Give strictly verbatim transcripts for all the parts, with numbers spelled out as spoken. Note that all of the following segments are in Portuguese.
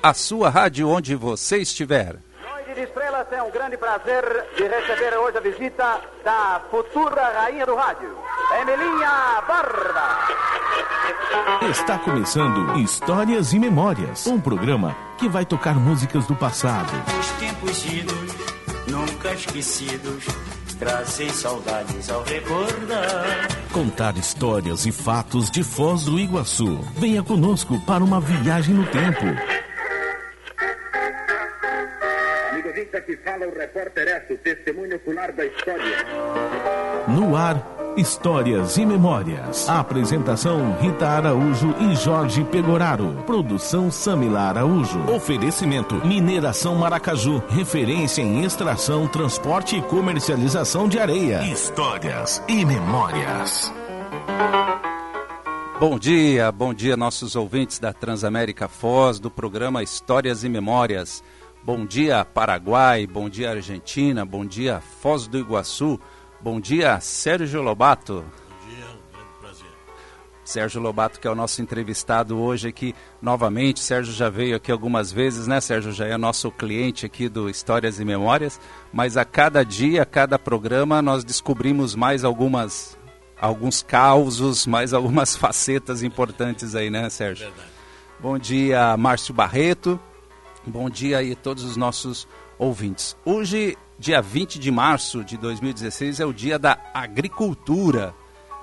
a sua rádio onde você estiver. Noite de Estrelas, é um grande prazer de receber hoje a visita da futura rainha do rádio, Emilinha Barba. Está começando Histórias e Memórias, um programa que vai tocar músicas do passado. Os tempos idos, nunca esquecidos, trazem saudades ao recordar. Contar histórias e fatos de Foz do Iguaçu. Venha conosco para uma viagem no tempo. Amigo ouvinte, aqui fala o repórter Esso, testemunho ocular da história. No ar, Histórias e Memórias. A apresentação Rita Araújo e Jorge Pegoraro. Produção Samila Araújo. Oferecimento Mineração Maracaju. Referência em extração, transporte e comercialização de areia. Histórias e Memórias. Bom dia, bom dia nossos ouvintes da Transamérica Foz, do programa Histórias e Memórias. Bom dia Paraguai, bom dia Argentina, bom dia Foz do Iguaçu. Bom dia, Sérgio Lobato. Bom dia, um grande prazer. Sérgio Lobato, que é o nosso entrevistado hoje aqui novamente. Sérgio já veio aqui algumas vezes, né, Sérgio? Já é nosso cliente aqui do Histórias e Memórias. Mas a cada dia, a cada programa, nós descobrimos mais algumas, alguns causos, mais algumas facetas importantes aí, né, Sérgio? Verdade. Bom dia, Márcio Barreto. Bom dia aí a todos os nossos ouvintes. Hoje, dia vinte de março de dois mil e dezesseis, é o Dia da Agricultura.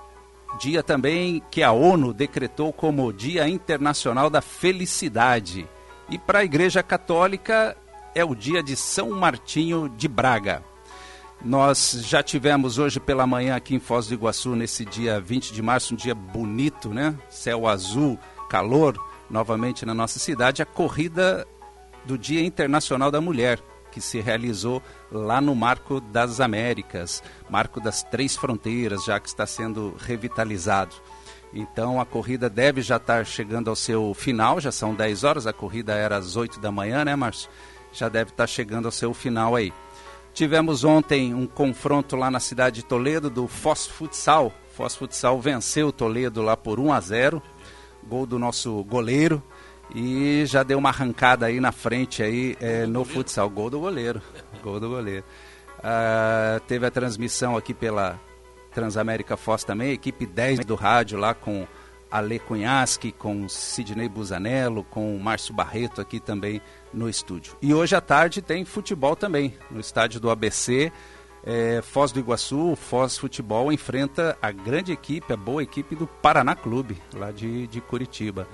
Dia também que a ONU decretou como Dia Internacional da Felicidade. E para a Igreja Católica é o dia de São Martinho de Braga. Nós já tivemos hoje pela manhã aqui em Foz do Iguaçu, nesse dia vinte de março, um dia bonito, né? Céu azul, calor, novamente na nossa cidade, a corrida do Dia Internacional da Mulher, que se realizou lá no Marco das Américas, Marco das Três Fronteiras, já que está sendo revitalizado. Então a corrida deve já estar chegando ao seu final, já são dez horas, a corrida era às oito da manhã, né, Márcio? Já deve estar chegando ao seu final aí. Tivemos ontem um confronto lá na cidade de Toledo do Foz Futsal. Foz Futsal venceu o Toledo lá por um a zero, gol do nosso goleiro. E já deu uma arrancada aí na frente aí, é, no futsal. Gol do goleiro. Gol do goleiro. Uh, teve a transmissão aqui pela Transamérica Foz também, equipe dez do rádio lá com Ale Cunhasque, com Sidney Busanello, com Márcio Barreto aqui também no estúdio. E hoje à tarde tem futebol também, no estádio do A B C. É, Foz do Iguaçu, Foz Futebol enfrenta a grande equipe, a boa equipe do Paraná Clube, lá de, de Curitiba.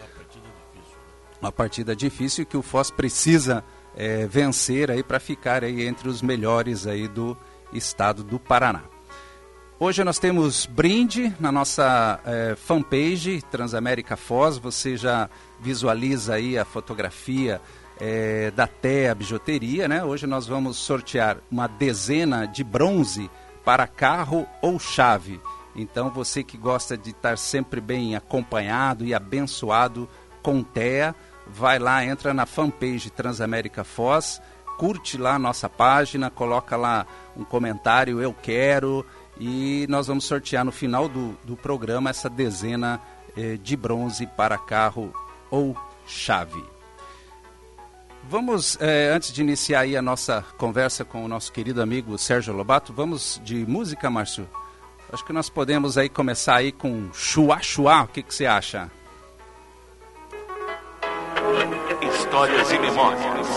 Uma partida difícil que o Foz precisa é, vencer aí para ficar aí entre os melhores aí do estado do Paraná. Hoje nós temos brinde na nossa é, fanpage Transamérica Foz. Você já visualiza aí a fotografia é, da T E A Bijuteria, né? Hoje nós vamos sortear uma dezena de bronze para carro ou chave. Então você que gosta de estar sempre bem acompanhado e abençoado com T E A, vai lá, entra na fanpage Transamérica Foz, curte lá a nossa página, coloca lá um comentário, eu quero, e nós vamos sortear no final do, do programa essa dezena eh, de bronze para carro ou chave. Vamos, eh, antes de iniciar aí a nossa conversa com o nosso querido amigo Sérgio Lobato, vamos de música, Márcio? Acho que nós podemos aí começar aí com Chua Chua, o que que você acha? Histórias e Memórias.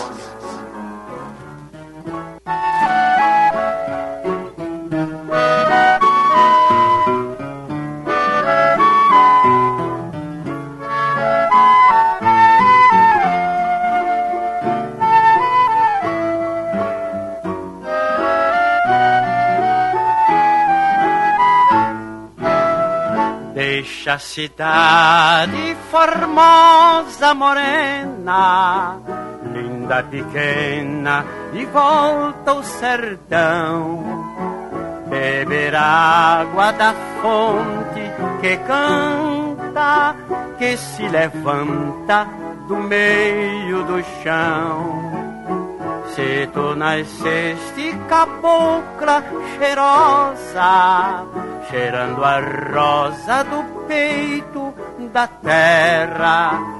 Deixa a cidade formosa, morena, linda pequena, e volta ao sertão. Beber água da fonte que canta, que se levanta do meio do chão. Se tu nasceste cabocla cheirosa, cheirando a rosa do peito da terra,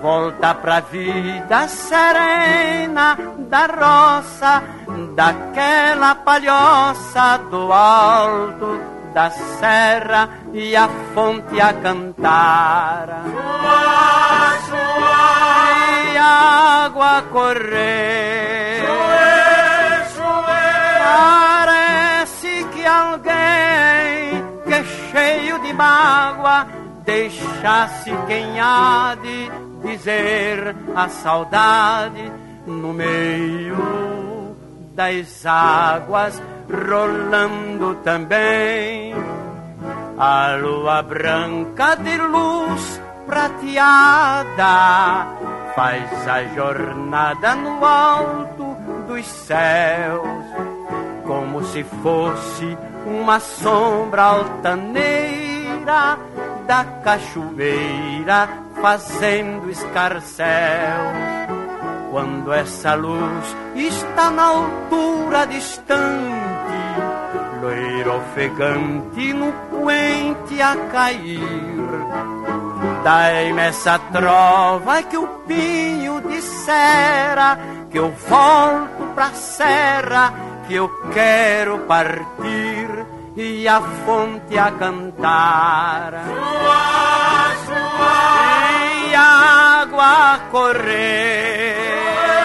volta pra vida serena da roça, daquela palhoça do alto da serra e a fonte a cantar. Chua, chua, e a água correr. chue, chue, Parece que alguém que é cheio de mágoa deixasse quem há de dizer a saudade no meio das águas rolando também. A lua branca de luz prateada faz a jornada no alto dos céus, como se fosse uma sombra altaneira da cachoeira fazendo escarcéu. Quando essa luz está na altura distante, loiro ofegante no poente a cair, dai-me essa trova que o pinho dissera, que eu volto pra serra, que eu quero partir e a fonte a cantar. chua, chua, E a água a correr.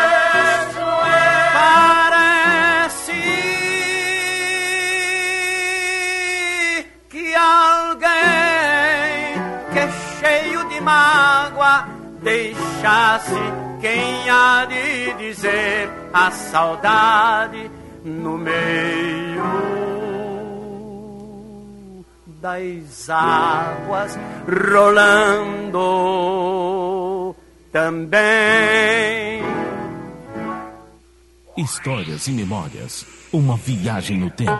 Parece que alguém que é cheio de mágoa deixasse quem há de dizer a saudade no meio das águas rolando também. Histórias e memórias. Uma viagem no tempo.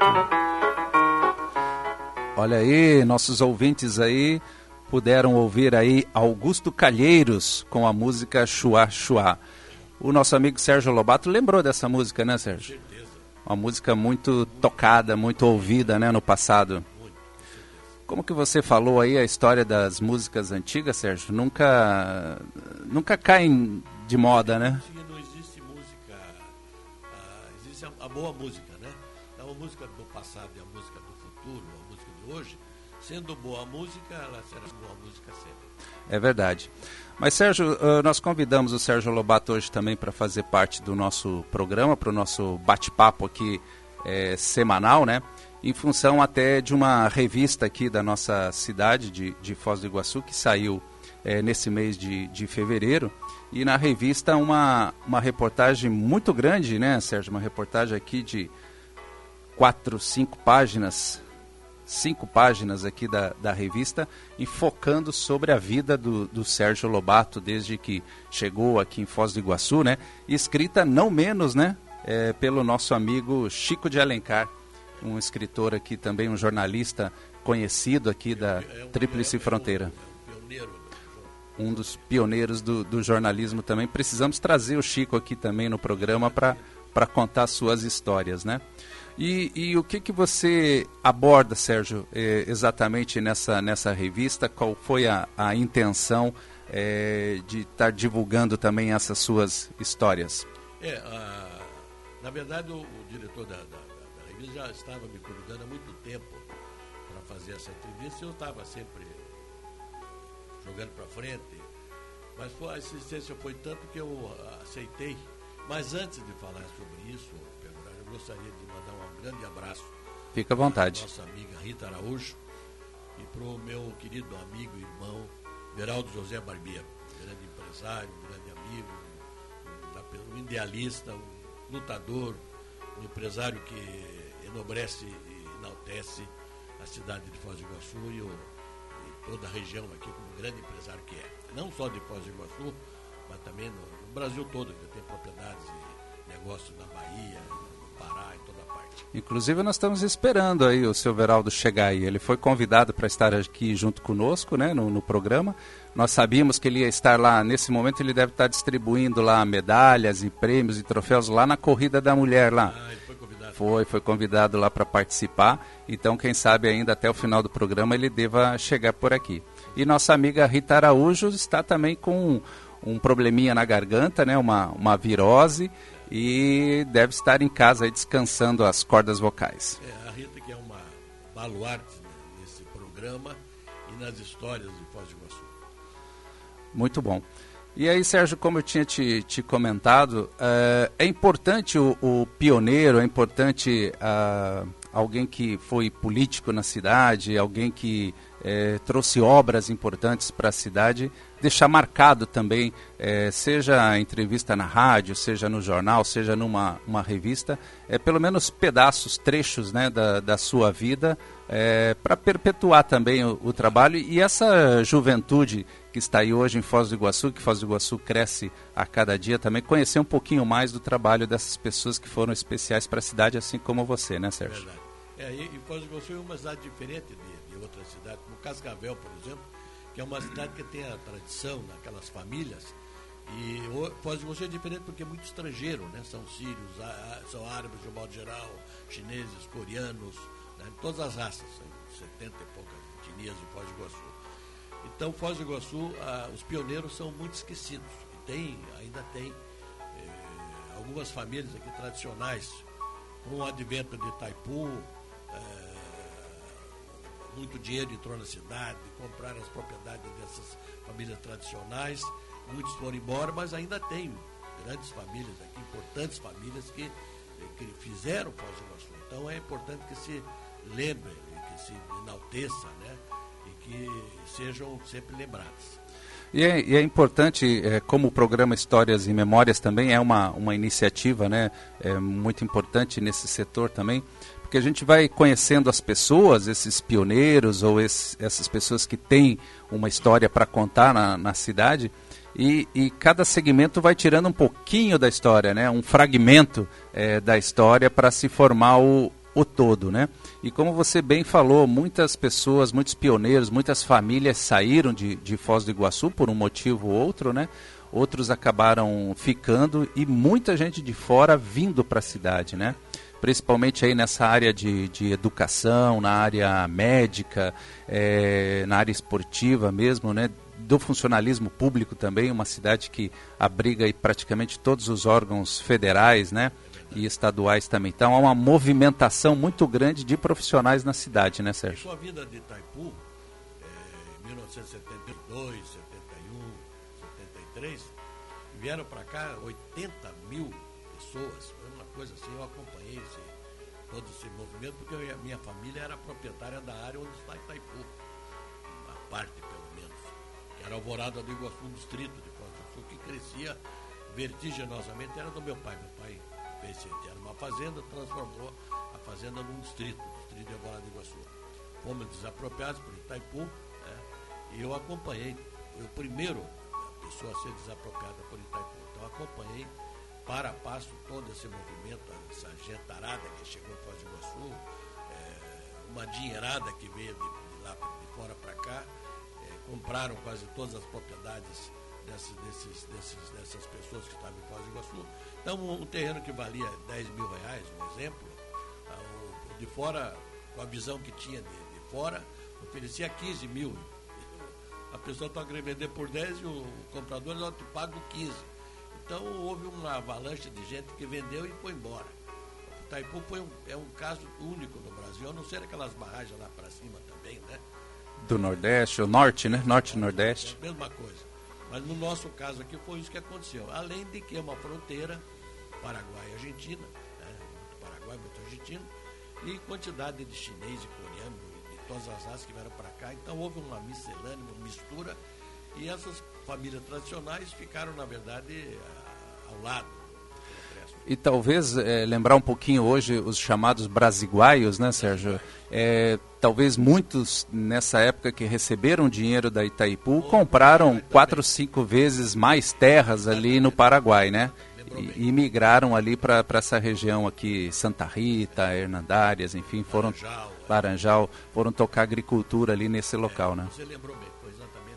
Olha aí, nossos ouvintes aí puderam ouvir aí Augusto Calheiros com a música Chua Chua. O nosso amigo Sérgio Lobato lembrou dessa música, né, Sérgio? Com certeza. Uma música muito tocada, muito ouvida, né, no passado. Como que você falou aí a história das músicas antigas, Sérgio? Nunca, nunca caem de moda, né? Não existe música, ah, existe a, a boa música, né? Então a música do passado e a música do futuro, a música de hoje, sendo boa música, ela será boa música sempre. É verdade. Mas, Sérgio, nós convidamos o Sérgio Lobato hoje também para fazer parte do nosso programa, para o nosso bate-papo aqui é, semanal, né? Em função até de uma revista aqui da nossa cidade, de, de Foz do Iguaçu, que saiu é, nesse mês de, de fevereiro. E na revista uma, uma reportagem muito grande, né, Sérgio? Uma reportagem aqui de quatro, cinco páginas, cinco páginas aqui da, da revista, enfocando sobre a vida do, do Sérgio Lobato, desde que chegou aqui em Foz do Iguaçu, né? Escrita não menos, né, é, pelo nosso amigo Chico de Alencar, um escritor aqui também, um jornalista conhecido aqui da Tríplice Fronteira. Um dos pioneiros do, do jornalismo também. Precisamos trazer o Chico aqui também no programa para para contar suas histórias, né? E, e o que que você aborda, Sérgio, eh, exatamente nessa, nessa revista? Qual foi a, a intenção eh, de estar divulgando também essas suas histórias? É, a, na verdade o, o diretor da, da, da revista já estava me convidando há muito tempo para fazer essa entrevista e eu estava sempre jogando para frente, mas a insistência foi tanto que eu aceitei. Mas antes de falar sobre isso, eu gostaria de mandar um grande abraço. Fica à vontade. Para nossa amiga Rita Araújo e para o meu querido amigo e irmão Veraldo José Barbeiro, um grande empresário, um grande amigo, um, um idealista, um lutador, um empresário que enobrece e enaltece a cidade de Foz do Iguaçu e, o, e toda a região aqui como um grande empresário que é. Não só de Foz do Iguaçu, mas também no, no Brasil todo, que tem propriedades e negócios na Bahia, no Pará, em toda parte. Inclusive nós estamos esperando aí o seu Veraldo chegar aí. Ele foi convidado para estar aqui junto conosco, né, no, no programa. Nós sabíamos que ele ia estar lá, nesse momento ele deve estar distribuindo lá medalhas e prêmios e troféus lá na Corrida da Mulher lá. Ah, ele foi convidado. Foi, foi convidado lá para participar. Então quem sabe ainda até o final do programa ele deva chegar por aqui. E nossa amiga Rita Araújo está também com um probleminha na garganta, né? Uma, uma virose, e deve estar em casa aí descansando as cordas vocais. É, a Rita, que é uma baluarte nesse programa e nas histórias de Foz do Iguaçu. Muito bom. E aí, Sérgio, como eu tinha te, te comentado, uh, é importante o, o pioneiro, é importante uh, alguém que foi político na cidade, alguém que uh, trouxe obras importantes para a cidade, deixar marcado também, uh, seja a entrevista na rádio, seja no jornal, seja numa uma revista, uh, pelo menos pedaços, trechos, né, da, da sua vida, uh, para perpetuar também o, o trabalho. E essa juventude que está aí hoje em Foz do Iguaçu, que Foz do Iguaçu cresce a cada dia também, conhecer um pouquinho mais do trabalho dessas pessoas que foram especiais para a cidade, assim como você, né, Sérgio? Verdade. É, e, e Foz do Iguaçu é uma cidade diferente de, de outras cidades, como Cascavel, por exemplo, que é uma cidade que tem a tradição naquelas famílias, e o, Foz do Iguaçu é diferente porque é muito estrangeiro, né? São sírios, a, a, são árabes de um modo geral, chineses, coreanos, né? Todas as raças, são setenta e poucas etnias em Foz do Iguaçu. Então, Foz do Iguaçu, ah, os pioneiros são muito esquecidos. E tem, ainda tem eh, algumas famílias aqui tradicionais, com o advento de Itaipu, eh, muito dinheiro entrou na cidade, compraram as propriedades dessas famílias tradicionais, muitos foram embora, mas ainda tem grandes famílias aqui, importantes famílias que, que fizeram Foz do Iguaçu. Então, é importante que se lembre, que se enalteça, né? Que sejam sempre lembrados. E é, e é importante, é, como o programa Histórias e Memórias também é uma, uma iniciativa, né, é muito importante nesse setor também, porque a gente vai conhecendo as pessoas, esses pioneiros ou esse, essas pessoas que têm uma história para contar na, na cidade, e, e cada segmento vai tirando um pouquinho da história, né, um fragmento é, da história para se formar o o todo, né? E como você bem falou, muitas pessoas, muitos pioneiros, muitas famílias saíram de, de Foz do Iguaçu por um motivo ou outro, né? Outros acabaram ficando e muita gente de fora vindo para a cidade, né? Principalmente aí nessa área de, de educação, na área médica, é, na área esportiva mesmo, né? Do funcionalismo público também, uma cidade que abriga aí praticamente todos os órgãos federais, né? E estaduais também. Então há uma movimentação muito grande de profissionais na cidade, né, Sérgio? Com a vinda de Itaipu, é, em mil novecentos e setenta e dois, setenta e um, setenta e três, vieram para cá oitenta mil pessoas. Foi uma coisa assim, eu acompanhei esse, todo esse movimento, porque eu, a minha família era proprietária da área onde está Itaipu, uma parte pelo menos, que era Alvorada do Iguaçu, um distrito de Foz do Iguaçu, que crescia vertiginosamente, era do meu pai. Meu pai era uma fazenda, transformou a fazenda num distrito, distrito de Alvorada do Iguaçu. Fomos desapropriados por Itaipu, né? E eu acompanhei, fui o primeiro a pessoa a ser desapropriada por Itaipu. Então acompanhei para a passo todo esse movimento, essa gentarada que chegou em Foz do Iguaçu, é, uma dinheirada que veio de, de lá de fora para cá, é, compraram quase todas as propriedades Desses, desses, desses, dessas pessoas que estavam em Foz do Iguaçu. Então, um, um terreno que valia dez mil reais, um exemplo, a, o, de fora, com a visão que tinha de, de fora, oferecia quinze mil. A pessoa está querendo vender por dez e o comprador não te paga quinze. Então, houve uma avalanche de gente que vendeu e foi embora. O Itaipu foi um, é um caso único no Brasil, a não ser aquelas barragens lá para cima também, né? Do Nordeste, o Norte, né? Norte e Nordeste. É a mesma coisa. Mas no nosso caso aqui foi isso que aconteceu. Além de que é uma fronteira Paraguai e Argentina, né? Muito Paraguai, muito argentino, e quantidade de chinês e coreano, de todas as raças que vieram para cá. Então houve uma miscelânea, uma mistura, e essas famílias tradicionais ficaram, na verdade, ao lado. E talvez é, lembrar um pouquinho hoje os chamados brasiguaios, né, Sérgio? É, talvez muitos nessa época que receberam dinheiro da Itaipu compraram quatro, cinco vezes mais terras ali no Paraguai, né? E, e migraram ali para essa região aqui, Santa Rita, Hernandárias, enfim, foram Laranjal, foram tocar agricultura ali nesse local, né? Você lembrou bem, foi exatamente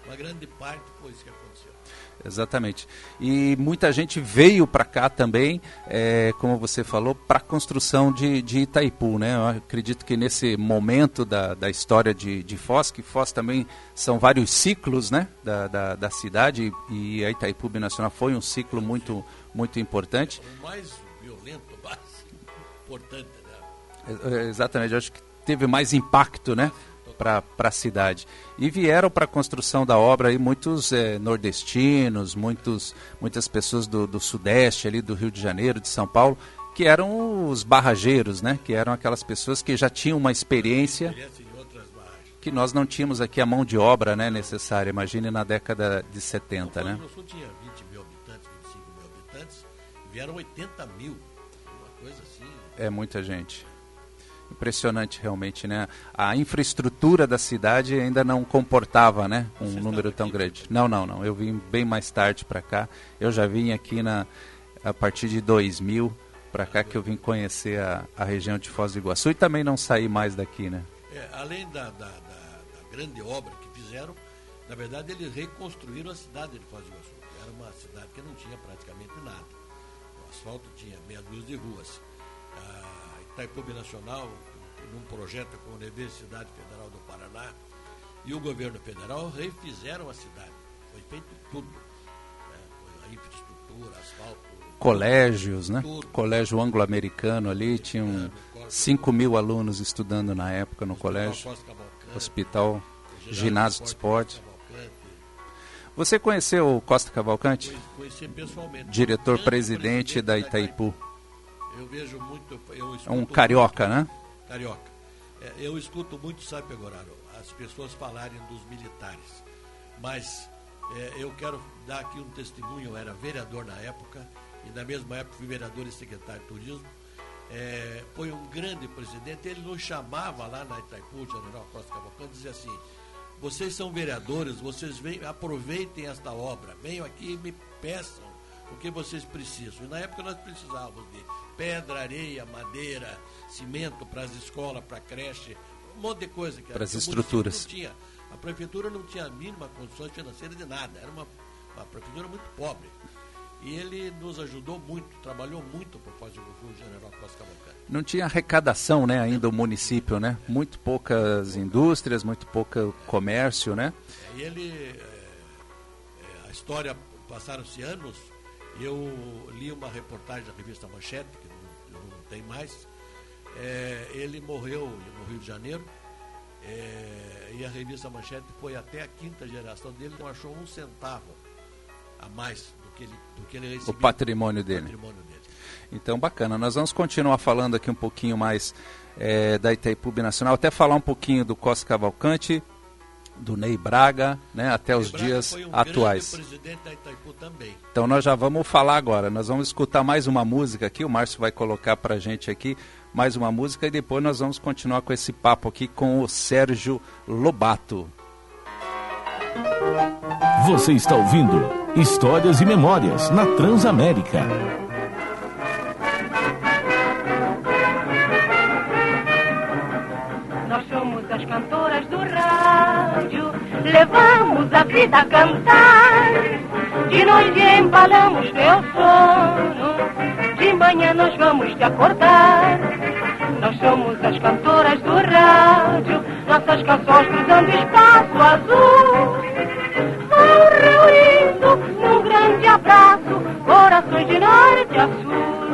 uma grande parte foi isso que aconteceu. Exatamente. E muita gente veio para cá também, é, como você falou, para a construção de, de Itaipu, né? Eu acredito que nesse momento da, da história de, de Foz, que Foz também são vários ciclos, né, da, da, da cidade, e a Itaipu Binacional foi um ciclo muito, muito importante. O mais violento, o mais importante, né? É, exatamente, eu acho que teve mais impacto, né, para a cidade. E vieram para a construção da obra aí muitos é, nordestinos, muitos, muitas pessoas do, do Sudeste, ali do Rio de Janeiro, de São Paulo, que eram os barrageiros, né? Que eram aquelas pessoas que já tinham uma experiência que nós não tínhamos aqui, a mão de obra, né, necessária. Imagine na década de setenta, né? O Sul tinha vinte mil habitantes, vinte e cinco mil habitantes, vieram oitenta mil, uma coisa assim. É muita gente. Impressionante realmente, né? A infraestrutura da cidade ainda não comportava, né, um Você número tão grande. Não, não, não. Eu vim bem mais tarde para cá. Eu já vim aqui na, a partir de dois mil para cá que eu vim conhecer a, a região de Foz do Iguaçu e também não saí mais daqui, né? É, além da, da, da, da grande obra que fizeram, na verdade eles reconstruíram a cidade de Foz do Iguaçu. Era uma cidade que não tinha praticamente nada. O asfalto tinha meia dúzia de ruas. Itaipu Binacional, num projeto com a Universidade Federal do Paraná e o governo federal, refizeram a cidade. Foi feito tudo. Né? Foi a infraestrutura, asfalto. Colégios, né? Tudo. Colégio anglo-americano ali, tinham cinco mil alunos estudando na época no colégio. Hospital, ginásio de esporte. Você conheceu o Costa Cavalcante? Conheci pessoalmente. Diretor-presidente da Itaipu. Eu vejo muito. Eu é um carioca, muito, né? Carioca. É, eu escuto muito, sabe, Pegoraro, as pessoas falarem dos militares. Mas é, eu quero dar aqui um testemunho. Eu era vereador na época, e na mesma época fui vereador e secretário de turismo. É, foi um grande presidente. Ele nos chamava lá na Itaipu, o general Costa Cavalcante, dizia assim: vocês são vereadores, vocês vem, aproveitem esta obra, venham aqui e me peçam o que vocês precisam. E na época nós precisávamos de pedra, areia, madeira, cimento para as escolas, para a creche, um monte de coisa. Para as estruturas. Não tinha, a prefeitura não tinha a mínima condições financeiras de nada, era uma, uma prefeitura muito pobre. E ele nos ajudou muito, trabalhou muito para fazer o general Costa Cavalcante. Não tinha arrecadação, né, ainda o município, né? Muito poucas indústrias, muito pouco comércio, né? É, e ele, é, é, a história, passaram-se anos. Eu li uma reportagem da revista Manchete, que não, não tem mais. É, ele morreu no Rio de Janeiro, é, e a revista Manchete foi até a quinta geração dele, não achou um centavo a mais do que ele, do que ele recebeu. O patrimônio dele. patrimônio dele. Então, bacana. Nós vamos continuar falando aqui um pouquinho mais é, da Itaipu Binacional, até falar um pouquinho do Costa Cavalcante, do Ney Braga, né, até Ney os Braga dias foi um atuais. grande presidente da Itaipu também. Então nós já vamos falar agora, nós vamos escutar mais uma música aqui, o Márcio vai colocar pra gente aqui mais uma música e depois nós vamos continuar com esse papo aqui com o Sérgio Lobato. Você está ouvindo Histórias e Memórias na Transamérica. As cantoras do rádio, levamos a vida a cantar. De noite embalamos teu sono, de manhã nós vamos te acordar. Nós somos as cantoras do rádio, nossas canções cruzando espaço azul. Vão reunindo num grande abraço, corações de norte a sul.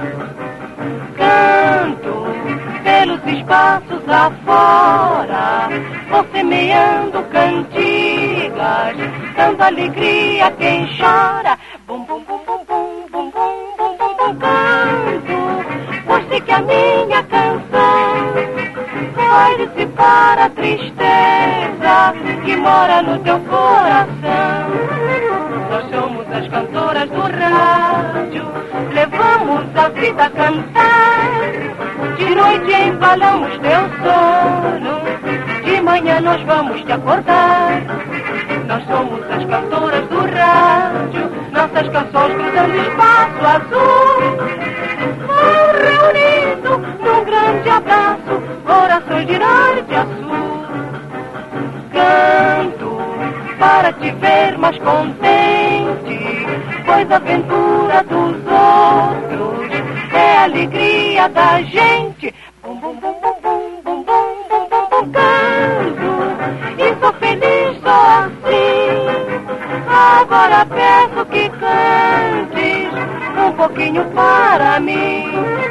Canto pelos espaços afora, vou semeando cantigas, dando alegria a quem chora. Bum, bum, bum, bum, bum, bum, bum, bum, bum, bum, canto, pois sei que a minha canção vai dissipar a tristeza que mora no teu coração. Nós somos as cantoras do rádio, levamos a vida a cantar. De noite embalamos teu sono, de manhã nós vamos te acordar. Nós somos as cantoras do rádio, nossas canções cruzando espaço azul. Vão reunindo num grande abraço, corações de norte a sul. Canto para te ver mais contente, pois a aventura dos outros é a alegria da gente. Bum, bum, bum, bum, bum, bum, bum, bum, bum, bum, canto e sou feliz só assim. Agora peço que cantes um pouquinho para mim.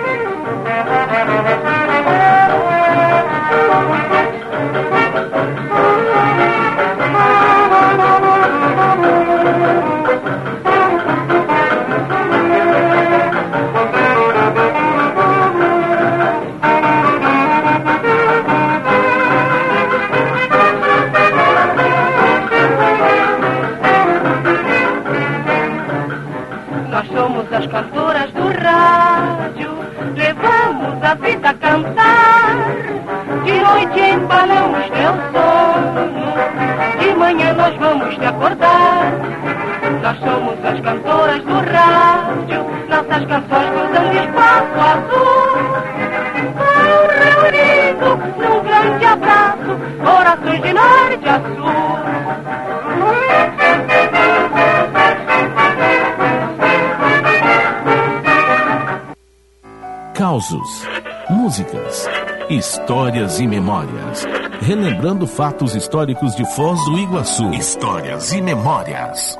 Nós somos as cantoras do rádio, levamos a vida a cantar. De noite embalamos teu sono, de manhã nós vamos te acordar. Nós somos as cantoras do rádio, nossas canções cruzando espaço azul. Vão reunindo num grande abraço, corações de norte a sul. Causos, músicas, histórias e memórias. Relembrando fatos históricos de Foz do Iguaçu. Histórias e memórias.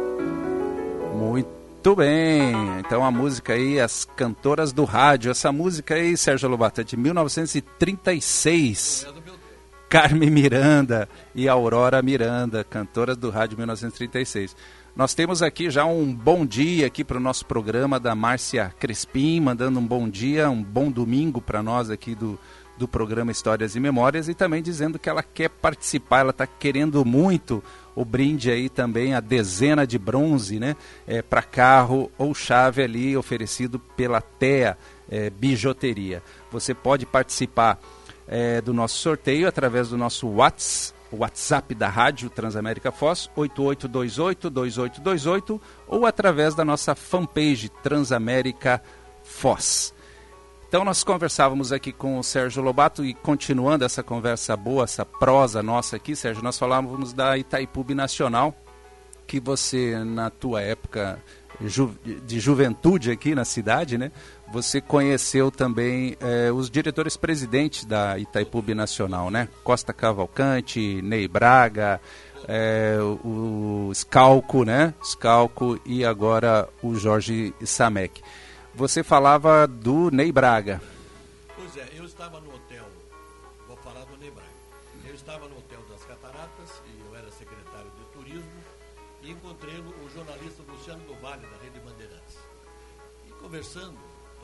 Muito bem. Então a música aí, As Cantoras do Rádio. Essa música aí, Sérgio Lobato, é de mil novecentos e trinta e seis. Carmen Miranda e Aurora Miranda, Cantoras do Rádio mil novecentos e trinta e seis. Nós temos aqui já um bom dia aqui para o nosso programa da Márcia Crespim, mandando um bom dia, um bom domingo para nós aqui do, do programa Histórias e Memórias, e também dizendo que ela quer participar, ela está querendo muito o brinde aí também, a dezena de bronze, né, é, para carro ou chave ali, oferecido pela T E A é, Bijuteria. Você pode participar é, do nosso sorteio através do nosso WhatsApp, o WhatsApp da Rádio Transamérica Foz, oito oito dois oito, dois oito dois oito, ou através da nossa fanpage Transamérica Foz. Então nós conversávamos aqui com o Sérgio Lobato e continuando essa conversa boa, essa prosa nossa aqui, Sérgio, nós falávamos da Itaipu Binacional, que você, na tua época ju- de juventude aqui na cidade, né, você conheceu também eh, os diretores-presidentes da Itaipu Binacional, né? Costa Cavalcante, Ney Braga, eh, o, o Scalco, né? Scalco e agora o Jorge Samek. Você falava do Ney Braga. Pois é, eu estava no hotel, vou falar do Ney Braga. Eu estava no hotel das Cataratas e eu era secretário de turismo e encontrei o jornalista Luciano do Vale, da Rede Bandeirantes. E conversando,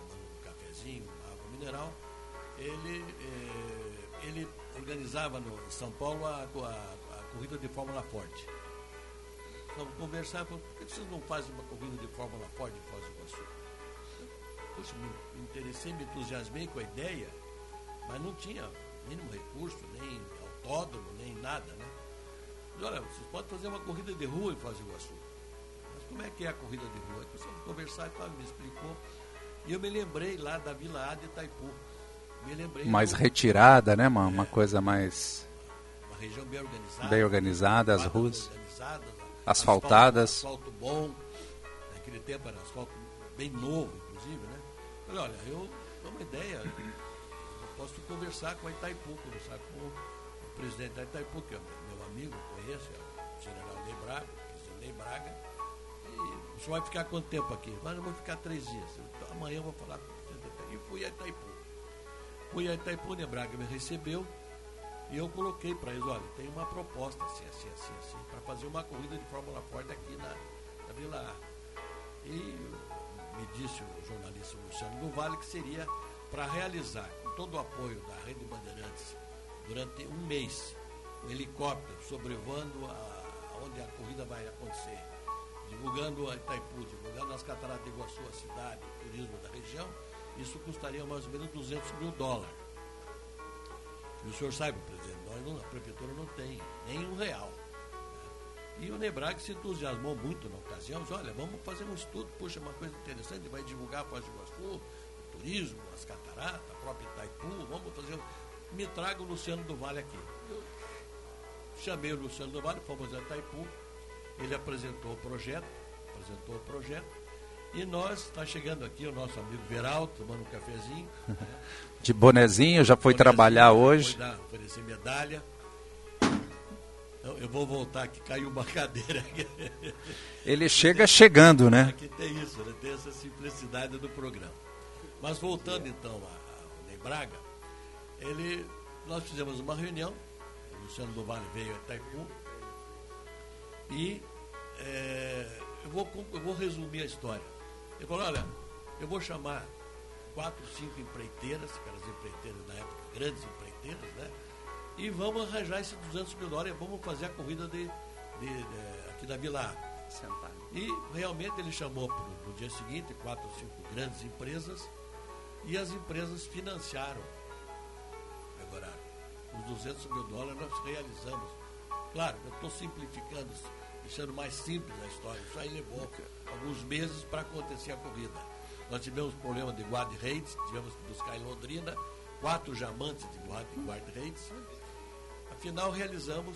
água mineral, ele, eh, ele organizava no em São Paulo a, a, a corrida de Fórmula Ford. Vamos conversar, por que vocês não fazem uma corrida de Fórmula Ford em Foz do Iguaçu? Poxa, me interessei, me entusiasmei com a ideia, mas não tinha mínimo recurso, nem autódromo, nem nada, né? Mas, olha, vocês podem fazer uma corrida de rua em Foz do Iguaçu. Mas como é que é a corrida de rua? Aí precisamos conversar e tal, me explicou. E eu me lembrei lá da Vila A de Itaipu. Me lembrei mais do... retirada, né? Uma, é, uma coisa mais... Uma região bem organizada. Bem organizada, as ruas organizadas, asfaltadas. Asfalto, asfalto bom. Naquele tempo era asfalto bem novo, inclusive, né? Falei, olha, eu tenho uma ideia. Eu posso conversar com a Itaipu, conversar com o presidente da Itaipu, que é meu amigo, conheço, é o general Ney Braga, o presidente Ney Braga. O senhor vai ficar quanto tempo aqui? Mas eu vou ficar três dias. Então, amanhã eu vou falar com o presidente. E fui a Itaipu. Fui a Itaipu, Ney Braga me recebeu e eu coloquei para eles, olha, tem uma proposta assim, assim, assim, assim, para fazer uma corrida de Fórmula Ford aqui na, na Vila A. E me disse o jornalista Luciano do Vale que seria para realizar, com todo o apoio da Rede Bandeirantes, durante um mês, um helicóptero sobrevoando a, onde a corrida vai acontecer, divulgando a Itaipu, divulgando as Cataratas de Iguaçu, a cidade, o turismo da região. Isso custaria mais ou menos duzentos mil dólares. E o senhor sabe, presidente, nós não, a prefeitura não tem nem um real. Né? E o Ney Braga se entusiasmou muito na ocasião, disse, olha, vamos fazer um estudo, puxa, uma coisa interessante, vai divulgar a Foz do Iguaçu, o turismo, as cataratas, a própria Itaipu, vamos fazer, me traga o Luciano do Vale aqui. Eu chamei o Luciano do Vale, fomos a Itaipu, ele apresentou o projeto, apresentou o projeto, e nós, está chegando aqui o nosso amigo Veraldo, tomando um cafezinho. Né? De bonezinho, já foi bonezinho, trabalhar hoje. Foi dar, oferecer medalha. Então, eu vou voltar aqui, caiu uma cadeira aqui. Ele chega chegando, né? Aqui tem isso, né? Tem essa simplicidade do programa. Mas voltando então ao Ney Braga, ele, nós fizemos uma reunião, o Luciano do Vale veio a Itaipu, e é, eu, vou, eu vou resumir a história. Ele falou, olha, eu vou chamar quatro, cinco empreiteiras, aquelas empreiteiras da época, grandes empreiteiras, né? E vamos arranjar esses duzentos mil dólares, vamos fazer a corrida de, de, de, aqui da Vila A. E realmente ele chamou pro, no dia seguinte quatro ou cinco grandes empresas, e as empresas financiaram. Agora, os duzentos mil dólares nós realizamos. Claro, eu estou simplificando, deixando mais simples a história. Isso aí levou alguns meses para acontecer a corrida. Nós tivemos problema de guarda-redes, tivemos que buscar em Londrina quatro jamantes de guarda-redes. Afinal, realizamos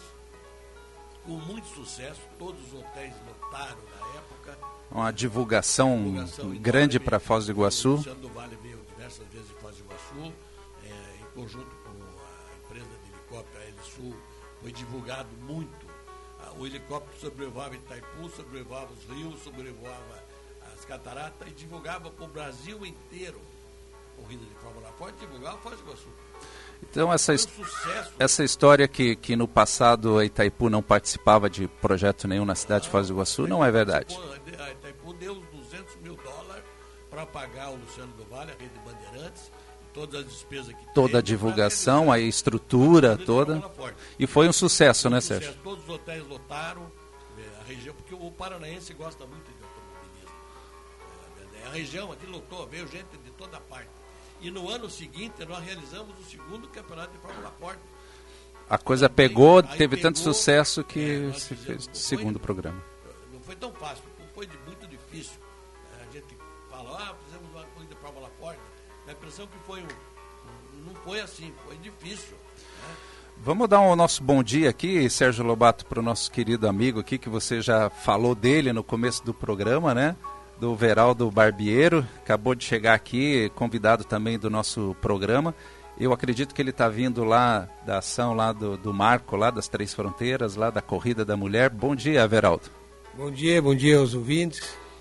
com muito sucesso, todos os hotéis lotaram na época. Uma divulgação, divulgação grande para Foz do Iguaçu. O Luciano do Vale veio diversas vezes de Foz do Iguaçu, é, em conjunto com a empresa de helicóptero a Helisul, foi divulgado muito. O helicóptero sobrevoava Itaipu, sobrevoava os rios, sobrevoava as cataratas e divulgava para o Brasil inteiro. Corrida de Fórmula Ford, divulgava Foz do Iguaçu. Então essa, um sucesso, essa história que, que no passado a Itaipu não participava de projeto nenhum na cidade de Foz do Iguaçu não é verdade. A Itaipu deu os duzentos mil dólares para pagar o Luciano do Vale, a Rede Bandeirantes, todas as despesas que toda a divulgação, a estrutura toda. E foi um sucesso, né, Sérgio? Sucesso. Todos os hotéis lotaram a região, porque o paranaense gosta muito de automobilismo. A região aqui lotou, veio gente de toda parte. E no ano seguinte nós realizamos o segundo campeonato de Fórmula Ford. A coisa pegou, aí teve pegou, tanto sucesso que é, se fizemos, fez o segundo foi, programa. Não foi tão fácil, foi de, muito difícil. A gente fala, ah, fizemos uma corrida de Fórmula Ford. A impressão que foi um, um, não foi assim, foi difícil. Né? Vamos dar o nosso bom dia aqui, Sérgio Lobato, para o nosso querido amigo aqui, que você já falou dele no começo do programa, né? Do Veraldo Barbiero, acabou de chegar aqui, convidado também do nosso programa. Eu acredito que ele está vindo lá da ação lá do, do Marco, lá das Três Fronteiras, lá da Corrida da Mulher. Bom dia, Veraldo. Bom dia, bom dia aos ouvintes,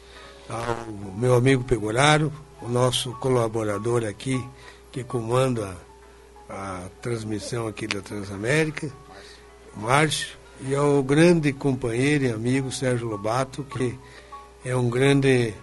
ao meu amigo Pegoraro, o nosso colaborador aqui, que comanda a, a transmissão aqui da Transamérica, o Márcio, e ao grande companheiro e amigo Sérgio Lobato, que é um grande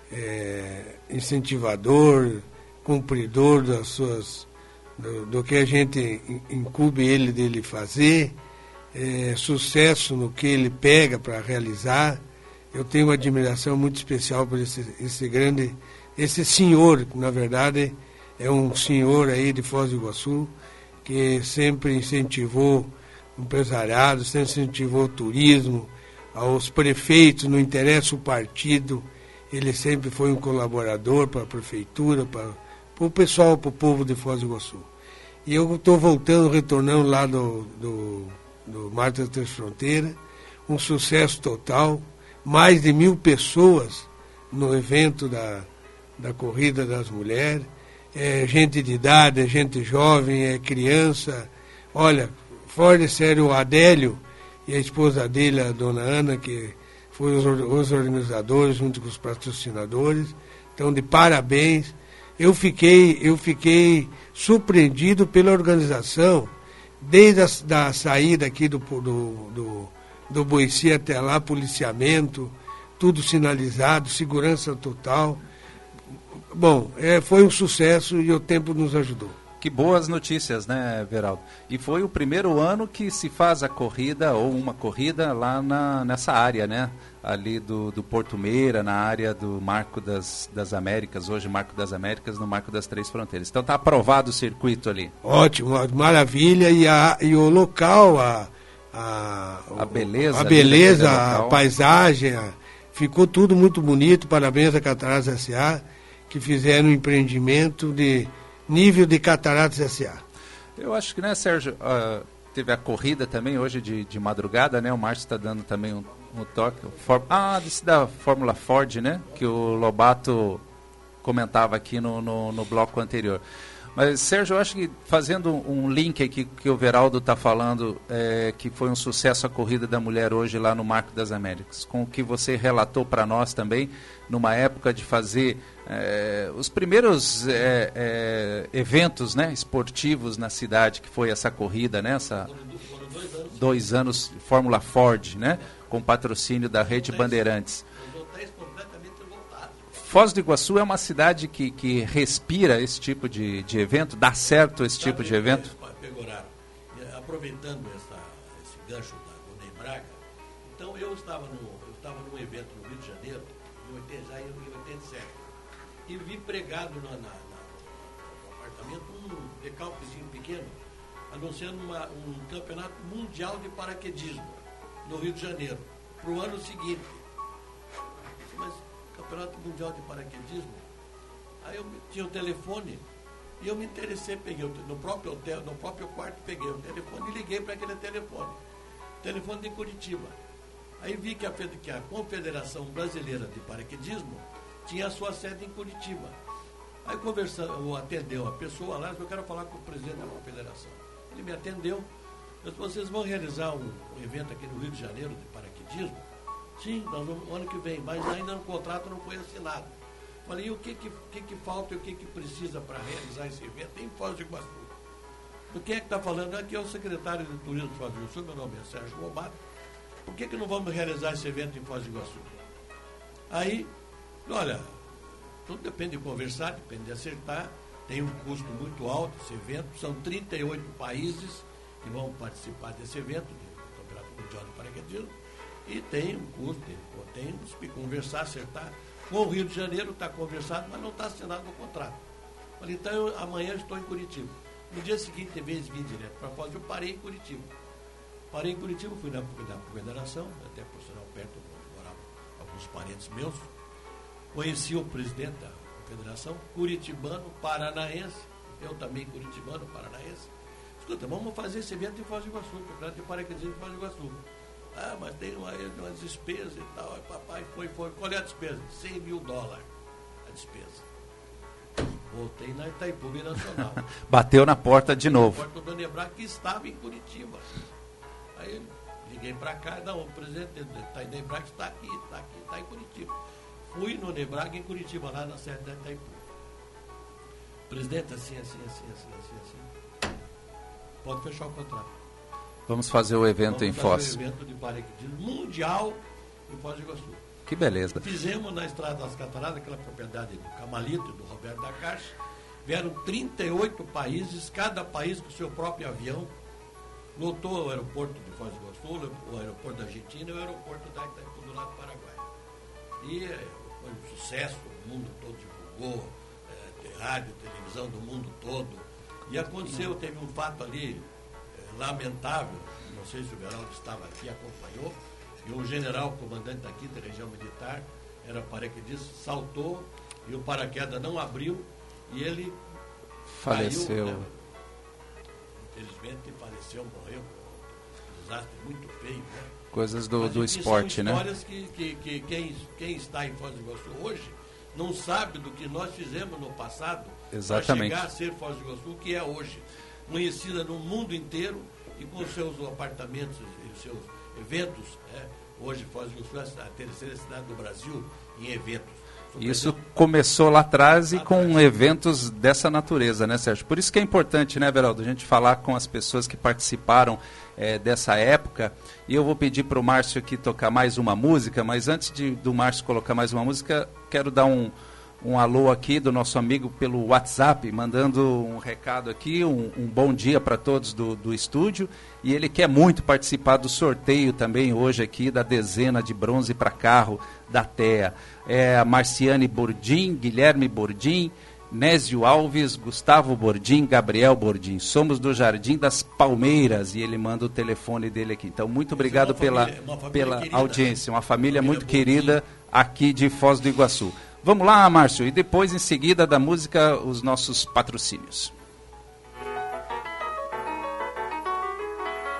é, incentivador, cumpridor das suas, do, do que a gente incube ele dele fazer, é, sucesso no que ele pega para realizar. Eu tenho uma admiração muito especial por esse, esse grande, esse senhor, que na verdade é um senhor aí de Foz do Iguaçu, que sempre incentivou o empresariado, sempre incentivou o turismo, aos prefeitos, não interessa o partido, ele sempre foi um colaborador para a prefeitura, para, para o pessoal, para o povo de Foz do Iguaçu. E eu estou voltando, retornando lá do, do, do Mar das Três Fronteiras, um sucesso total, mais de mil pessoas no evento da, da Corrida das Mulheres, é gente de idade, é gente jovem, é criança. Olha, fora de sério, o Adélio e a esposa dele, a dona Ana, que foram os organizadores junto com os patrocinadores. Então, de parabéns. Eu fiquei, eu fiquei surpreendido pela organização, desde a da saída aqui do, do, do, do Boici até lá, policiamento, tudo sinalizado, segurança total. Bom, é, foi um sucesso e o tempo nos ajudou. Que boas notícias, né, Veraldo? E foi o primeiro ano que se faz a corrida, ou uma corrida, lá na, nessa área, né? Ali do, do Porto Meira, na área do Marco das, das Américas, hoje Marco das Américas, no Marco das Três Fronteiras. Então está aprovado o circuito ali. Ótimo, maravilha. E, a, e o local, a, a, a beleza, a, beleza, a paisagem, a, ficou tudo muito bonito. Parabéns a Cataratas S A, que fizeram um empreendimento de nível de Cataratas S A. Eu acho que, né, Sérgio, uh, teve a corrida também hoje de, de madrugada, né? O Márcio está dando também um, um toque. For... Ah, desse da Fórmula Ford, né? Que o Lobato comentava aqui no, no, no bloco anterior. Mas, Sérgio, eu acho que fazendo um link aqui que o Veraldo está falando, é, que foi um sucesso a corrida da mulher hoje lá no Marco das Américas, com o que você relatou para nós também, numa época de fazer é, os primeiros é, é, eventos, né, esportivos na cidade, que foi essa corrida, né, essa, dois anos, dois anos Fórmula Ford, né, com patrocínio da Rede Bandeirantes. Foz do Iguaçu é uma cidade que, que respira esse tipo de, de evento? Dá certo esse tipo de evento? Aproveitando essa, esse gancho da Dona Braga, então eu estava, no, eu estava num evento no Rio de Janeiro, em oitenta, já em oitenta e sete, e vi pregado na, na, na, no apartamento um decalquezinho pequeno, anunciando uma, um campeonato mundial de paraquedismo no Rio de Janeiro, para o ano seguinte. Mas Campeonato Mundial de Paraquedismo. Aí eu tinha o telefone e eu me interessei, peguei o, no próprio hotel, no próprio quarto, peguei o telefone e liguei para aquele telefone. Telefone de Curitiba. Aí vi que a, que a Confederação Brasileira de Paraquedismo tinha a sua sede em Curitiba. Aí conversando, atendeu a pessoa lá, eu quero falar com o presidente da Confederação. Ele me atendeu. Eu disse, vocês vão realizar um, um evento aqui no Rio de Janeiro de paraquedismo? Sim, nós vamos, ano que vem, mas ainda o contrato não foi assinado. Falei, e o que que, que, que falta e o que que precisa para realizar esse evento em Foz do Iguaçu? Do que é que está falando? Aqui é o secretário de Turismo de Foz do Iguaçu, meu nome é Sérgio Lobato. Por que que não vamos realizar esse evento em Foz do Iguaçu? Aí, olha, tudo depende de conversar, depende de acertar. Tem um custo muito alto esse evento, são trinta e oito países que vão participar desse evento, do Campeonato Mundial de Paraquedismo. E tem um custo, tem, tem que conversar, acertar. Com o Rio de Janeiro está conversado, mas não está assinado o contrato. Falei, então eu, amanhã eu estou em Curitiba. No dia seguinte, em vez de vir direto para Foz, eu parei em Curitiba. Parei em Curitiba, fui na, na Confederação, até por sinal perto onde moravam alguns parentes meus. Conheci o presidente da Confederação, curitibano, paranaense, eu também curitibano, paranaense. Escuta, vamos fazer esse evento em Foz do Iguaçu, Campeonato de Paraquedismo em Foz do Iguaçu. Ah, mas tem uma, umas despesas e tal. Aí papai foi, foi. Qual é a despesa? cem mil dólares a despesa. Voltei na Itaipu Nacional. Bateu na porta de novo. Na porta do Dona Braga, que estava em Curitiba. Aí liguei para cá, não, o presidente da Nebraga está aqui, está aqui, está em Curitiba. Fui no Nebraga em Curitiba, lá na sede da Itaipu. Presidente, assim, assim, assim, assim, assim, assim. Pode fechar o contrato. Vamos fazer o evento Vamos em Foz. Fazer o evento de paraquedismo mundial em Foz do Iguaçu. Que beleza. Fizemos na Estrada das Cataratas, aquela propriedade do Camalito, do Roberto da Caixa. Vieram trinta e oito países, cada país com seu próprio avião. Lotou o aeroporto de Foz do Iguaçu, o aeroporto da Argentina e o aeroporto da Itaipu do lado do Paraguai. E foi um sucesso, o mundo todo divulgou, é, rádio, televisão do mundo todo. E aconteceu, teve um fato ali lamentável, não sei se o Veraldo estava aqui, acompanhou, e um general comandante da quinta Região Militar, era paraquedista, saltou e o paraquedas não abriu e ele faleceu. Caiu, né? Infelizmente faleceu, morreu, um desastre muito feio, né? Coisas do, Mas, do enfim, esporte, né? São histórias que, que, que quem, quem está em Foz do Iguaçu hoje não sabe do que nós fizemos no passado para chegar a ser Foz do Iguaçu, o que é hoje. Conhecida no mundo inteiro e com seus apartamentos e seus eventos. Né? Hoje, Foz do Iguaçu é a terceira cidade do Brasil em eventos. Isso começou lá atrás e com eventos dessa natureza, né, Sérgio? Por isso que é importante, né, Veraldo, a gente falar com as pessoas que participaram é, dessa época. E eu vou pedir para o Márcio aqui tocar mais uma música, mas antes de, do Márcio colocar mais uma música, quero dar um, um alô aqui do nosso amigo pelo WhatsApp, mandando um recado aqui, um, um bom dia para todos do, do estúdio. E ele quer muito participar do sorteio também hoje aqui da dezena de bronze para carro da T E A. É a Marciane Bordim, Guilherme Bordim, Nésio Alves, Gustavo Bordim, Gabriel Bordim. Somos do Jardim das Palmeiras e ele manda o telefone dele aqui. Então, muito obrigado pela, família, pela querida, audiência. Uma família, família muito Bordim. Querida aqui de Foz do Iguaçu. Vamos lá, Márcio, e depois, em seguida da música, os nossos patrocínios.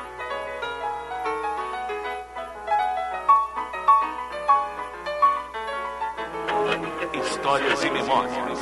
Histórias e Memórias.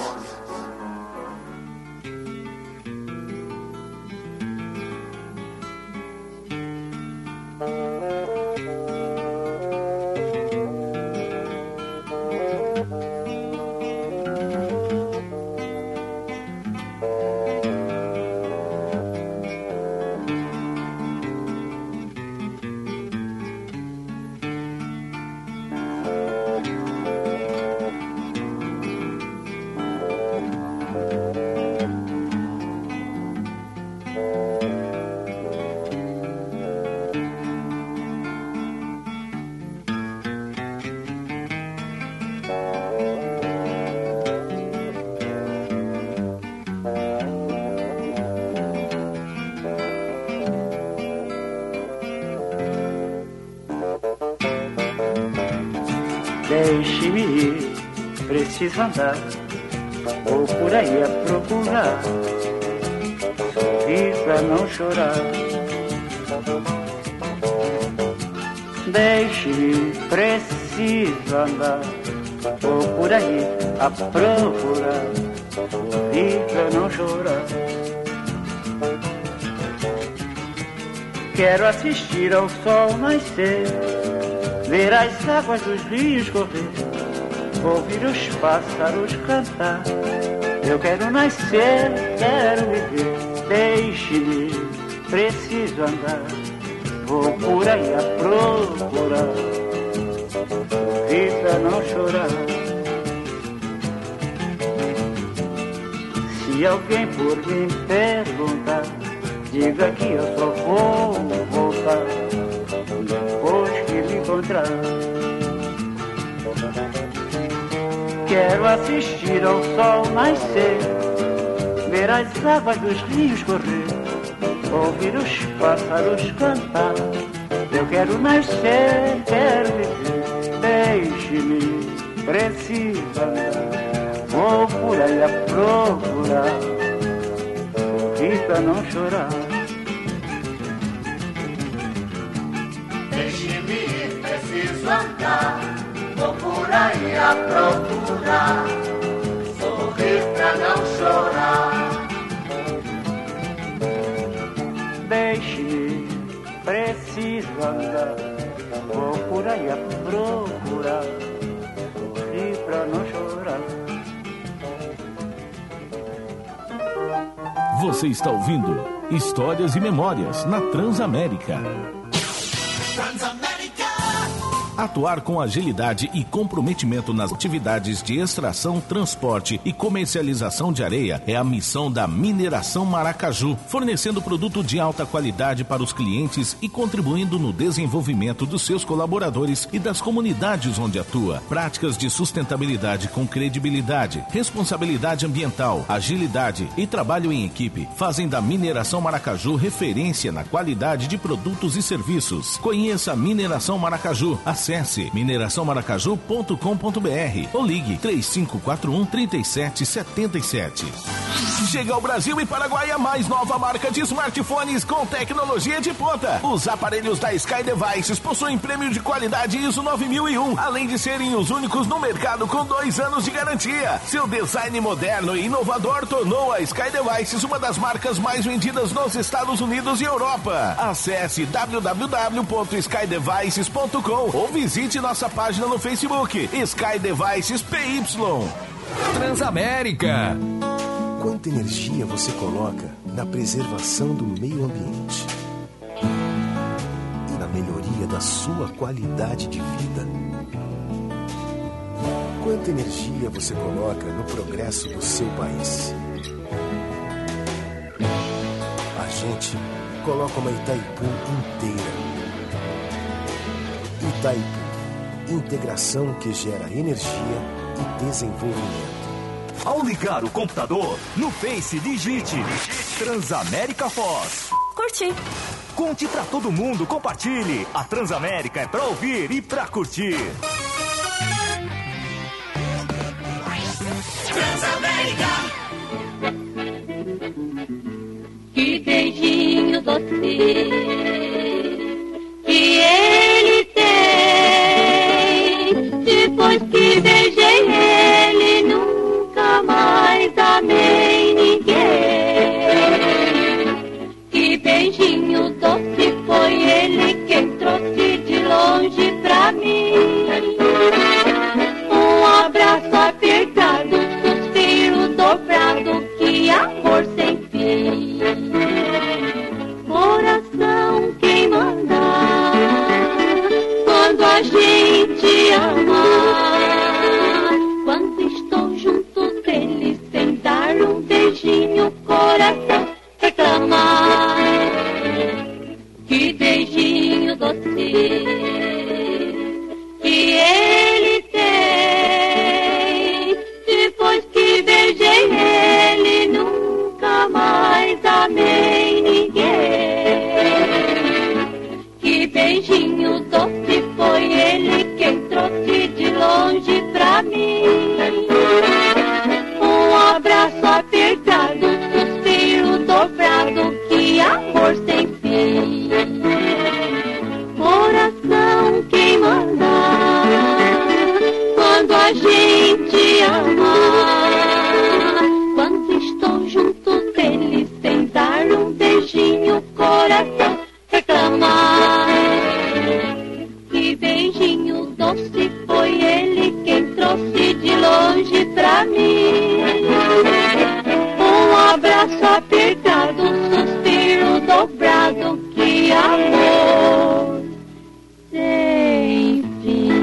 Deixe-me ir, preciso andar, vou por aí a procurar, sorrir pra não chorar. Deixe-me ir, preciso andar, vou por aí a procurar, sorrir pra não chorar. Quero assistir ao sol nascer, ver as águas dos rios correr, ouvir os pássaros cantar. Eu quero nascer, quero viver, deixe-me, preciso andar, vou por aí a procurar, sorrir pra não chorar. Se alguém por mim perguntar, diga que eu só vou voltar depois que me encontrar. Quero assistir ao sol nascer, ver as águas dos rios correr, ouvir os pássaros cantar. Eu quero nascer, quero viver, deixe-me, preciso andar, vou por aí a procurar, sorrir pra não chorar. Deixe-me ir, preciso andar, vou por aí a procurar, sorrir pra não chorar. Deixe-me, preciso andar, vou por aí a procurar, sorrir pra não chorar. Você está ouvindo Histórias e Memórias na Transamérica. Atuar com agilidade e comprometimento nas atividades de extração, transporte e comercialização de areia é a missão da Mineração Maracaju, fornecendo produto de alta qualidade para os clientes e contribuindo no desenvolvimento dos seus colaboradores e das comunidades onde atua. Práticas de sustentabilidade com credibilidade, responsabilidade ambiental, agilidade e trabalho em equipe fazem da Mineração Maracaju referência na qualidade de produtos e serviços. Conheça a Mineração Maracaju. Acesse mineração maracaju ponto com ponto br ou ligue três cinco quatro um, três sete sete sete. Chega ao Brasil e Paraguai a mais nova marca de smartphones com tecnologia de ponta. Os aparelhos da Sky Devices possuem prêmio de qualidade I S O nove mil e um, além de serem os únicos no mercado com dois anos de garantia. Seu design moderno e inovador tornou a Sky Devices uma das marcas mais vendidas nos Estados Unidos e Europa. Acesse w w w ponto sky devices ponto com ou visite nossa página no Facebook, Sky Devices P Y. Transamérica. Quanta energia você coloca na preservação do meio ambiente e na melhoria da sua qualidade de vida? Quanta energia você coloca no progresso do seu país? A gente coloca uma Itaipu inteira. Itaipu, integração que gera energia e desenvolvimento. Ao ligar o computador, no Face digite Transamérica Foz. Curti. Conte pra todo mundo, compartilhe. A Transamérica é pra ouvir e pra curtir. Transamérica. Que beijinho doce que ele tem. Depois que beijei ele, nunca te amar. Quando estou junto dele, sem dar um beijinho, o coração reclama. Que beijinho doce que ele tem. Depois que beijei ele, nunca mais amei ninguém. Que beijinho doce foi ele quem trouxe de longe pra mim. Um abraço apertado, um suspiro dobrado, que amor sem fim. Coração quem manda quando a gente ama. Quando estou junto dele, sem dar um beijinho, o coração reclama. Que beijinho doce foi ele quem trouxe de longe pra mim. Um abraço apertado, um suspiro dobrado, que amor sem fim.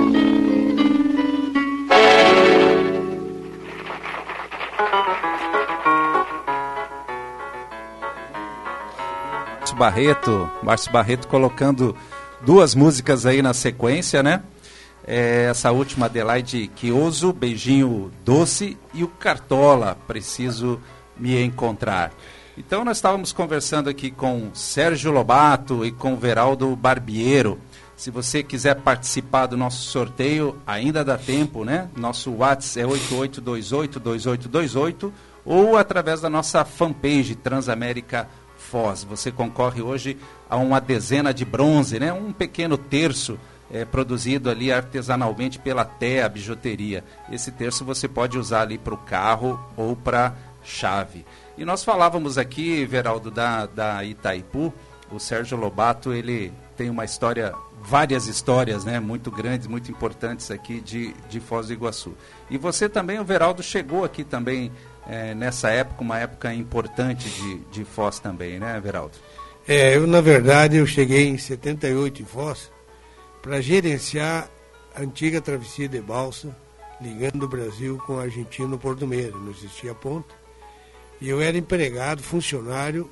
Márcio Barreto, Márcio Barreto colocando duas músicas aí na sequência, né? É, essa última, Adelaide Chioso, Beijinho Doce, e o Cartola, Preciso Me Encontrar. Então nós estávamos conversando aqui com Sérgio Lobato e com Veraldo Barbiero. Se você quiser participar do nosso sorteio, ainda dá tempo, né? Nosso WhatsApp é oito oito dois oito, dois oito dois oito ou através da nossa fanpage Transamérica Foz. Você concorre hoje a uma dezena de bronze, né? Um pequeno terço é, produzido ali artesanalmente pela T E A Bijuteria. Esse terço você pode usar ali para o carro ou para chave. E nós falávamos aqui, Veraldo, da, da Itaipu. O Sérgio Lobato, ele tem uma história, várias histórias, né, muito grandes, muito importantes aqui de, de Foz do Iguaçu. E você também, o Veraldo, chegou aqui também é, nessa época, uma época importante de, de Foz também, né, Veraldo? É, eu, na verdade, eu cheguei em setenta e oito em Foz para gerenciar a antiga travessia de balsa, ligando o Brasil com a Argentina no Porto Meiro, não existia ponte. E eu era empregado, funcionário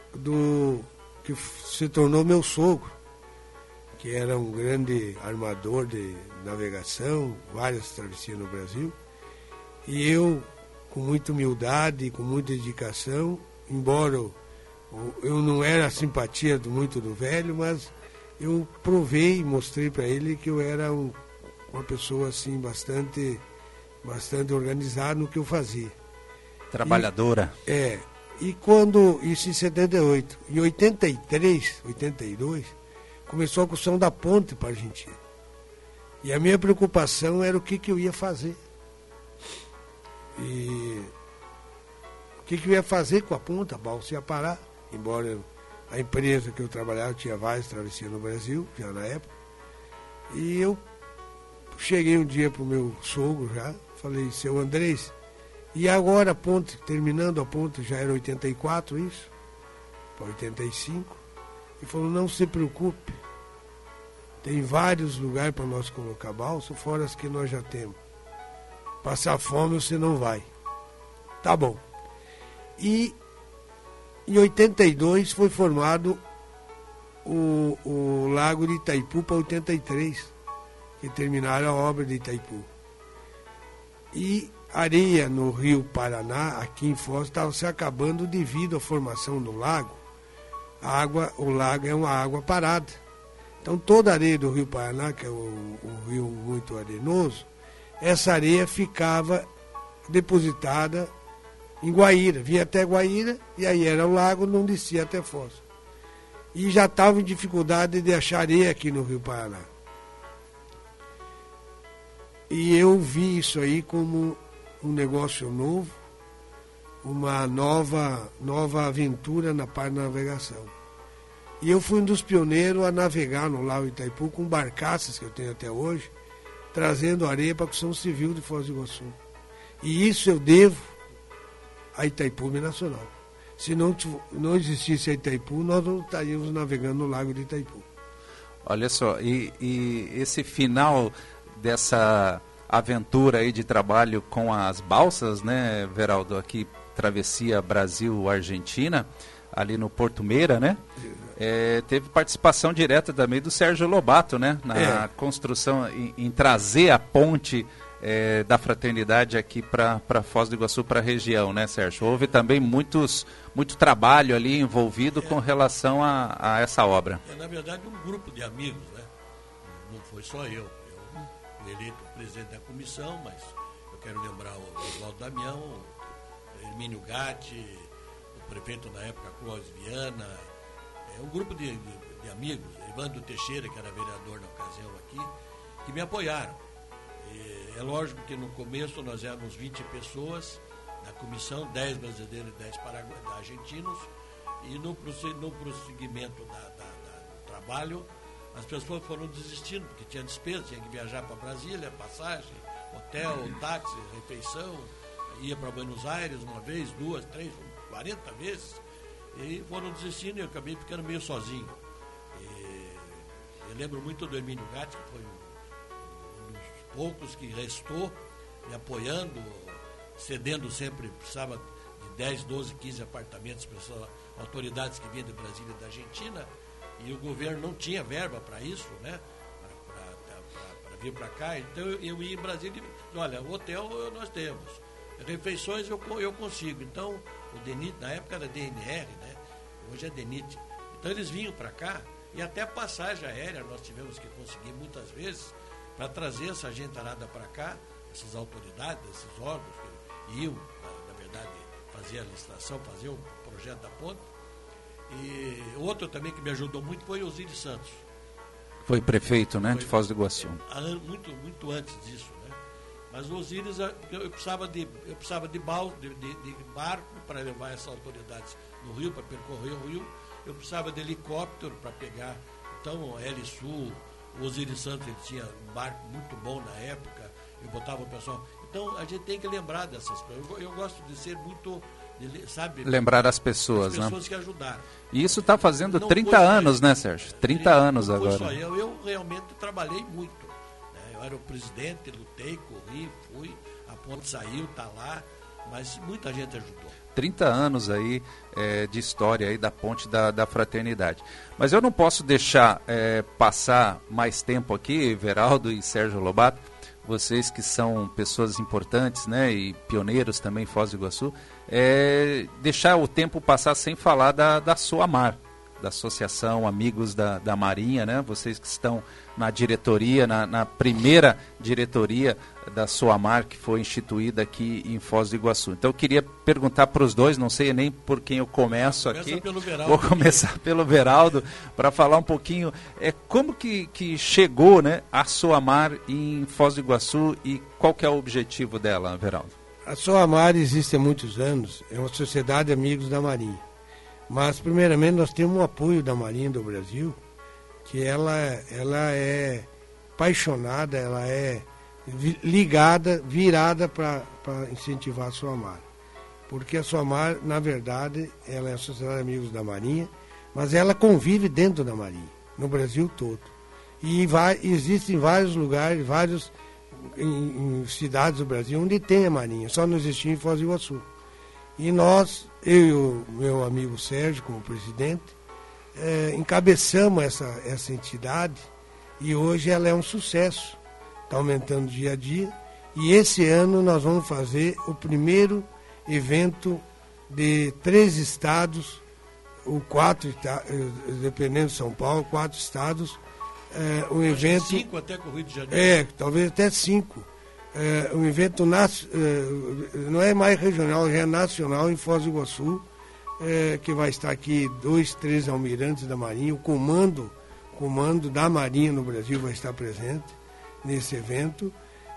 do que se tornou meu sogro, que era um grande armador de navegação, várias travessias no Brasil. E eu, com muita humildade, com muita dedicação, embora eu, eu não era a simpatia do, muito do velho, mas eu provei e mostrei para ele que eu era um, uma pessoa assim bastante, bastante organizada no que eu fazia. Trabalhadora. E, é, e quando, isso em setenta e oito, em oitenta e três, oitenta e dois, começou a construção da ponte para a Argentina. E a minha preocupação era o que, que eu ia fazer. E o que, que eu ia fazer com a ponte, a balsa ia parar, embora a empresa que eu trabalhava tinha várias travessias no Brasil, já na época. E eu cheguei um dia para o meu sogro já, falei, seu Andrés, e agora a ponte, terminando a ponte, já era oitenta e quatro isso, para oitenta e cinco, e falou, não se preocupe, tem vários lugares para nós colocar balsa, fora as que nós já temos. Passar fome você não vai. Tá bom. E em oitenta e dois foi formado o, o Lago de Itaipu para oitenta e três, que terminaram a obra de Itaipu. E areia no Rio Paraná, aqui em Foz, estava se acabando devido à formação do lago. A água, o lago é uma água parada. Então toda a areia do Rio Paraná, que é um, um rio muito arenoso, essa areia ficava depositada em Guaíra, vinha até Guaíra, e aí era o lago, não descia até Foz. E já estava em dificuldade de achar areia aqui no Rio Paraná. E eu vi isso aí como um negócio novo, uma nova, nova aventura na parte da navegação. E eu fui um dos pioneiros a navegar no Lago Itaipu com barcaças que eu tenho até hoje, trazendo areia para a construção civil de Foz do Iguaçu. E isso eu devo a Itaipu Nacional. Se não, não existisse a Itaipu, nós não estaríamos navegando no Lago de Itaipu. Olha só, e, e esse final dessa aventura aí de trabalho com as balsas, né, Veraldo, aqui travessia Brasil-Argentina, ali no Porto Meira, né? É, teve participação direta também do Sérgio Lobato, né? Na é. construção, em, em trazer a ponte é, da fraternidade aqui para Foz do Iguaçu, para a região, né, Sérgio? Houve também muitos, muito trabalho ali envolvido é. com relação a, a essa obra. É, na verdade, um grupo de amigos, né? Não foi só eu. Eu fui eleito presidente da comissão, mas eu quero lembrar o Oswaldo Damião, o Hermínio Gatti, o prefeito na época, Clóvis Viana, é um grupo de, de, de amigos, Evandro Teixeira, que era vereador na ocasião aqui, que me apoiaram. E é lógico que no começo nós éramos vinte pessoas na comissão, dez brasileiros e dez argentinos, e no, no prosseguimento da, da, da, do trabalho, as pessoas foram desistindo, porque tinha despesa, tinha que viajar para Brasília, passagem, hotel, táxi, refeição, ia para Buenos Aires uma vez, duas, três, quarenta vezes, e foram desistindo e eu acabei ficando meio sozinho. E eu lembro muito do Hermínio Gatti, que foi um, um dos poucos que restou me apoiando, cedendo sempre, precisava de dez, doze, quinze apartamentos para essas autoridades que vinham de Brasília e da Argentina, e o governo não tinha verba para isso, né? Para vir para cá. Então eu, eu ia em Brasília e disse, olha, o hotel nós temos, refeições eu, eu consigo. Então o DENIT, na época era D N R, né? Hoje é DENIT. Então eles vinham para cá e até a passagem aérea nós tivemos que conseguir muitas vezes para trazer essa gente arada para cá, essas autoridades, esses órgãos que iam, na, na verdade, fazer a licitação, fazer o projeto da ponte. E outro também que me ajudou muito foi o Osíris Santos. Foi prefeito, né, foi, de Foz do Iguaçu. Muito, muito antes disso, né? Mas o Osíris, eu precisava de, eu precisava de, bal, de, de, de barco para levar essas autoridades no Rio, para percorrer o Rio. Eu precisava de helicóptero para pegar. Então, o L Sul, o Osíris Santos, ele tinha um barco muito bom na época, eu botava o pessoal. Então, a gente tem que lembrar dessas coisas. Eu, eu gosto de ser muito, de, sabe? Lembrar as pessoas, as pessoas né? que ajudaram. E isso está fazendo não trinta anos, né, Sérgio? trinta anos não agora. Foi só eu, eu realmente trabalhei muito. Né? Eu era o presidente, lutei, corri, fui, a ponte saiu, está lá, mas muita gente ajudou. trinta anos aí é, de história aí da ponte da, da fraternidade. Mas eu não posso deixar é, passar mais tempo aqui, Veraldo e Sérgio Lobato, vocês que são pessoas importantes, né, e pioneiros também em Foz do Iguaçu, é, deixar o tempo passar sem falar da, da SOAMAR, da Associação Amigos da, da Marinha, né, vocês que estão na diretoria, na, na primeira diretoria da SOAMAR que foi instituída aqui em Foz do Iguaçu. Então eu queria perguntar para os dois, não sei nem por quem eu começo Começa aqui, pelo Veraldo. Vou começar pelo Veraldo, para falar um pouquinho, é, como que, que chegou, né, a SOAMAR em Foz do Iguaçu e qual que é o objetivo dela, Veraldo? A SOAMAR existe há muitos anos, é uma sociedade de amigos da Marinha. Mas, primeiramente, nós temos um apoio da Marinha do Brasil, que ela, ela é apaixonada, ela é ligada, virada para incentivar a SOAMAR. Porque a SOAMAR, na verdade, ela é a Sociedade de Amigos da Marinha, mas ela convive dentro da Marinha, no Brasil todo. E vai, existem vários lugares, vários em, em cidades do Brasil onde tem a Marinha, só não existia em Foz do Iguaçu. E nós, eu e o meu amigo Sérgio, como presidente, é, encabeçamos essa, essa entidade e hoje ela é um sucesso. Está aumentando dia a dia. E esse ano nós vamos fazer o primeiro evento de três estados, ou quatro, dependendo de São Paulo, quatro estados. É, um evento, cinco até com o Rio de Janeiro. É, talvez até cinco. É, um evento nas, é, não é mais regional, já é nacional em Foz do Iguaçu, é, que vai estar aqui dois, três almirantes da Marinha, o comando, comando da Marinha no Brasil vai estar presente nesse evento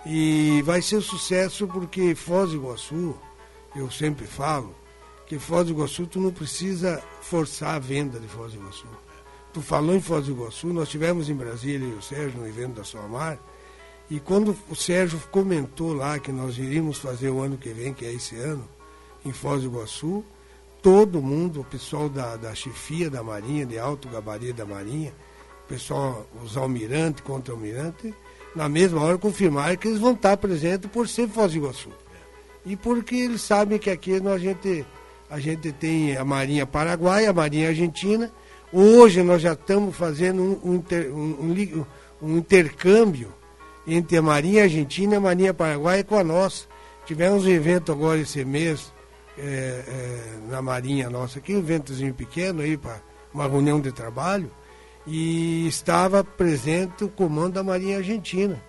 e vai ser sucesso porque Foz do Iguaçu, eu sempre falo, que Foz do Iguaçu tu não precisa forçar a venda de Foz do Iguaçu. Tu falou em Foz do Iguaçu, nós tivemos em Brasília e o Sérgio no evento da SOAMAR. E quando o Sérgio comentou lá que nós iríamos fazer o ano que vem, que é esse ano, em Foz do Iguaçu, todo mundo, o pessoal da, da chefia da Marinha, de alto gabarito da Marinha, pessoal, os almirantes, contra-almirantes, na mesma hora confirmaram que eles vão estar presentes por ser Foz do Iguaçu. E porque eles sabem que aqui a gente, a gente tem a Marinha Paraguaia, a Marinha Argentina. Hoje nós já estamos fazendo um, um, inter, um, um, um intercâmbio entre a Marinha Argentina e a Marinha Paraguaia com a nossa. Tivemos um evento agora esse mês é, é, na Marinha nossa aqui, um eventozinho pequeno aí para uma reunião de trabalho, e estava presente o comando da Marinha Argentina.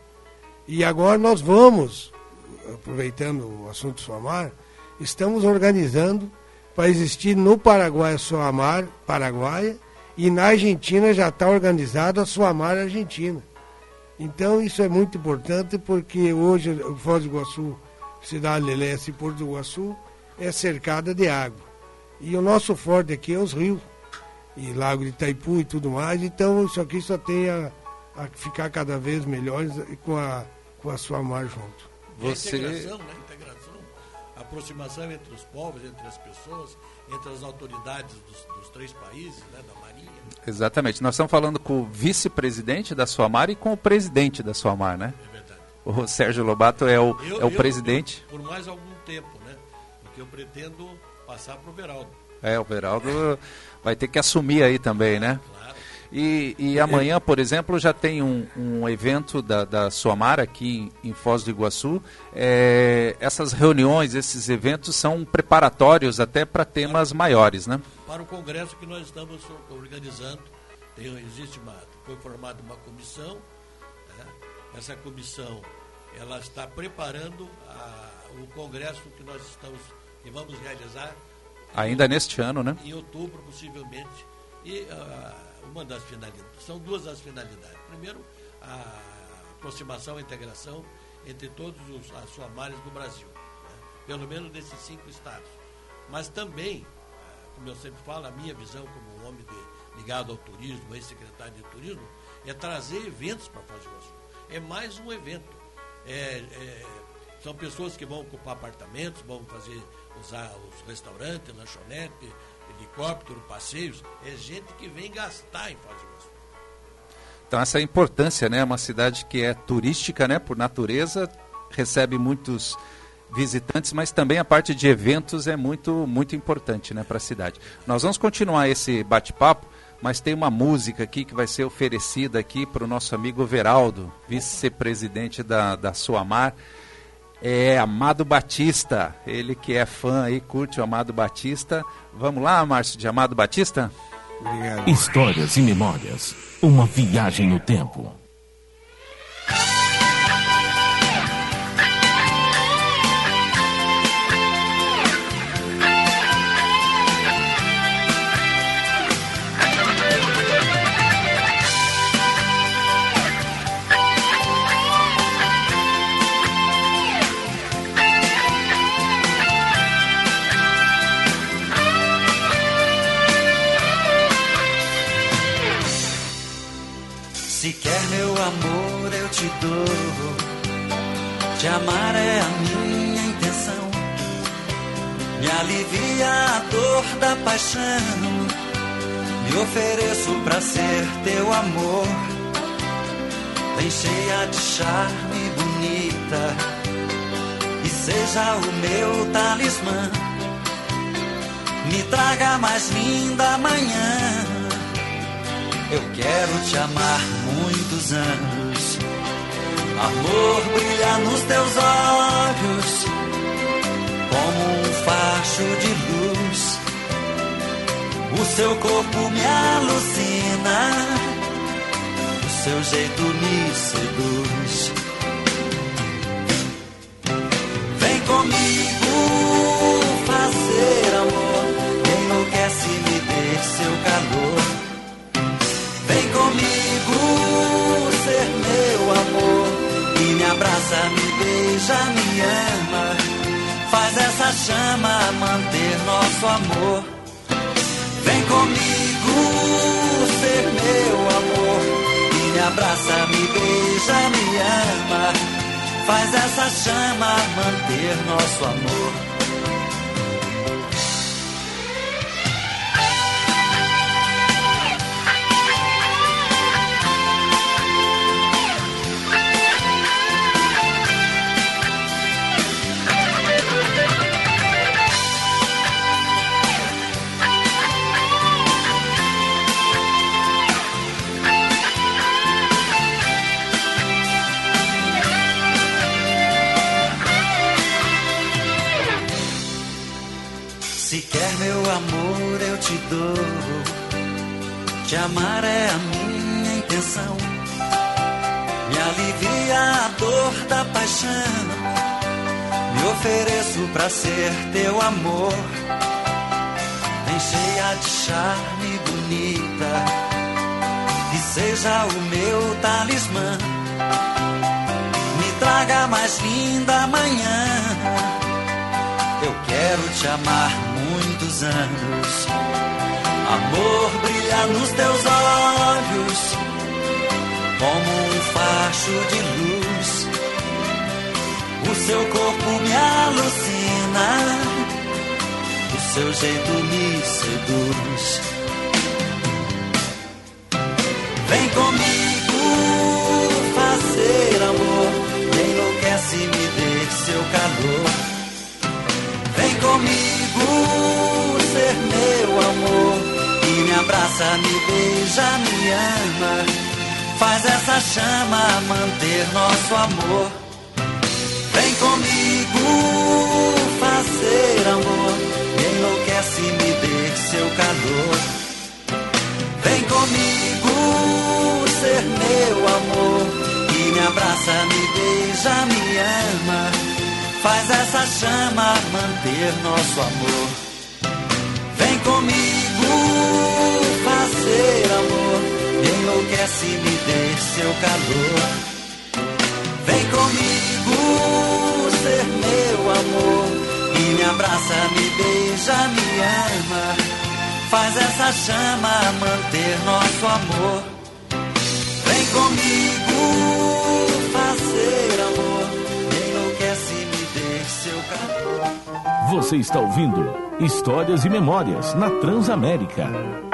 E agora nós vamos, aproveitando o assunto SOAMAR, estamos organizando para existir no Paraguai a SOAMAR Paraguaia, e na Argentina já está organizada a SOAMAR Argentina. Então isso é muito importante, porque hoje o Foz do Iguaçu, Cidade de Leste e Porto do Iguaçu, é cercada de água. E o nosso forte aqui é os rios, e Lago de Itaipu e tudo mais. Então isso aqui só tem a, a ficar cada vez melhor com a, com a SOAMAR junto. Você... A integração, né? Integração, a aproximação entre os povos, entre as pessoas, entre as autoridades dos, dos três países, né? Da Marinha. Exatamente. Nós estamos falando com o vice-presidente da SOAMAR e com o presidente da SOAMAR, né? É verdade. O Sérgio Lobato é o, eu, é o eu, presidente. Eu, por mais algum tempo, né? Porque eu pretendo passar para o Veraldo. É, o Veraldo vai ter que assumir aí também, né? Claro. E, e amanhã, por exemplo, já tem um, um evento da, da SOAMAR aqui em, em Foz do Iguaçu. É, essas reuniões, esses eventos são preparatórios até para temas maiores, né? Para o congresso que nós estamos organizando, tem, existe uma, foi formada uma comissão, né? Essa comissão ela está preparando a, o congresso que nós estamos que vamos realizar ainda neste ano, né? Em outubro, possivelmente. E uh, uma das finalidades, são duas das finalidades. Primeiro, a aproximação, a integração entre todos os as SOAMARes do Brasil, né? Pelo menos desses cinco estados. Mas também, uh, como eu sempre falo, a minha visão como um homem de, ligado ao turismo, ex-secretário de turismo, é trazer eventos para Foz do Iguaçu. É mais um evento. É, é, são pessoas que vão ocupar apartamentos, vão fazer, usar os restaurantes, lanchonete, helicóptero, passeios. É gente que vem gastar em Foz do Iguaçu. Então essa é a importância, né? Uma cidade que é turística, né? Por natureza, recebe muitos visitantes, mas também a parte de eventos é muito, muito importante, né, para a cidade. Nós vamos continuar esse bate-papo, mas tem uma música aqui que vai ser oferecida aqui para o nosso amigo Veraldo, vice-presidente da, da SOAMAR. É Amado Batista, ele que é fã aí, curte o Amado Batista. Vamos lá, Márcio, de Amado Batista? Obrigado. Histórias e memórias, uma viagem no tempo. Se quer meu amor, eu te dou. Te amar é a minha intenção. Me alivia a dor da paixão. Me ofereço pra ser teu amor. Vem cheia de charme bonita e seja o meu talismã. Me traga a mais linda manhã. Eu quero te amar muitos anos. Amor brilha nos teus olhos como um facho de luz. O seu corpo me alucina, o seu jeito me seduz. Vem comigo fazer amor, enlouquece, me dê seu calor. Vem comigo ser meu amor e me abraça, me beija, me ama. Faz essa chama manter nosso amor. Vem comigo ser meu amor e me abraça, me beija, me ama. Faz essa chama manter nosso amor. amor eu te dou. Te amar é a minha intenção. Me alivia a dor da paixão. Me ofereço pra ser teu amor. Vem cheia de charme, bonita, que seja o meu talismã. Me traga a mais linda manhã. Eu quero te amar muitos anos. Amor brilha nos teus olhos como um facho de luz. O seu corpo me alucina, o seu jeito me seduz. Vem comigo fazer amor, me enlouquece, me dê seu calor. Vem comigo ser meu amor, e me abraça, me beija, me ama. Faz essa chama manter nosso amor. Vem comigo fazer amor, me enlouquece, me dê seu calor. Vem comigo ser meu amor, e me abraça, me beija, me ama. Faz essa chama manter nosso amor. Vem comigo fazer amor, me enlouquece, me dê seu calor. Vem comigo ser meu amor, e me abraça, me beija, me ama. Faz essa chama manter nosso amor. Vem comigo fazer amor, me enlouquece, me dê seu calor. Você está ouvindo Histórias e Memórias na Transamérica.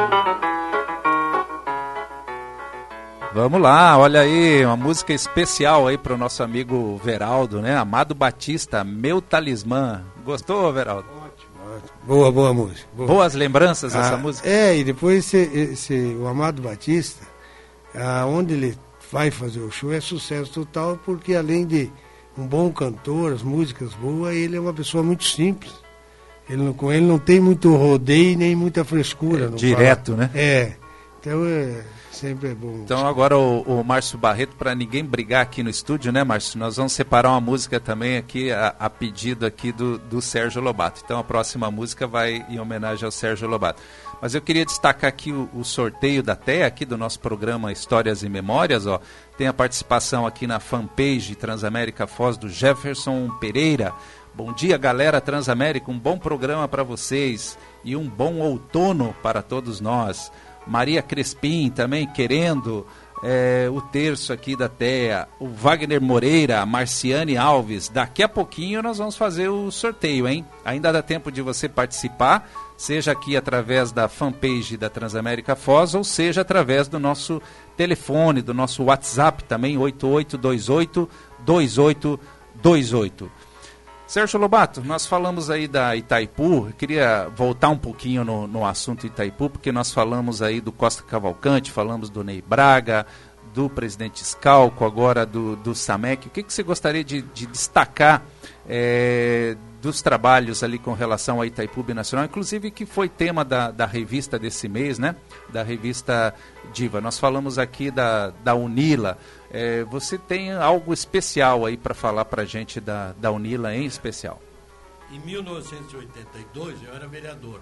Vamos lá, olha aí, uma música especial aí para o nosso amigo Veraldo, né? Amado Batista, Meu Talismã. Gostou, Veraldo? Ótimo, ótimo. Boa, boa música. Boa. Boas lembranças dessa ah, música? É, e depois esse, esse, o Amado Batista, ah, onde ele vai fazer o show é sucesso total, porque além de um bom cantor, as músicas boas, ele é uma pessoa muito simples. Ele não, com ele não tem muito rodeio nem muita frescura. É, direto, fala. Né? É, então é... Sempre é bom. Então agora o, o Márcio Barreto, para ninguém brigar aqui no estúdio, né, Márcio? Nós vamos separar uma música também aqui, a, a pedido aqui do, do Sérgio Lobato. Então a próxima música vai em homenagem ao Sérgio Lobato. Mas eu queria destacar aqui o, o sorteio da T E A, aqui do nosso programa Histórias e Memórias. Ó. Tem a participação aqui na fanpage Transamérica Foz do Jefferson Pereira. Bom dia, galera Transamérica, um bom programa para vocês e um bom outono para todos nós. Maria Crespim também querendo é, o terço aqui da T E A, o Wagner Moreira, a Marciane Alves. Daqui a pouquinho nós vamos fazer o sorteio, hein? Ainda dá tempo de você participar, seja aqui através da fanpage da Transamérica Foz, ou seja através do nosso telefone, do nosso WhatsApp também, oito oito dois oito, dois oito dois oito. Sérgio Lobato, nós falamos aí da Itaipu, eu queria voltar um pouquinho no, no assunto Itaipu, porque nós falamos aí do Costa Cavalcante, falamos do Ney Braga, do presidente Scalco, agora do, do Samec. O que, que você gostaria de, de destacar é, dos trabalhos ali com relação à Itaipu Binacional, inclusive que foi tema da, da revista desse mês, né? Da revista Diva. Nós falamos aqui da, da Unila. É, você tem algo especial aí para falar para a gente da, da Unila em especial? Em mil novecentos e oitenta e dois eu era vereador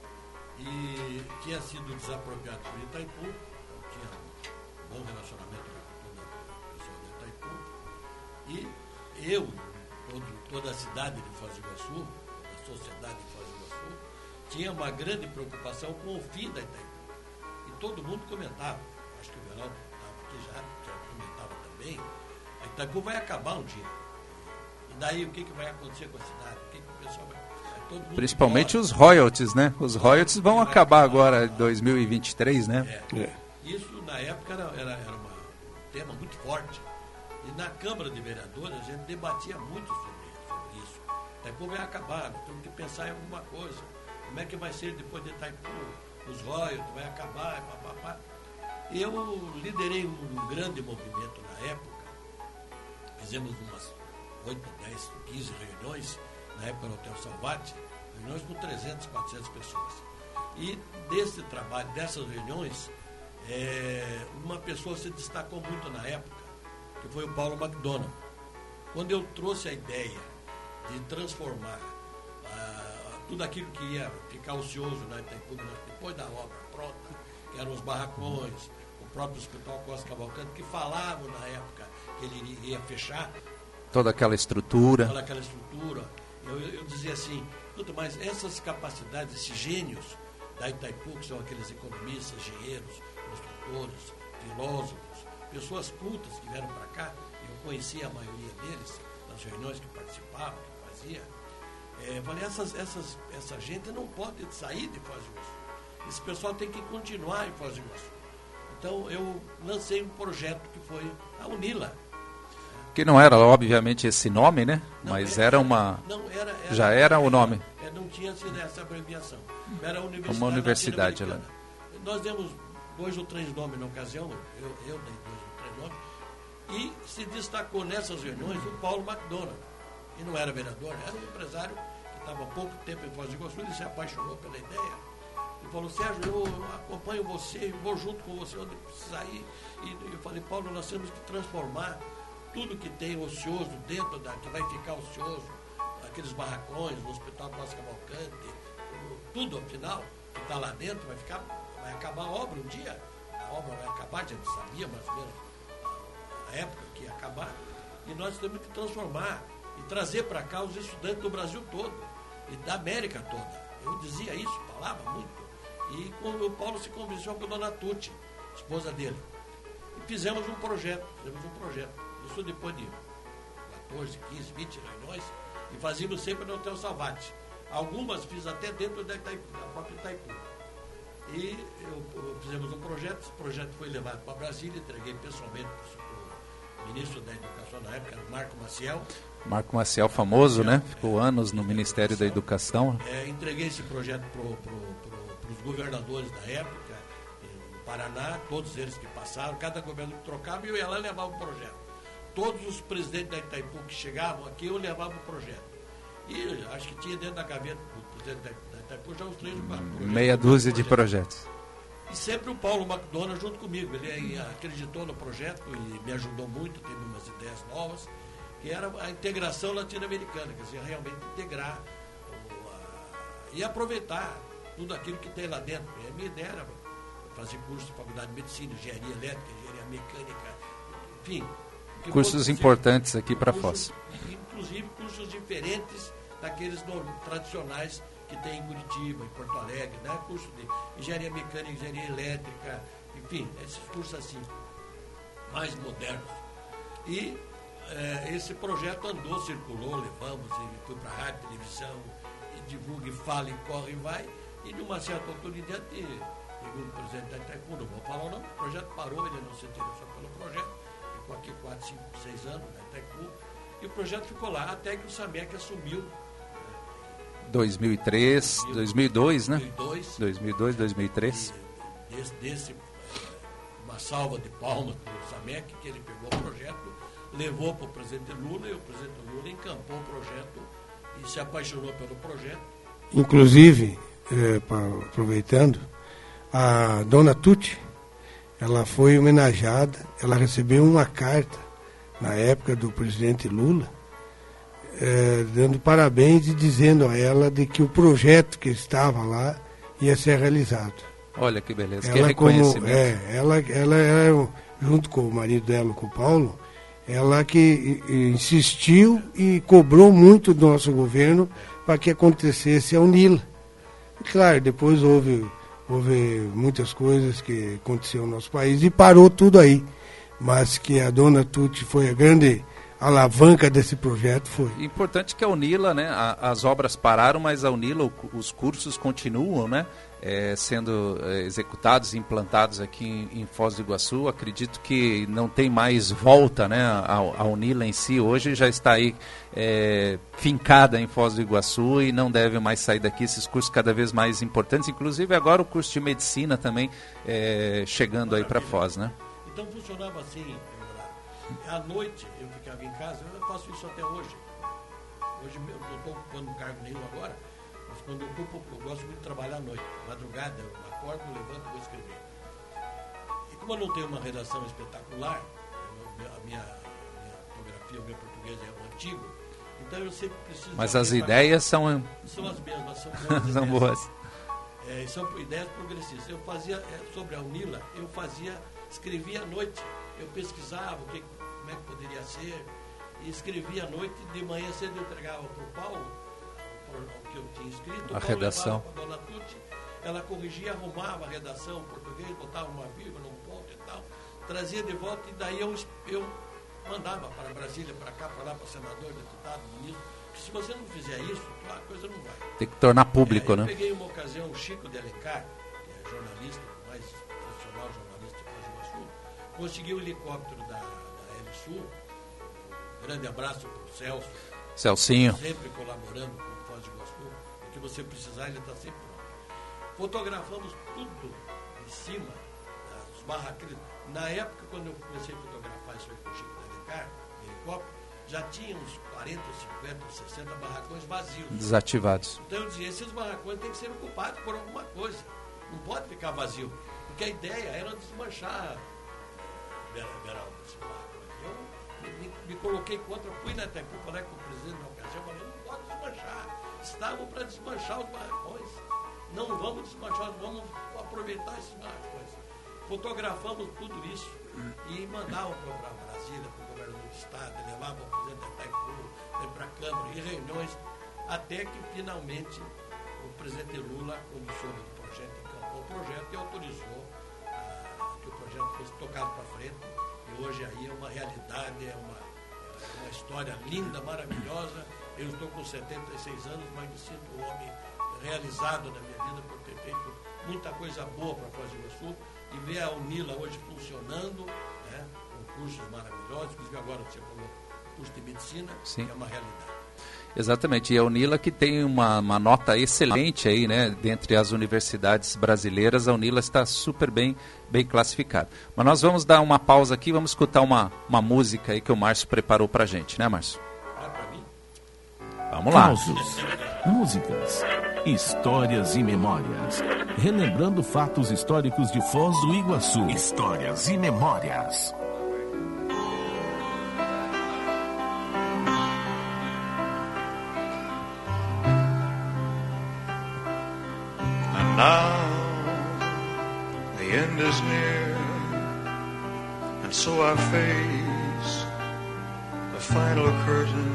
e tinha sido desapropriado por Itaipu. Eu tinha um bom relacionamento com toda a pessoa de Itaipu e eu, todo, toda a cidade de Foz do Iguaçu, a sociedade de Foz do Iguaçu, tinha uma grande preocupação com o fim da Itaipu e todo mundo comentava, acho que o Veraldo estava aqui já, já comentava também, a Itaipu vai acabar um dia. E daí o que, que vai acontecer com a cidade? O que, que o pessoal vai... Todo mundo Principalmente embora. Os royalties, né? Os royalties vão acabar agora em dois mil e vinte e três, né? É. É. Isso, na época, era, era, era uma, um tema muito forte. E na Câmara de Vereadores, a gente debatia muito sobre, sobre isso. Itaipu vai acabar, nós temos que pensar em alguma coisa. Como é que vai ser depois de Itaipu? Os royalties vai acabar, papapá. Eu liderei um, um grande movimento na época. Fizemos umas oito, dez, quinze reuniões, na época no Hotel Salvati, reuniões com trezentas, quatrocentas pessoas. E desse trabalho, dessas reuniões, é, uma pessoa se destacou muito na época, que foi o Paulo McDonald. Quando eu trouxe a ideia de transformar ah, tudo aquilo que ia ficar ocioso na Itaipu, depois da obra pronta, que eram os barracões, o próprio Hospital Costa Cavalcante, que falavam na época que ele ia fechar. Toda aquela estrutura. Toda aquela estrutura. Eu, eu dizia assim, mas essas capacidades, esses gênios da Itaipu, que são aqueles economistas, engenheiros, construtores, filósofos, pessoas cultas que vieram para cá, eu conhecia a maioria deles, nas reuniões que participavam, que fazia. É, falei, essas, essas, essa gente não pode sair de Foz do Iguaçu. Esse pessoal tem que continuar em Foz do Iguaçu. Então eu lancei um projeto que foi a Unila. Que não era, obviamente, esse nome, né? Não, Mas era, era uma... Não, era, era, já era o nome. É, não tinha sido essa abreviação. Era a universidade uma universidade lá. Nós demos dois ou três nomes na ocasião, eu, eu dei dois ou três nomes, e se destacou nessas reuniões o Paulo McDonald. E não era vereador, era um empresário que estava há pouco tempo em Foz do Iguaçu, ele se apaixonou pela ideia. Ele falou, Sérgio, eu acompanho você, vou junto com você onde precisar ir. E eu falei, Paulo, nós temos que transformar tudo que tem ocioso dentro da, que vai ficar ocioso, aqueles barracões, o Hospital Costa Cavalcante, tudo, afinal, que está lá dentro, vai ficar, vai acabar a obra um dia, a obra vai acabar, a gente sabia mais ou menos a, a época que ia acabar, e nós temos que transformar e trazer para cá os estudantes do Brasil todo, e da América toda. Eu dizia isso, falava muito, e quando o Paulo se convenceu com a dona Tuti, esposa dele, e fizemos um projeto, fizemos um projeto. Isso depois de quatorze, quinze, vinte reuniões, e fazíamos sempre no Hotel Salvati. Algumas fiz até dentro da, Itaipu, da própria Itaipu. E eu, eu, fizemos um projeto, esse projeto foi levado para Brasília, entreguei pessoalmente para o ministro da Educação na época, Marco Maciel. Marco Maciel, famoso, Maciel, né? Ficou é, anos no Ministério da Educação. É, entreguei esse projeto para pro, pro, pro, os governadores da época, no Paraná, todos eles que passaram, cada governo que trocava, e eu ia lá e levava o projeto. Todos os presidentes da Itaipu que chegavam aqui, eu levava o projeto. E acho que tinha dentro da gaveta do presidente da Itaipu já uns três ou quatro projetos. Meia dúzia de projetos. E sempre o Paulo McDonald junto comigo. Ele acreditou no projeto e me ajudou muito, teve umas ideias novas, que era a integração latino-americana, quer dizer, realmente integrar o, a, e aproveitar tudo aquilo que tem lá dentro. E a minha ideia era fazer curso de faculdade de medicina, engenharia elétrica, engenharia mecânica, enfim. Cursos importantes aqui para Foz. Inclusive cursos diferentes daqueles tradicionais que tem em Curitiba, em Porto Alegre, né? Curso de engenharia mecânica, engenharia elétrica, enfim, esses cursos assim, mais modernos. E eh, esse projeto andou, circulou, levamos, e foi para a rádio, televisão, e divulga, e fala, e corre, e vai, e de uma certa altura em diante, segundo o presidente da Itaipu, não vou falar o nome, o projeto parou, ele não se interessou pelo projeto, ficou aqui quatro, cinco, seis anos na Itaipu, e o projeto ficou lá até que o Samec assumiu. dois mil e três, dois mil e dois, né? dois mil e dois, dois mil e três. E desse, desse, uma salva de palmas para o Samec, que ele pegou o projeto, levou para o presidente Lula, e o presidente Lula encampou o projeto e se apaixonou pelo projeto. Inclusive, é, pra, aproveitando, a dona Tuti, ela foi homenageada, ela recebeu uma carta na época do presidente Lula, é, dando parabéns e dizendo a ela de que o projeto que estava lá ia ser realizado. Olha que beleza, ela, que reconhecimento. Como, é, ela, ela, ela, junto com o marido dela, com o Paulo, ela que insistiu e cobrou muito do nosso governo para que acontecesse a Unila. E, claro, depois houve... Houve muitas coisas que aconteceram no nosso país e parou tudo aí. Mas que a dona Tuti foi a grande alavanca desse projeto, foi. Importante que a Unila, né, a, as obras pararam, mas a Unila, o, os cursos continuam, né, é, sendo é, executados e implantados aqui em, em Foz do Iguaçu. Acredito que não tem mais volta, né, a, a Unila em si hoje já está aí é, fincada em Foz do Iguaçu e não deve mais sair daqui. Esses cursos cada vez mais importantes, inclusive agora o curso de medicina também é, chegando aí para Foz, né? Então funcionava assim, à noite eu ficava em casa, eu faço isso até hoje. Hoje eu não estou ocupando cargo nenhum agora, Mas quando eu ocupo, eu gosto muito de trabalhar à noite. Madrugada, eu acordo, levanto e vou escrever. E como eu não tenho uma redação espetacular, eu, a minha, minha ortografia, o meu português é antigo, então eu sempre preciso... Mas as ideias são... São as mesmas, são boas. São boas. É, são ideias progressistas. Eu fazia, é, sobre a Unila, eu fazia, escrevia à noite. Eu pesquisava o que, como é que poderia ser, e escrevia à noite, de manhã cedo eu entregava para o Paulo o que eu tinha escrito. A redação. Para a dona Tuti, ela corrigia, arrumava a redação em português, botava uma vírgula, um ponto e tal, trazia de volta, e daí eu, eu mandava para Brasília, para cá, para lá, para senador, deputado, ministro. Se você não fizer isso, a coisa não vai. Tem que tornar público, é, eu né? Eu peguei uma ocasião, o Chico de Alencar, que é jornalista, mais profissional jornalista de Foz do Iguaçu, conseguiu o helicóptero da, da L Sul. Um grande abraço para o Celso. Celcinho. Sempre colaborando com o Foz do Iguaçu. O que você precisar, ele está sempre pronto. Fotografamos tudo em cima das barracas. Na época, quando eu comecei a fotografar isso aí com o Chico de Alencar, de helicóptero, já tinha uns quarenta, cinquenta, sessenta barracões vazios. Desativados. Então eu dizia, esses barracões têm que ser ocupados por alguma coisa. Não pode ficar vazio. Porque a ideia era desmanchar Beraldo, esse barracão. Eu me, me, me coloquei contra, fui na Itaipu, falei com o presidente na ocasião, falei, não pode desmanchar. Estavam para desmanchar os barracões. Não vamos desmanchar, vamos aproveitar esses barracões. Fotografamos tudo isso e mandavam para Brasília, para o governo do Estado, levavam o presidente da Itaipu, para a Câmara, em reuniões, até que finalmente o presidente Lula, quando soube do projeto, encampou o projeto e autorizou ah, que o projeto fosse tocado para frente. E hoje aí é uma realidade, é uma, é uma história linda, maravilhosa. Eu estou com setenta e seis anos, mas me sinto um homem realizado na minha vida por ter feito muita coisa boa para Foz do Iguaçu. E ver a Unila hoje funcionando, né, com cursos maravilhosos, inclusive agora você falou curso de medicina, Sim. que é uma realidade. Exatamente, e a Unila que tem uma, uma nota excelente aí, né, dentre as universidades brasileiras, a Unila está super bem, bem classificada. Mas nós vamos dar uma pausa aqui, vamos escutar uma, uma música aí que o Márcio preparou pra gente, né, Márcio? É pra mim? Vamos lá. Causos, músicas, histórias e memórias. Relembrando fatos históricos de Foz do Iguaçu. Histórias e memórias. And now the end is near, and so I face the final curtain.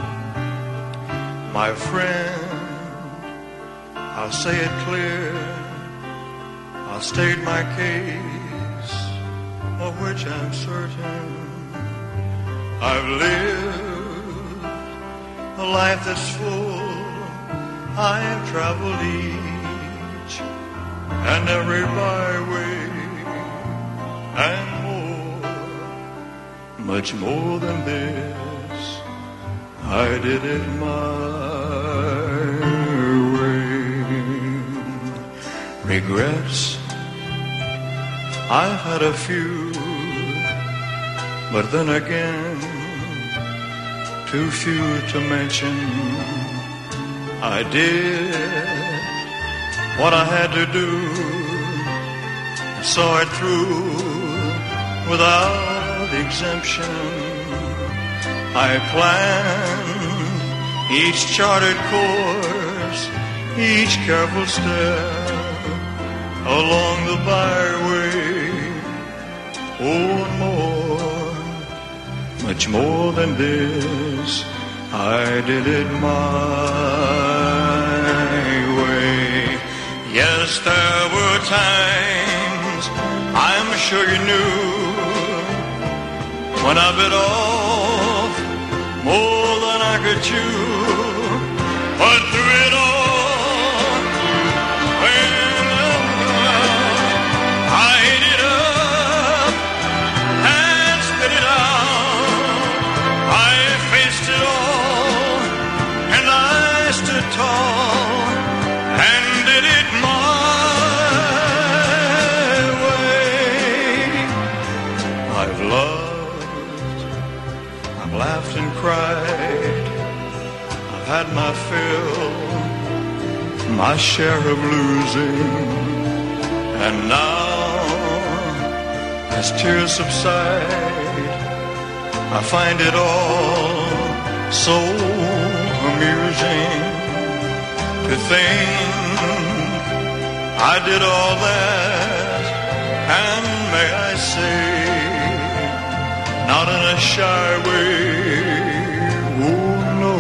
My friend, I'll say it clear, I'll state my case, of which I'm certain. I've lived a life that's full, I have traveled each and every byway, and more, much more than this, I did it my regrets, I've had a few, but then again, too few to mention. I did what I had to do, and saw it through without exemption. I planned each charted course, each careful step along the byway. Oh, and more, much more than this, I did it my way. Yes, there were times, I'm sure you knew, when I bit off more than I could chew, but through it all, cried, I've had my fill, my share of losing. And now, as tears subside, I find it all so amusing to think I did all that, and may I say, not in a shy way, oh no,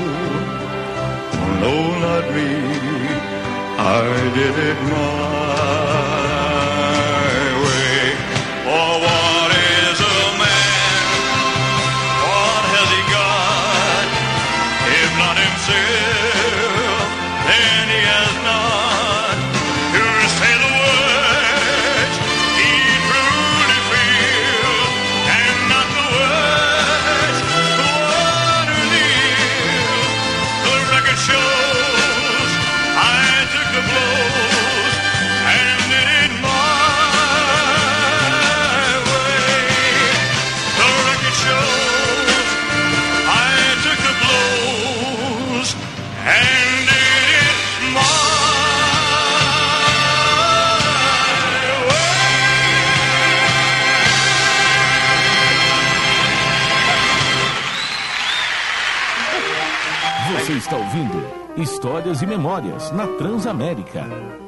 no, not me, I did it my way. Oh, what is a man? What has he got? If not himself, then he has not to say the words he truly feels, and not the words the one who lives. The record shows I took the blows and did it my way. The record shows I took the blows and did it my Você está ouvindo Histórias e Memórias na Transamérica.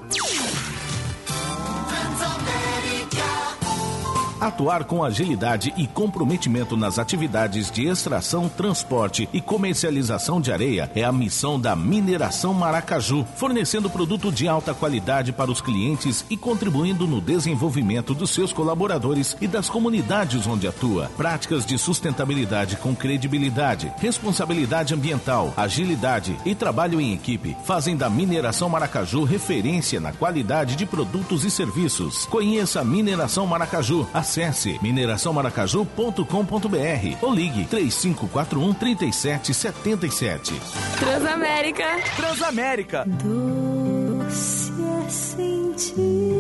Atuar com agilidade e comprometimento nas atividades de extração, transporte e comercialização de areia é a missão da Mineração Maracaju, fornecendo produto de alta qualidade para os clientes e contribuindo no desenvolvimento dos seus colaboradores e das comunidades onde atua. Práticas de sustentabilidade com credibilidade, responsabilidade ambiental, agilidade e trabalho em equipe fazem da Mineração Maracaju referência na qualidade de produtos e serviços. Conheça a Mineração Maracaju. Acesse mineração maracaju ponto com ponto b r ou ligue três cinco quatro um, três sete sete sete. Transamérica. Transamérica. Doce é sentir.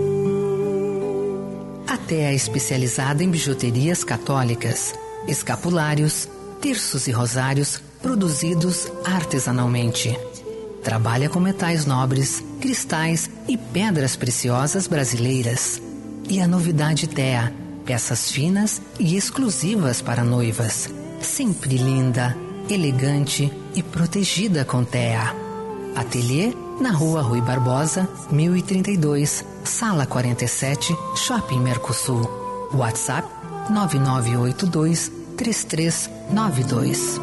Até é especializada em bijuterias católicas, escapulários, terços e rosários produzidos artesanalmente. Trabalha com metais nobres, cristais e pedras preciosas brasileiras. E a novidade T E A. Peças finas e exclusivas para noivas. Sempre linda, elegante e protegida com T E A. Ateliê na Rua Rui Barbosa, mil e trinta e dois, Sala quarenta e sete, Shopping Mercosul. WhatsApp nove nove oito dois, três três nove dois.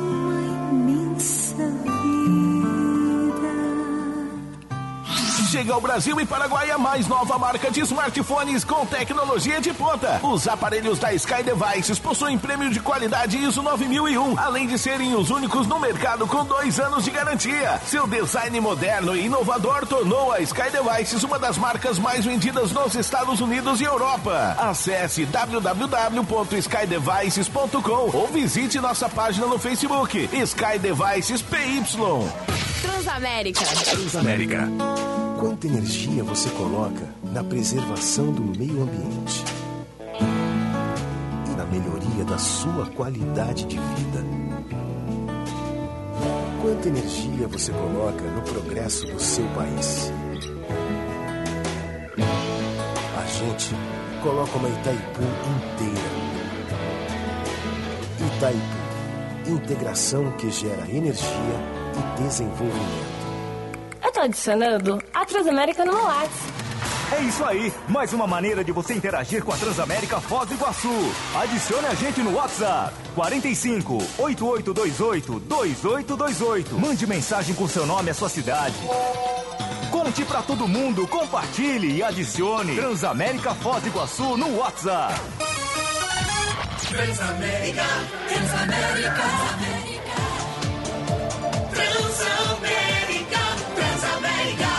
Chega ao Brasil e Paraguai a mais nova marca de smartphones com tecnologia de ponta. Os aparelhos da Sky Devices possuem prêmio de qualidade I S O nove mil e um, além de serem os únicos no mercado com dois anos de garantia. Seu design moderno e inovador tornou a Sky Devices uma das marcas mais vendidas nos Estados Unidos e Europa. Acesse w w w ponto sky devices ponto com ou visite nossa página no Facebook Sky Devices P Y. Transamérica. Transamérica. Quanta energia você coloca na preservação do meio ambiente e na melhoria da sua qualidade de vida? Quanta energia você coloca no progresso do seu país? A gente coloca uma Itaipu inteira. Itaipu, integração que gera energia e desenvolvimento. Eu tô adicionando a Transamérica no meu WhatsApp. É isso aí, mais uma maneira de você interagir com a Transamérica Foz do Iguaçu. Adicione a gente no WhatsApp quarenta e cinco, oito oito dois oito, dois oito dois oito. Mande mensagem com seu nome e a sua cidade. Conte pra todo mundo, compartilhe e adicione Transamérica Foz do Iguaçu no WhatsApp. Transamérica, Transamérica, Transamérica, Transamérica.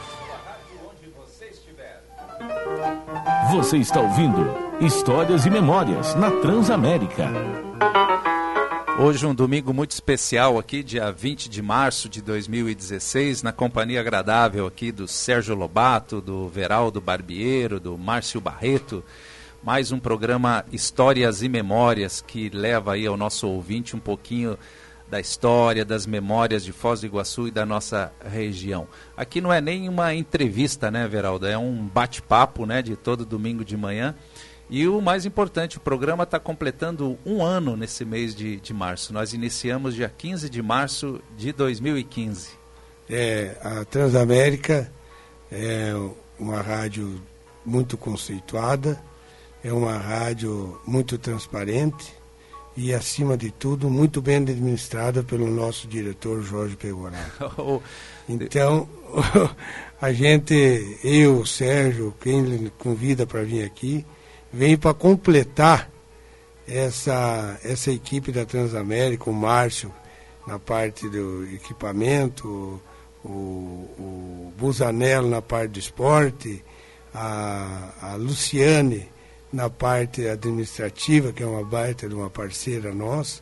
Você está ouvindo Histórias e Memórias na Transamérica. Hoje um domingo muito especial aqui, dia vinte de março de dois mil e dezesseis, na companhia agradável aqui do Sérgio Lobato, do Veraldo Barbiero, do Márcio Barreto. Mais um programa Histórias e Memórias que leva aí ao nosso ouvinte um pouquinho da história, das memórias de Foz do Iguaçu e da nossa região. Aqui não é nem uma entrevista, né, Veraldo? É um bate-papo, né, de todo domingo de manhã. E o mais importante, o programa está completando um ano nesse mês de, de março. Nós iniciamos dia quinze de março de dois mil e quinze. É, a Transamérica é uma rádio muito conceituada, é uma rádio muito transparente e, acima de tudo, muito bem administrada pelo nosso diretor Jorge Pegoraro. Então, a gente, eu, o Sérgio, quem ele convida para vir aqui, vem para completar essa, essa equipe da Transamérica, o Márcio na parte do equipamento, o, o Busanello na parte do esporte, a, a Luciane na parte administrativa, que é uma baita de uma parceira nossa,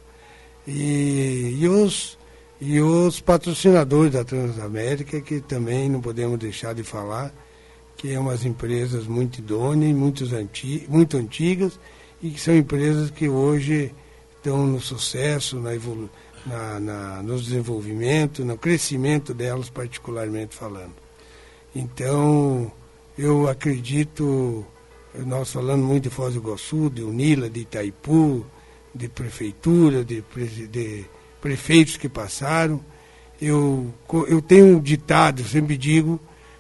e, e, os, e os patrocinadores da Transamérica, que também não podemos deixar de falar, que é umas empresas muito idôneas, muito, anti, muito antigas, e que são empresas que hoje estão no sucesso, na evolu na, na, no desenvolvimento, no crescimento delas, particularmente falando. Então, eu acredito, nós falando muito de Foz do Iguaçu, de Unila, de Itaipu, de prefeitura, de, de prefeitos que passaram, eu, eu tenho um ditado, eu sempre digo,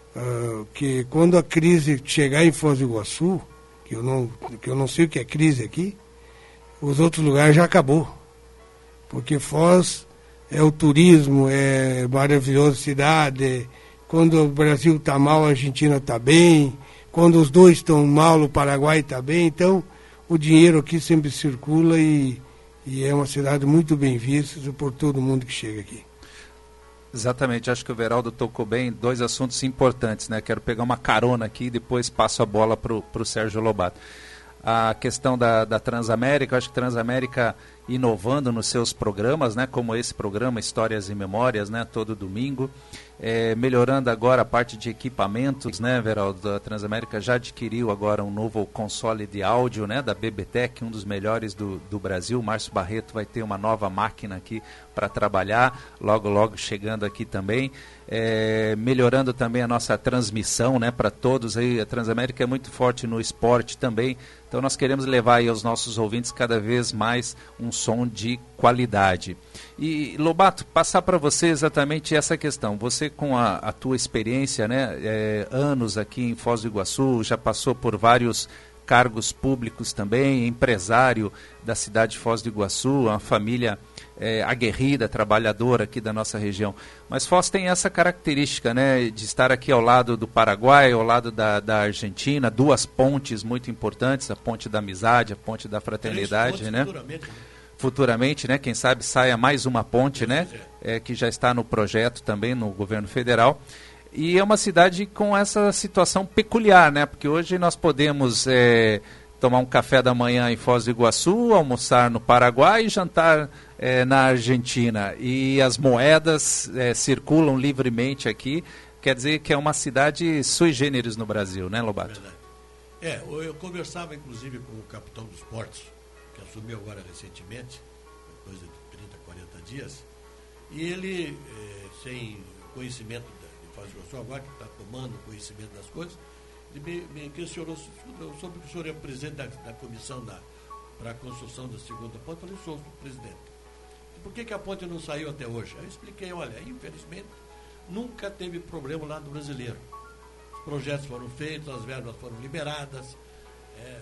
Uh, que quando a crise chegar em Foz do Iguaçu, que eu, não, que eu não sei o que é crise aqui, os outros lugares já acabou. Porque Foz é o turismo, é maravilhosa cidade, quando o Brasil está mal, a Argentina está bem, quando os dois estão mal, o Paraguai está bem, então o dinheiro aqui sempre circula e, e é uma cidade muito bem vista por todo mundo que chega aqui. Exatamente, acho que o Veraldo tocou bem dois assuntos importantes, né? Quero pegar uma carona aqui e depois passo a bola para o Sérgio Lobato. A questão da, da Transamérica, acho que Transamérica inovando nos seus programas, né? Como esse programa, Histórias e Memórias, né? Todo domingo. É, melhorando agora a parte de equipamentos, né, Veraldo? A Transamérica já adquiriu agora um novo console de áudio, né, da B B Tech, um dos melhores do, do Brasil. O Márcio Barreto vai ter uma nova máquina aqui para trabalhar, logo, logo chegando aqui também. É, melhorando também a nossa transmissão, né, para todos. Aí, a Transamérica é muito forte no esporte também, então nós queremos levar aí aos nossos ouvintes cada vez mais um som de qualidade. E, Lobato, passar para você exatamente essa questão. Você, com a, a tua experiência, né, é, anos aqui em Foz do Iguaçu, já passou por vários cargos públicos também, empresário da cidade de Foz do Iguaçu, uma família é, aguerrida, trabalhadora aqui da nossa região. Mas Foz tem essa característica, né, de estar aqui ao lado do Paraguai, ao lado da, da Argentina, duas pontes muito importantes, a ponte da amizade, a ponte da fraternidade, né? Futuramente, né? Futuramente, né? Quem sabe saia mais uma ponte, né? É, que já está no projeto também no governo federal. E é uma cidade com essa situação peculiar, né? Porque hoje nós podemos é, tomar um café da manhã em Foz do Iguaçu, almoçar no Paraguai e jantar é, na Argentina. E as moedas é, circulam livremente aqui. Quer dizer que é uma cidade sui generis no Brasil, né, Lobato? É, eu conversava inclusive com o capitão dos portos, que assumiu agora recentemente, coisa de trinta, quarenta dias, e ele, é, sem conhecimento Foz do Iguaçu, agora que está tomando conhecimento das coisas, ele me, me questionou sobre o senhor é o presidente da, da comissão para a construção da segunda ponte. Eu falei, sou o presidente. E por que, que a ponte não saiu até hoje? Eu expliquei, olha, infelizmente, nunca teve problema lá do brasileiro. Os projetos foram feitos, as verbas foram liberadas, é,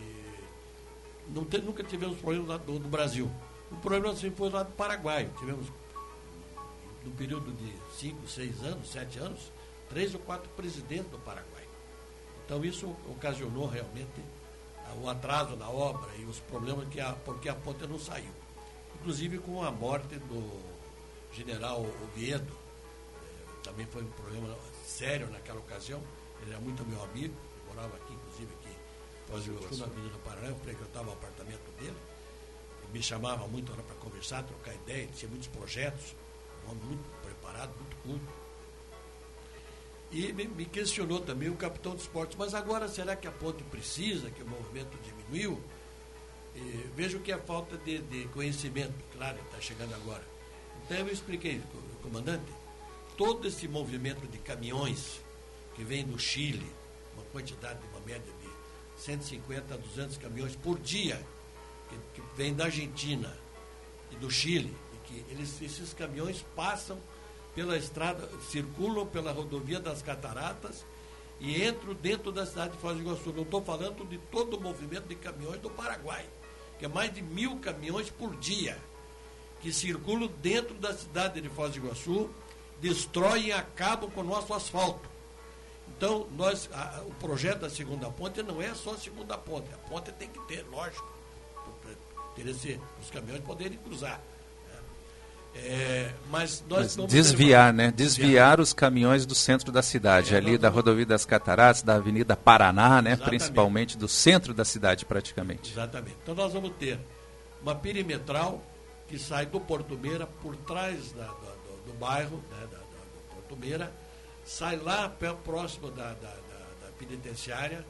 e não te, nunca tivemos problemas lá do, do Brasil. O problema sempre foi lá do Paraguai. Tivemos, no período de cinco, seis anos, sete anos, três ou quatro presidentes do Paraguai. Então isso ocasionou realmente o atraso na obra e os problemas que a, porque a ponte não saiu. Inclusive com a morte do general Oviedo, eh, também foi um problema sério naquela ocasião. Ele era muito meu amigo, morava aqui, inclusive aqui, Foz do Iguaçu, na Avenida Paraná. Eu frequentava o apartamento dele, ele me chamava muito para conversar, trocar ideia, ele tinha muitos projetos, um homem muito preparado, muito culto. E me, me questionou também o capitão dos portos, mas agora será que a ponte precisa, que o movimento diminuiu? E vejo que é falta de, de conhecimento, claro, está chegando agora. Então eu expliquei, comandante, todo esse movimento de caminhões que vem do Chile, uma quantidade, uma média de cento e cinquenta a duzentos caminhões por dia, que, que vem da Argentina e do Chile, e que eles, esses caminhões passam pela estrada, circulam pela rodovia das Cataratas e entram dentro da cidade de Foz do Iguaçu. Não estou falando de todo o movimento de caminhões do Paraguai, que é mais de mil caminhões por dia, que circulam dentro da cidade de Foz do Iguaçu, destroem e acabam com o nosso asfalto. Então, nós, a, o projeto da segunda ponte não é só a segunda ponte. A ponte tem que ter, lógico, para ter esse, os caminhões poderem cruzar. É, mas nós mas vamos desviar, levar, né? Desviar, desviar os caminhões do centro da cidade, é, ali da rodovia das Cataratas, da Avenida Paraná, né? Principalmente do centro da cidade, praticamente. Exatamente. Então nós vamos ter uma perimetral que sai do Porto Meira, por trás da, da, do, do bairro, né? da, da, do Porto Meira, sai lá próximo da, da, da, da penitenciária,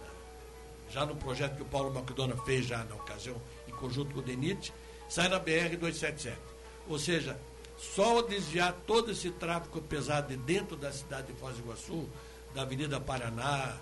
já no projeto que o Paulo McDonald fez já na ocasião, em conjunto com o DENIT, sai na B R duzentos e setenta e sete. Ou seja, só desviar todo esse tráfego pesado de dentro da cidade de Foz do Iguaçu, da Avenida Paraná,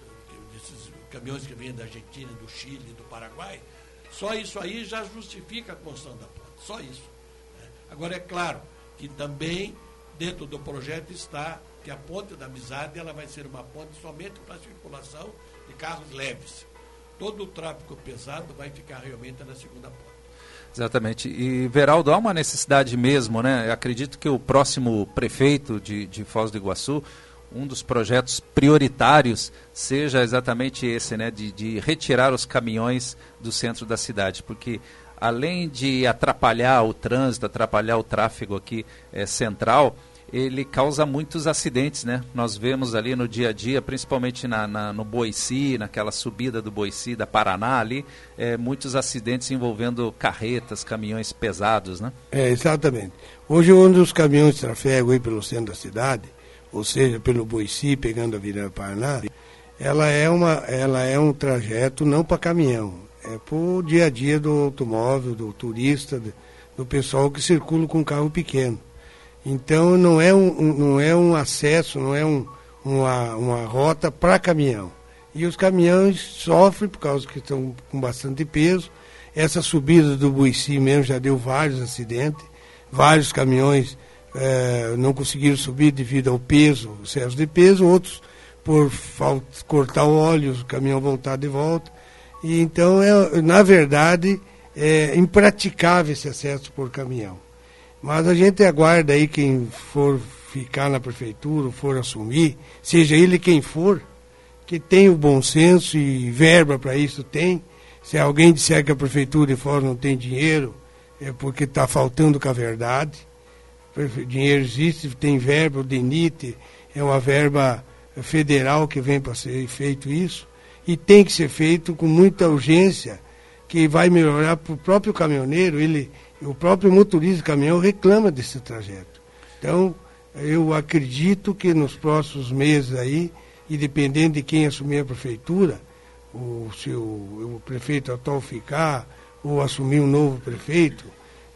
desses caminhões que vêm da Argentina, do Chile, do Paraguai, só isso aí já justifica a construção da ponte, só isso. Né? Agora, é claro que também dentro do projeto está que a ponte da Amizade ela vai ser uma ponte somente para a circulação de carros leves. Todo o tráfego pesado vai ficar realmente na segunda ponte. Exatamente. E, Veraldo, há uma necessidade mesmo, né? Eu acredito que o próximo prefeito de, de Foz do Iguaçu, um dos projetos prioritários seja exatamente esse, né? De, de retirar os caminhões do centro da cidade, porque além de atrapalhar o trânsito, atrapalhar o tráfego aqui é, central, ele causa muitos acidentes, né? Nós vemos ali no dia a dia, principalmente na, na, no Boici, naquela subida do Boici, da Paraná ali, é, muitos acidentes envolvendo carretas, caminhões pesados, né? É, exatamente. Hoje um dos caminhões trafegam aí pelo centro da cidade, ou seja, pelo Boici, pegando a Avenida Paraná, ela é, uma, ela é um trajeto não para caminhão, é para o dia a dia do automóvel, do turista, do, do pessoal que circula com carro pequeno. Então não é um, um, não é um acesso, não é um, uma, uma rota para caminhão. E os caminhões sofrem por causa que estão com bastante peso. Essa subida do Boici mesmo já deu vários acidentes. Vários caminhões eh, não conseguiram subir devido ao peso, excesso de peso. Outros por falta, cortar o óleo, o caminhão voltar de volta. E então, é, na verdade, é impraticável esse acesso por caminhão. Mas a gente aguarda aí quem for ficar na prefeitura, for assumir, seja ele quem for, que tenha o bom senso e verba para isso tem. Se alguém disser que a prefeitura de Foz não tem dinheiro, é porque está faltando com a verdade. Dinheiro existe, tem verba, o DENIT é uma verba federal que vem para ser feito isso, e tem que ser feito com muita urgência, que vai melhorar para o próprio caminhoneiro. Ele, o próprio motorista de caminhão reclama desse trajeto. Então, eu acredito que nos próximos meses aí, e dependendo de quem assumir a prefeitura, o, se o, o prefeito atual ficar, ou assumir um novo prefeito,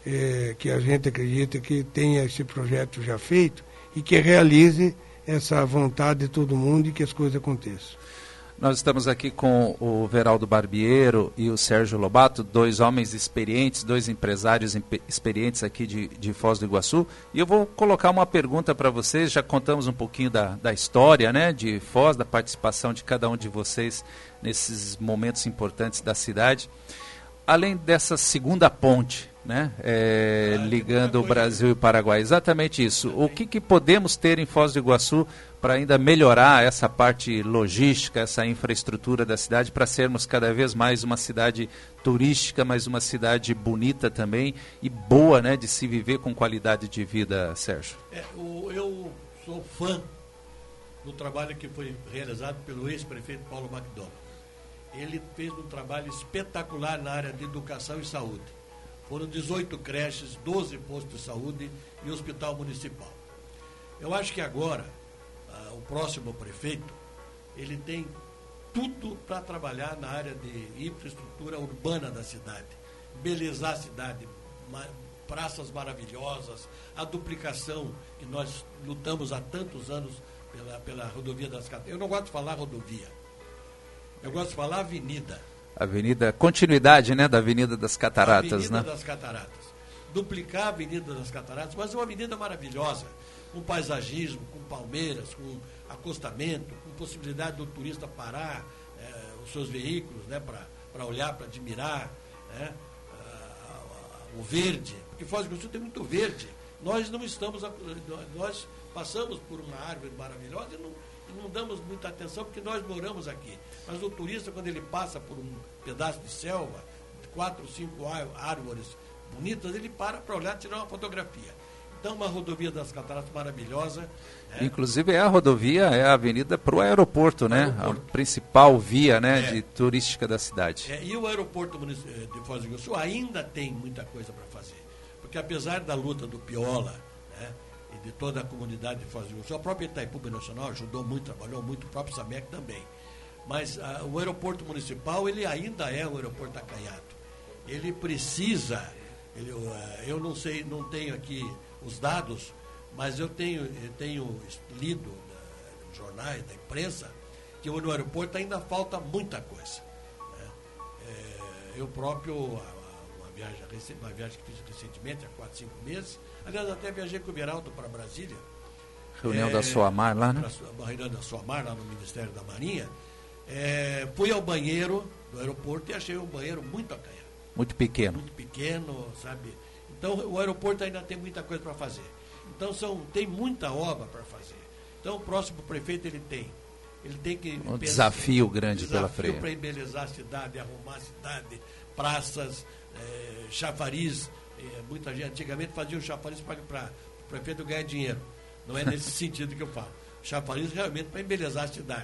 é, que a gente acredita que tenha esse projeto já feito e que realize essa vontade de todo mundo e que as coisas aconteçam. Nós estamos aqui com o Veraldo Barbiero e o Sérgio Lobato, dois homens experientes, dois empresários experientes aqui de, de Foz do Iguaçu. E eu vou colocar uma pergunta para vocês, já contamos um pouquinho da, da história, né, de Foz, da participação de cada um de vocês nesses momentos importantes da cidade. Além dessa segunda ponte, né, é, ligando o Brasil e o Paraguai, exatamente isso. O que, que podemos ter em Foz do Iguaçu para ainda melhorar essa parte logística, essa infraestrutura da cidade, para sermos cada vez mais uma cidade turística, mas uma cidade bonita também e boa, né, de se viver com qualidade de vida, Sérgio? É, o, eu sou fã do trabalho que foi realizado pelo ex-prefeito Paulo McDonald. Ele fez um trabalho espetacular na área de educação e saúde. Foram dezoito creches, doze postos de saúde e hospital municipal. Eu acho que agora, ah, o próximo prefeito, ele tem tudo para trabalhar na área de infraestrutura urbana da cidade. Belezar a cidade, praças maravilhosas, a duplicação que nós lutamos há tantos anos pela, pela rodovia das Cataratas. Eu não gosto de falar rodovia, eu gosto de falar avenida. Avenida, continuidade, né, da Avenida das Cataratas, Avenida né? das Cataratas. Duplicar a Avenida das Cataratas, mas é uma avenida maravilhosa, com paisagismo, com palmeiras, com acostamento, com possibilidade do turista parar é, os seus veículos, né, para olhar, para admirar, né, a, a, o verde, porque Foz do Iguaçu tem muito verde. Nós não estamos, nós passamos por uma árvore maravilhosa e não, e não damos muita atenção porque nós moramos aqui. Mas o turista, quando ele passa por um pedaço de selva, quatro, cinco árvores bonitas, ele para para olhar e tirar uma fotografia. Então, uma rodovia das Cataratas maravilhosa. Né? Inclusive, é a rodovia, é a avenida para o aeroporto, né? Aeroporto. A principal via, né, é. de turística da cidade. É, e o aeroporto de Foz do Iguaçu ainda tem muita coisa para fazer. Porque, apesar da luta do Piola, né, e de toda a comunidade de Foz do Iguaçu, a própria Itaipu Nacional ajudou muito, trabalhou muito, o próprio Samec também. Mas a, o aeroporto municipal, ele ainda é um aeroporto acanhado. Ele precisa, ele, eu não sei, não tenho aqui os dados, mas eu tenho, eu tenho lido nos jornais, da imprensa, que no aeroporto ainda falta muita coisa. Né? É, eu próprio, uma viagem, uma viagem que fiz recentemente, há quatro, cinco meses, aliás, até viajei com o Beraldo para Brasília. Reunião é, da Soamar lá, né? A reunião da Soamar, lá no Ministério da Marinha. É, fui ao banheiro do aeroporto e achei um banheiro muito acanhado. Muito pequeno. Muito pequeno, sabe? Então, o aeroporto ainda tem muita coisa para fazer. Então, são, tem muita obra para fazer. Então, o próximo prefeito, ele tem. Ele tem que... Um pensar, desafio grande desafio pela frente. para embelezar a cidade, arrumar a cidade, praças, é, chafariz. É, muita gente antigamente fazia um chafariz para o prefeito ganhar dinheiro. Não é nesse sentido que eu falo. Chafariz realmente para embelezar a cidade.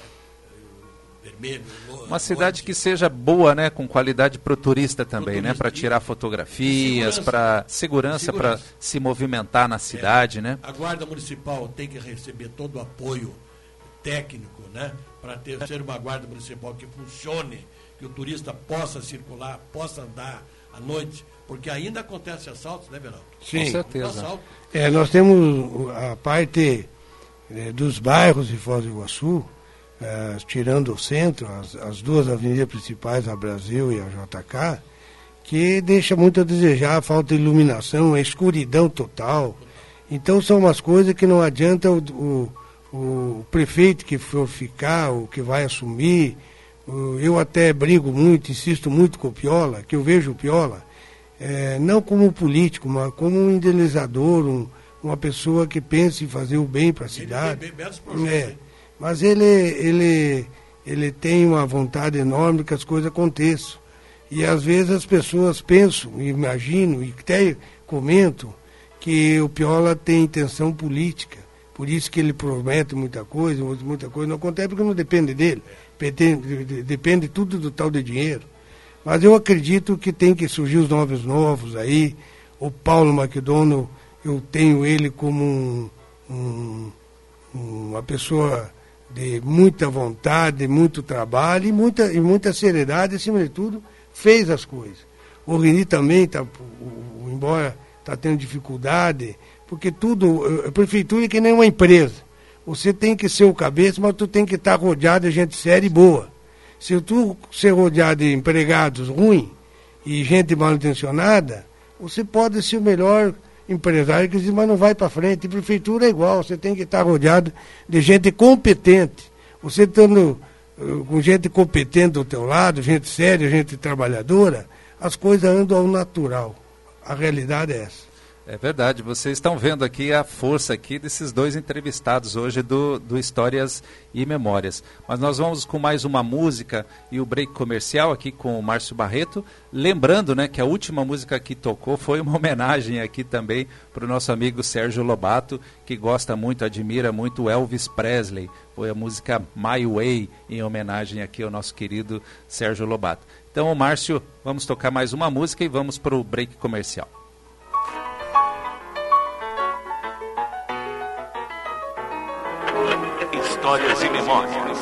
Vermelho, uma cidade que seja boa, né, com qualidade para o turista também, né, para tirar fotografias, para segurança, para se movimentar na cidade, é. né? A Guarda Municipal tem que receber todo o apoio técnico, né, para ter ser uma Guarda Municipal que funcione, que o turista possa circular, possa andar à noite, porque ainda acontece assaltos, né, Veraldo? Sim, com certeza. É, nós temos a parte é, dos bairros de Foz do Iguaçu. Uh, tirando o centro, as, as duas avenidas principais, a Brasil e a J K, que deixa muito a desejar, a falta de iluminação, a escuridão total. Então são umas coisas que não adianta o, o, o prefeito que for ficar, o que vai assumir. O, eu até brigo muito, insisto muito com o Piola, que eu vejo o Piola, é, não como político, mas como um idealizador, um, uma pessoa que pensa em fazer o bem para a cidade. Ele tem projetos, é. Mas ele, ele, ele tem uma vontade enorme que as coisas aconteçam. E às vezes as pessoas pensam, imaginam e até comentam que o Piola tem intenção política. Por isso que ele promete muita coisa, muita coisa. Não acontece porque não depende dele. Depende, depende tudo do tal de dinheiro. Mas eu acredito que tem que surgir os novos novos aí. O Paulo McDonald, eu tenho ele como um, um, uma pessoa de muita vontade, muito trabalho e muita, e muita seriedade, acima de tudo, fez as coisas. O Reni também, tá, o, embora está tendo dificuldade, porque tudo, a prefeitura é que nem uma empresa. Você tem que ser o cabeça, mas tu tem que estar tá rodeado de gente séria e boa. Se tu ser rodeado de empregados ruins e gente mal intencionada, você pode ser o melhor empresário que diz, mas não vai para frente. E prefeitura é igual, você tem que estar rodeado de gente competente. Você estando uh, com gente competente do teu lado, gente séria, gente trabalhadora, as coisas andam ao natural. A realidade é essa. É verdade, vocês estão vendo aqui a força aqui desses dois entrevistados hoje do, do Histórias e Memórias. Mas nós vamos com mais uma música e o break comercial aqui com o Márcio Barreto. Lembrando, né, que a última música que tocou foi uma homenagem aqui também para o nosso amigo Sérgio Lobato, que gosta muito, admira muito Elvis Presley. Foi a música My Way, em homenagem aqui ao nosso querido Sérgio Lobato. Então, Márcio, vamos tocar mais uma música e vamos para o break comercial. Histórias e Memórias.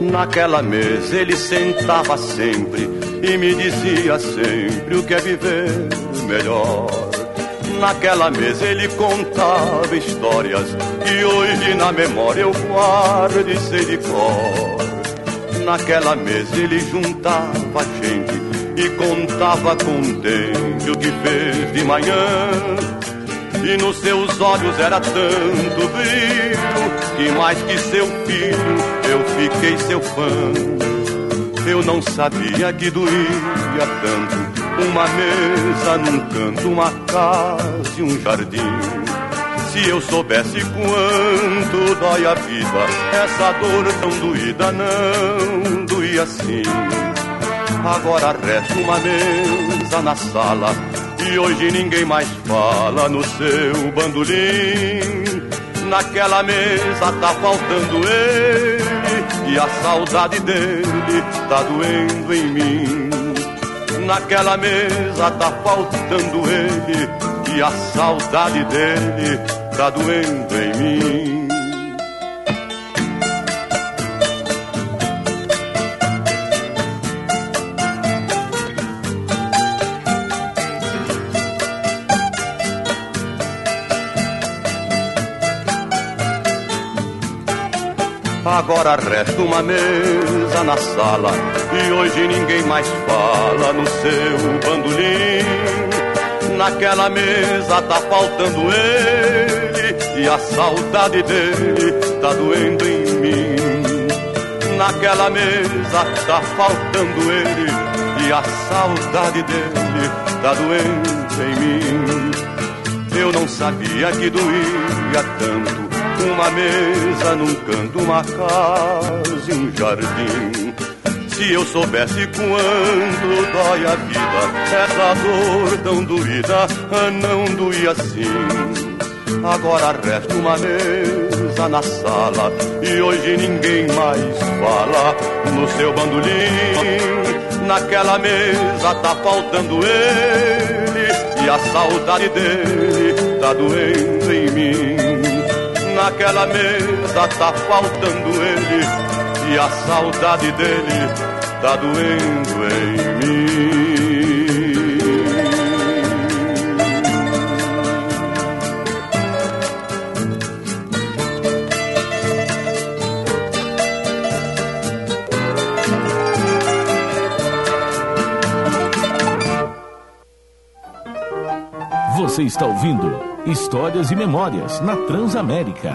Naquela mesa ele sentava sempre e me dizia sempre o que é viver melhor. Naquela mesa ele contava histórias que hoje na memória eu guardo e sei de cor. Naquela mesa ele juntava gente e contava contente o que fez de manhã. E nos seus olhos era tanto brilho que mais que seu filho eu fiquei seu fã. Eu não sabia que doía tanto uma mesa num canto, uma casa e um jardim. Se eu soubesse quanto dói a vida, essa dor tão doída não doía assim. Agora resta uma mesa na sala e hoje ninguém mais fala no seu bandolim. Naquela mesa tá faltando ele e a saudade dele tá doendo em mim. Naquela mesa tá faltando ele e a saudade dele tá doendo em mim. Agora resta uma mesa na sala e hoje ninguém mais fala no seu bandolim. Naquela mesa tá faltando ele e a saudade dele tá doendo em mim. Naquela mesa tá faltando ele e a saudade dele tá doendo em mim. Eu não sabia que doía tanto uma mesa num canto, uma casa e um jardim. Se eu soubesse quanto dói a vida, essa dor tão doída não doía assim. Agora resta uma mesa na sala e hoje ninguém mais fala no seu bandolim. Naquela mesa tá faltando ele e a saudade dele tá doendo em mim. Naquela mesa tá faltando ele e a saudade dele tá doendo em mim. Você está ouvindo Histórias e Memórias na Transamérica.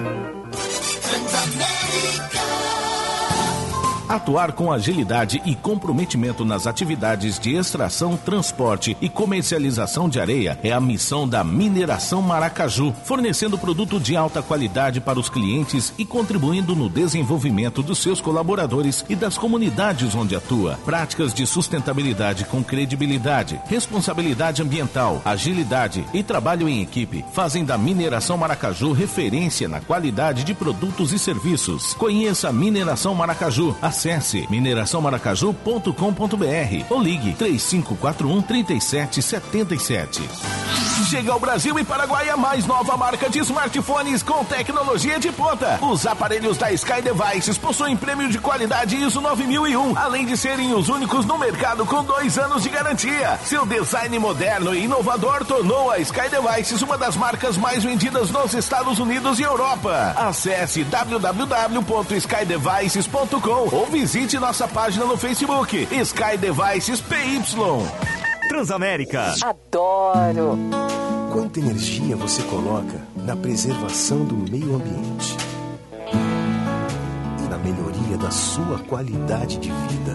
Atuar com agilidade e comprometimento nas atividades de extração, transporte e comercialização de areia é a missão da Mineração Maracaju, fornecendo produto de alta qualidade para os clientes e contribuindo no desenvolvimento dos seus colaboradores e das comunidades onde atua. Práticas de sustentabilidade com credibilidade, responsabilidade ambiental, agilidade e trabalho em equipe fazem da Mineração Maracaju referência na qualidade de produtos e serviços. Conheça a Mineração Maracaju. Acesse mineração maracaju ponto com ponto br ou ligue três cinco quatro um, três sete sete sete. Chega ao Brasil e Paraguai a mais nova marca de smartphones com tecnologia de ponta. Os aparelhos da Sky Devices possuem prêmio de qualidade I S O nove mil e um, além de serem os únicos no mercado com dois anos de garantia. Seu design moderno e inovador tornou a Sky Devices uma das marcas mais vendidas nos Estados Unidos e Europa. Acesse w w w ponto sky devices ponto com ou visite nossa página no Facebook Sky Devices P Y. Transamérica. Adoro! Quanta energia você coloca na preservação do meio ambiente e na melhoria da sua qualidade de vida?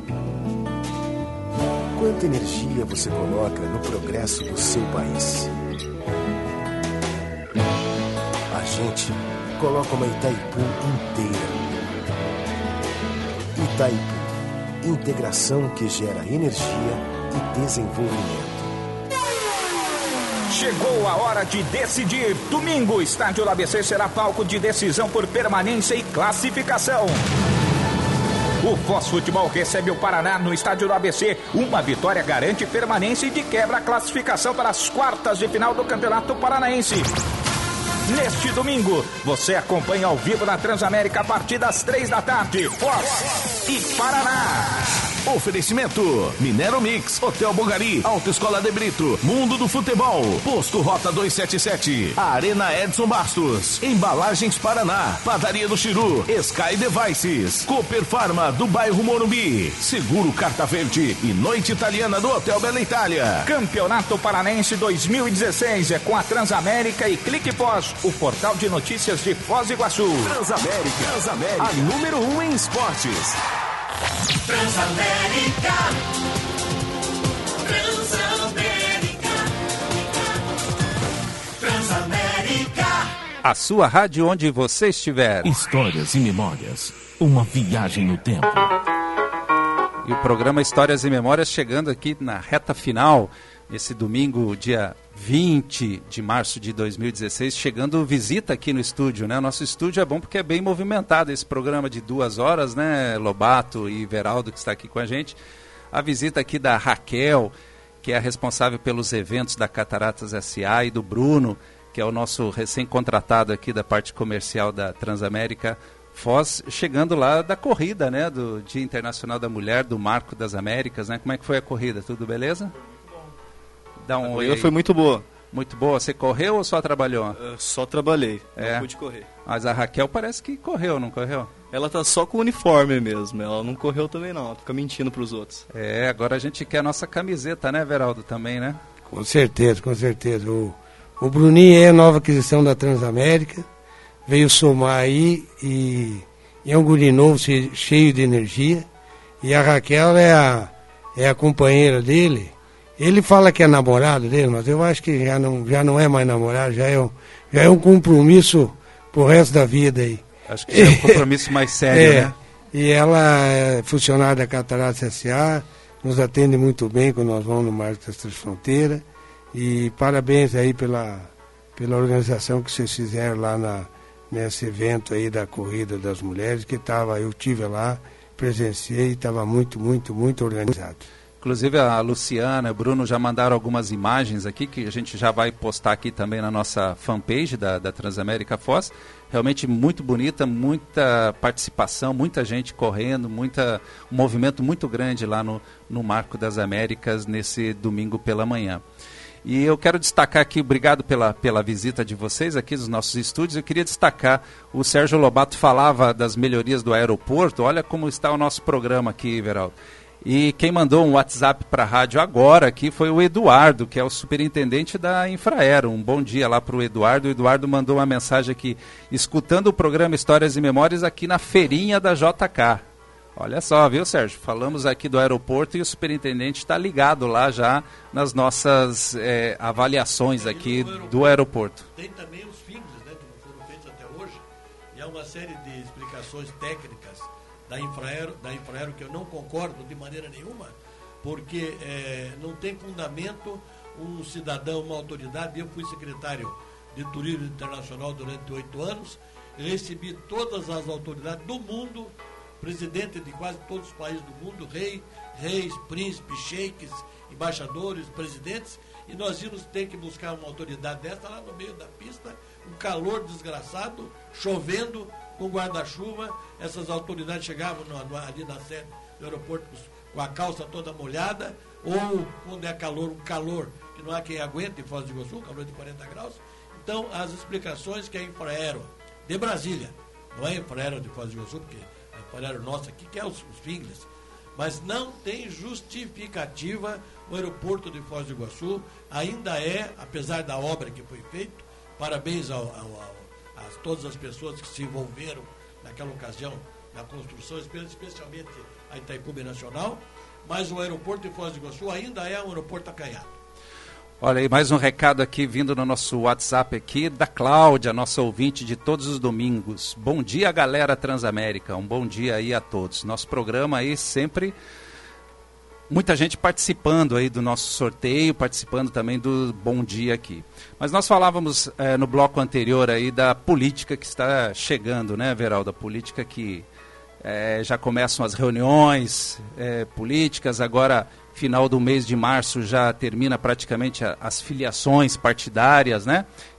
Quanta energia você coloca no progresso do seu país? A gente coloca uma Itaipu inteira. Itaipu, integração que gera energia e desenvolvimento. Chegou a hora de decidir. Domingo, o estádio do A B C será palco de decisão por permanência e classificação. O Foz Futebol recebe o Paraná no estádio do A B C. Uma vitória garante permanência e de quebra a classificação para as quartas de final do Campeonato Paranaense. Neste domingo, você acompanha ao vivo na Transamérica a partir das três da tarde. Foz e Paraná. Oferecimento: Minero Mix, Hotel Bogari, Autoescola de Brito, Mundo do Futebol, Posto Rota duzentos e setenta e sete, Arena Edson Bastos, Embalagens Paraná, Padaria do Chiru, Sky Devices, Cooper Pharma do bairro Morumbi, Seguro Carta Verde e Noite Italiana do Hotel Bela Itália. Campeonato Paranense dois mil e dezesseis é com a Transamérica e Clique Pós, o portal de notícias de Foz do Iguaçu. Transamérica, Transamérica, a número um em esportes. Transamérica, Transamérica, Transamérica. A sua rádio onde você estiver. Histórias e memórias, uma viagem no tempo. E o programa Histórias e Memórias chegando aqui na reta final, esse domingo, dia vinte de março de dois mil e dezesseis, chegando visita aqui no estúdio, né? O nosso estúdio é bom porque é bem movimentado, esse programa de duas horas, né? Lobato e Veraldo que está aqui com a gente. A visita aqui da Raquel, que é a responsável pelos eventos da Cataratas S A, e do Bruno, que é o nosso recém-contratado aqui da parte comercial da Transamérica Foz, chegando lá da corrida, né? Do Dia Internacional da Mulher, do Marco das Américas, né? Como é que foi a corrida? Tudo beleza? Dá um a corrida foi muito boa. Muito boa. Você correu ou só trabalhou? Eu só trabalhei, é. não pude correr. Mas a Raquel parece que correu, não correu? Ela tá só com o uniforme mesmo, ela não correu também não, ela fica mentindo pros outros. É, agora a gente quer a nossa camiseta, né, Veraldo, também, né? Com certeza, com certeza. O, o Bruninho é a nova aquisição da Transamérica, veio somar aí e, e é um guri novo, cheio de energia. E a Raquel é a, é a companheira dele. Ele fala que é namorado dele, mas eu acho que já não, já não é mais namorado, já é um, já é um compromisso pro resto da vida aí. Acho que já é um compromisso mais sério, é, né? E ela é funcionária da Cataratas S A, nos atende muito bem quando nós vamos no Marco das Três Fronteiras. E parabéns aí pela, pela organização que vocês fizeram lá na, nesse evento aí da Corrida das Mulheres, que tava, eu tive lá, presenciei, estava muito, muito, muito organizado. Inclusive a Luciana e o Bruno já mandaram algumas imagens aqui, que a gente já vai postar aqui também na nossa fanpage da, da Transamérica Foz. Realmente muito bonita, muita participação, muita gente correndo, muita, um movimento muito grande lá no, no Marco das Américas nesse domingo pela manhã. E eu quero destacar aqui, obrigado pela, pela visita de vocês aqui nos nossos estúdios. Eu queria destacar, o Sérgio Lobato falava das melhorias do aeroporto. Olha como está o nosso programa aqui, Veraldo. E quem mandou um WhatsApp para a rádio agora aqui foi o Eduardo, que é o superintendente da Infraero. Um bom dia lá para o Eduardo. O Eduardo mandou uma mensagem aqui, escutando o programa Histórias e Memórias aqui na feirinha da J K. Olha só, viu, Sérgio? Falamos aqui do aeroporto e o superintendente está ligado lá já nas nossas é, avaliações aqui aeroporto, do aeroporto. Tem também os F I N Gs, né, que não foram feitos até hoje, e há uma série de explicações técnicas da Infraero, da Infraero que eu não concordo de maneira nenhuma, porque é, não tem fundamento um cidadão, uma autoridade. Eu fui secretário de Turismo Internacional durante oito anos, recebi todas as autoridades do mundo, presidente de quase todos os países do mundo, rei, reis, príncipes, sheiks, embaixadores, presidentes, e nós íamos ter que buscar uma autoridade dessa lá no meio da pista, um calor desgraçado, chovendo, com guarda-chuva. Essas autoridades chegavam no, no, ali na sede do aeroporto com a calça toda molhada, ou quando é calor, um calor que não há quem aguente em Foz do Iguaçu, calor de quarenta graus. Então, as explicações que a Infraero de Brasília, não é a Infraero de Foz do Iguaçu, porque a Infraero nossa aqui, que é os, os F I N Gs, mas não tem justificativa. O aeroporto de Foz do Iguaçu ainda é, apesar da obra que foi feita, parabéns ao, ao, ao, a todas as pessoas que se envolveram naquela ocasião na construção, especialmente a Itaipu Nacional, mas o aeroporto de Foz do Iguaçu ainda é um aeroporto acanhado. Olha aí, mais um recado aqui vindo no nosso WhatsApp aqui da Cláudia, nossa ouvinte de todos os domingos. Bom dia, galera Transamérica, um bom dia aí a todos. Nosso programa aí sempre, muita gente participando aí do nosso sorteio, participando também do Bom Dia aqui. Mas nós falávamos é, no bloco anterior aí da política que está chegando, né, Veraldo? A política que é, já começam as reuniões é, políticas, agora final do mês de março já termina praticamente a, as filiações partidárias, né?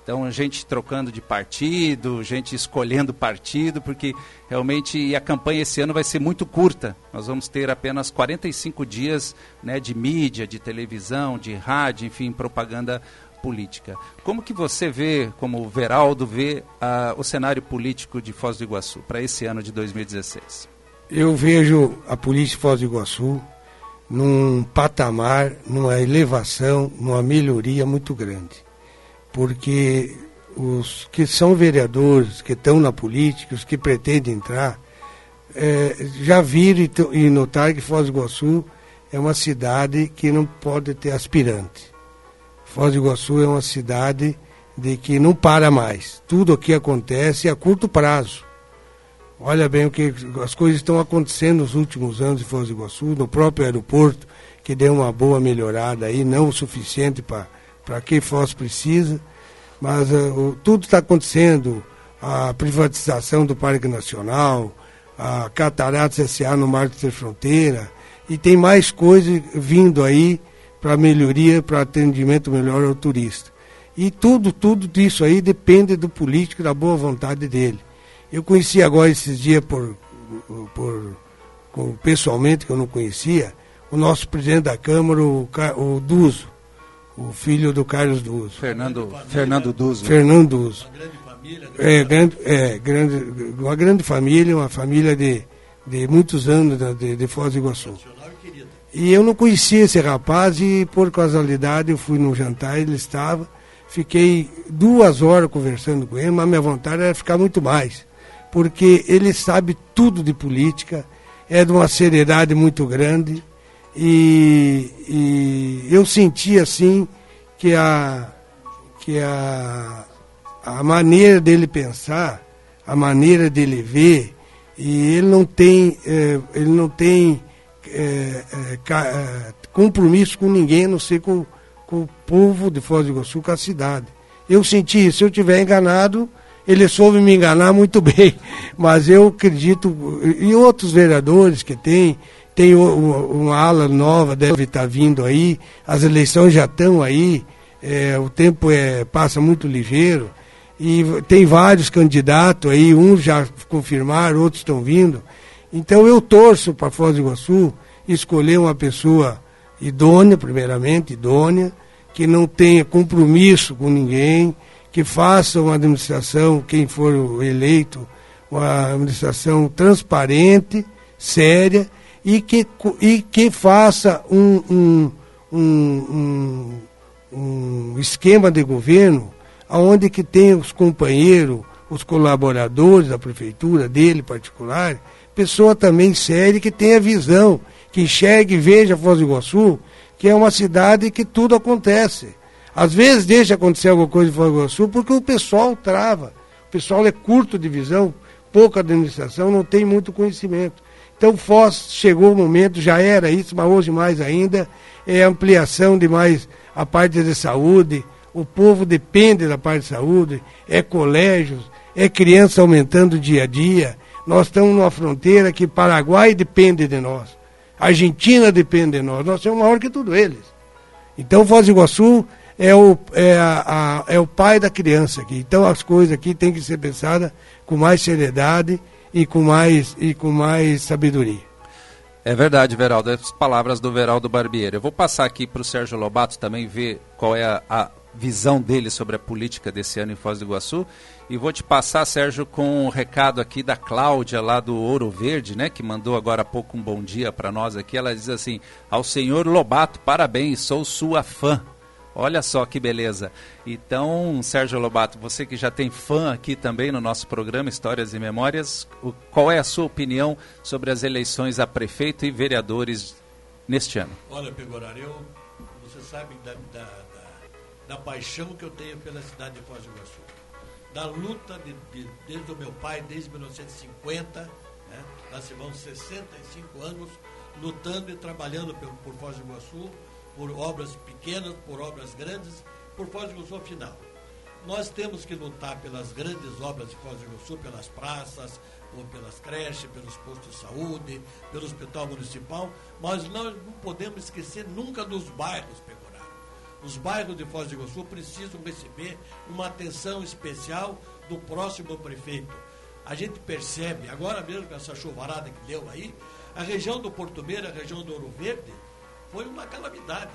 Então, gente trocando de partido, gente escolhendo partido, porque realmente a campanha esse ano vai ser muito curta. Nós vamos ter apenas quarenta e cinco dias, né, de mídia, de televisão, de rádio, enfim, propaganda política. Como que você vê, como o Veraldo vê, uh, o cenário político de Foz do Iguaçu para esse ano de dois mil e dezesseis? Eu vejo a política de Foz do Iguaçu num patamar, numa elevação, numa melhoria muito grande. Porque os que são vereadores, que estão na política, os que pretendem entrar, é, já viram e, t- e notaram que Foz do Iguaçu é uma cidade que não pode ter aspirante. Foz do Iguaçu é uma cidade de que não para mais. Tudo aqui acontece a curto prazo. Olha bem o que as coisas estão acontecendo nos últimos anos em Foz do Iguaçu, no próprio aeroporto, que deu uma boa melhorada aí, não o suficiente para para que Foz precisa, mas uh, tudo está acontecendo, a privatização do Parque Nacional, a Cataratas S A no Marco de Fronteira, e tem mais coisas vindo aí para melhoria, para atendimento melhor ao turista. E tudo, tudo disso aí depende do político, da boa vontade dele. Eu conheci agora esses dias, por, por, por, pessoalmente, que eu não conhecia, o nosso presidente da Câmara, o, o Duzo, o filho do Carlos Duzo. Fernando, Fernando Duzo. Fernando Duzo. Uma grande família. É, grande, é grande, uma grande família, uma família de, de muitos anos de, de Foz do Iguaçu. E eu não conhecia esse rapaz e, por casualidade, eu fui num jantar, ele estava, fiquei duas horas conversando com ele, mas minha vontade era ficar muito mais, porque ele sabe tudo de política, é de uma seriedade muito grande. E, e eu senti assim que a, que a, a maneira dele pensar, a maneira dele ver, e ele não tem, é, ele não tem é, é, compromisso com ninguém, a não ser com, com o povo de Foz do Iguaçu, com a cidade. Eu senti isso, se eu estiver enganado, ele soube me enganar muito bem, mas eu acredito, e outros vereadores que tem, tem uma ala nova, deve estar vindo aí, as eleições já estão aí, é, o tempo é, passa muito ligeiro, e tem vários candidatos aí, uns já confirmaram, outros estão vindo. Então eu torço para Foz do Iguaçu escolher uma pessoa idônea, primeiramente, idônea, que não tenha compromisso com ninguém, que faça uma administração, quem for eleito, uma administração transparente, séria, e que, e que faça um, um, um, um, um esquema de governo onde que tenha os companheiros, os colaboradores da prefeitura, dele em particular, pessoa também séria, que tenha visão, que enxergue e veja Foz do Iguaçu, que é uma cidade que tudo acontece. Às vezes deixa acontecer alguma coisa em Foz do Iguaçu porque o pessoal trava, o pessoal é curto de visão, pouca administração, não tem muito conhecimento. Então, Foz chegou o momento, já era isso, mas hoje mais ainda, é ampliação de mais a parte de saúde, o povo depende da parte de saúde, é colégios, é criança aumentando dia a dia. Nós estamos numa fronteira que Paraguai depende de nós, Argentina depende de nós, nós somos maior que tudo eles. Então, Foz do Iguaçu é o, é, a, a, é o pai da criança aqui. Então, as coisas aqui têm que ser pensadas com mais seriedade e com mais, e com mais sabedoria. É verdade, Veraldo, as palavras do Veraldo Barbieri. Eu vou passar aqui para o Sérgio Lobato também ver qual é a, a visão dele sobre a política desse ano em Foz do Iguaçu. E vou te passar, Sérgio, com um recado aqui da Cláudia, lá do Ouro Verde, né, que mandou agora há pouco um bom dia para nós aqui. Ela diz assim: ao senhor Lobato, parabéns, sou sua fã. Olha só que beleza. Então, Sérgio Lobato, você que já tem fã aqui também no nosso programa Histórias e Memórias, o, qual é a sua opinião sobre as eleições a prefeito e vereadores neste ano? Olha, Pegoraro, eu, você sabe da, da, da, da paixão que eu tenho pela cidade de Foz do Iguaçu. Da luta de, de, desde o meu pai, desde mil novecentos e cinquenta, né? Nós vamos sessenta e cinco anos lutando e trabalhando por, por Foz do Iguaçu, por obras pequenas, por obras grandes, por Foz do Iguaçu ao final. Nós temos que lutar pelas grandes obras de Foz do Iguaçu, pelas praças, ou pelas creches, pelos postos de saúde, pelo hospital municipal, mas nós não podemos esquecer nunca dos bairros, Pegoraro. Os bairros de Foz do Iguaçu precisam receber uma atenção especial do próximo prefeito. A gente percebe, agora mesmo com essa chuvarada que deu aí, a região do Porto Meira, a região do Ouro Verde, foi uma calamidade.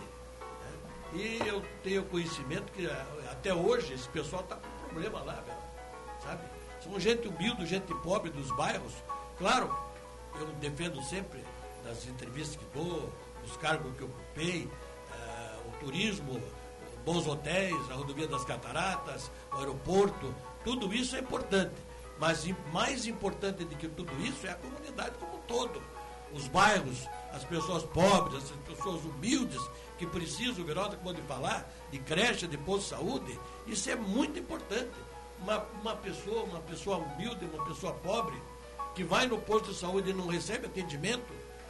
Né? E eu tenho conhecimento que até hoje esse pessoal está com problema lá, velho, sabe? São gente humilde, gente pobre dos bairros. Claro, eu defendo sempre, nas entrevistas que dou, os cargos que eu ocupei, uh, o turismo, bons hotéis, a rodovia das Cataratas, o aeroporto, tudo isso é importante. Mas mais importante do que tudo isso é a comunidade como um todo. Os bairros, as pessoas pobres, as pessoas humildes, que precisam, o Veraldo acabou de falar, de creche, de posto de saúde, isso é muito importante. Uma, uma pessoa, uma pessoa humilde, uma pessoa pobre, que vai no posto de saúde e não recebe atendimento,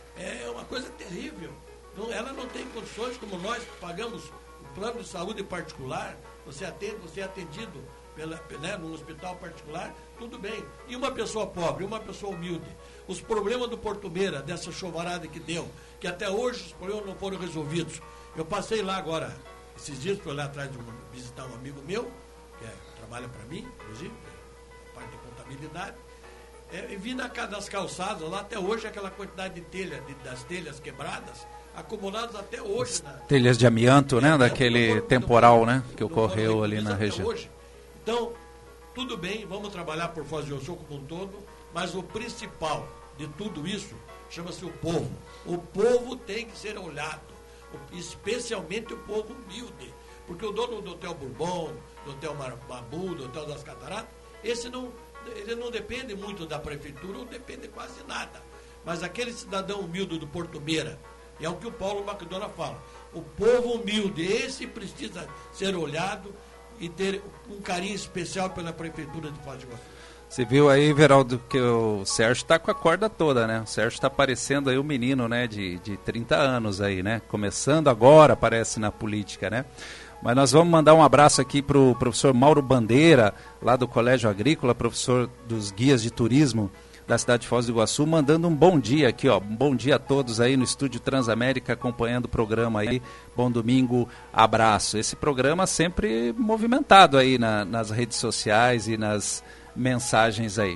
é uma coisa terrível. Não, ela não tem condições, como nós que pagamos o plano de saúde particular, você, atende, você é atendido pela, né, num hospital particular, tudo bem. E uma pessoa pobre, uma pessoa humilde. Os problemas do Porto Meira, dessa chuvarada que deu, que até hoje os problemas não foram resolvidos. Eu passei lá agora, esses dias, fui lá atrás de um, visitar um amigo meu, que é, trabalha para mim, inclusive, a parte de contabilidade, é, e vi na, nas calçadas lá, até hoje, aquela quantidade de telha, de, das telhas quebradas, acumuladas até hoje. Na, telhas de amianto, né? Daquele temporal, né? Que ocorreu ali na região. Hoje. Então, tudo bem, vamos trabalhar por Foz do Iguaçu como um todo, mas o principal de tudo isso chama-se o povo. O povo tem que ser olhado, especialmente o povo humilde, porque o dono do Hotel Bourbon, do Hotel Babu, do Hotel das Cataratas, esse não, ele não depende muito da prefeitura, não depende quase nada. Mas aquele cidadão humilde do Porto Meira, é o que o Paulo Macdona fala, o povo humilde, esse precisa ser olhado e ter um carinho especial pela prefeitura de Foz do Iguaçu. Você viu aí, Veraldo, que o Sérgio está com a corda toda, né? O Sérgio está parecendo aí um menino, né, de, de trinta anos aí, né? Começando agora, parece, na política, né? Mas nós vamos mandar um abraço aqui para o professor Mauro Bandeira, lá do Colégio Agrícola, professor dos guias de turismo da cidade de Foz do Iguaçu, mandando um bom dia aqui, ó, um bom dia a todos aí no Estúdio Transamérica, acompanhando o programa aí, bom domingo, abraço. Esse programa sempre movimentado aí na, nas redes sociais e nas mensagens aí.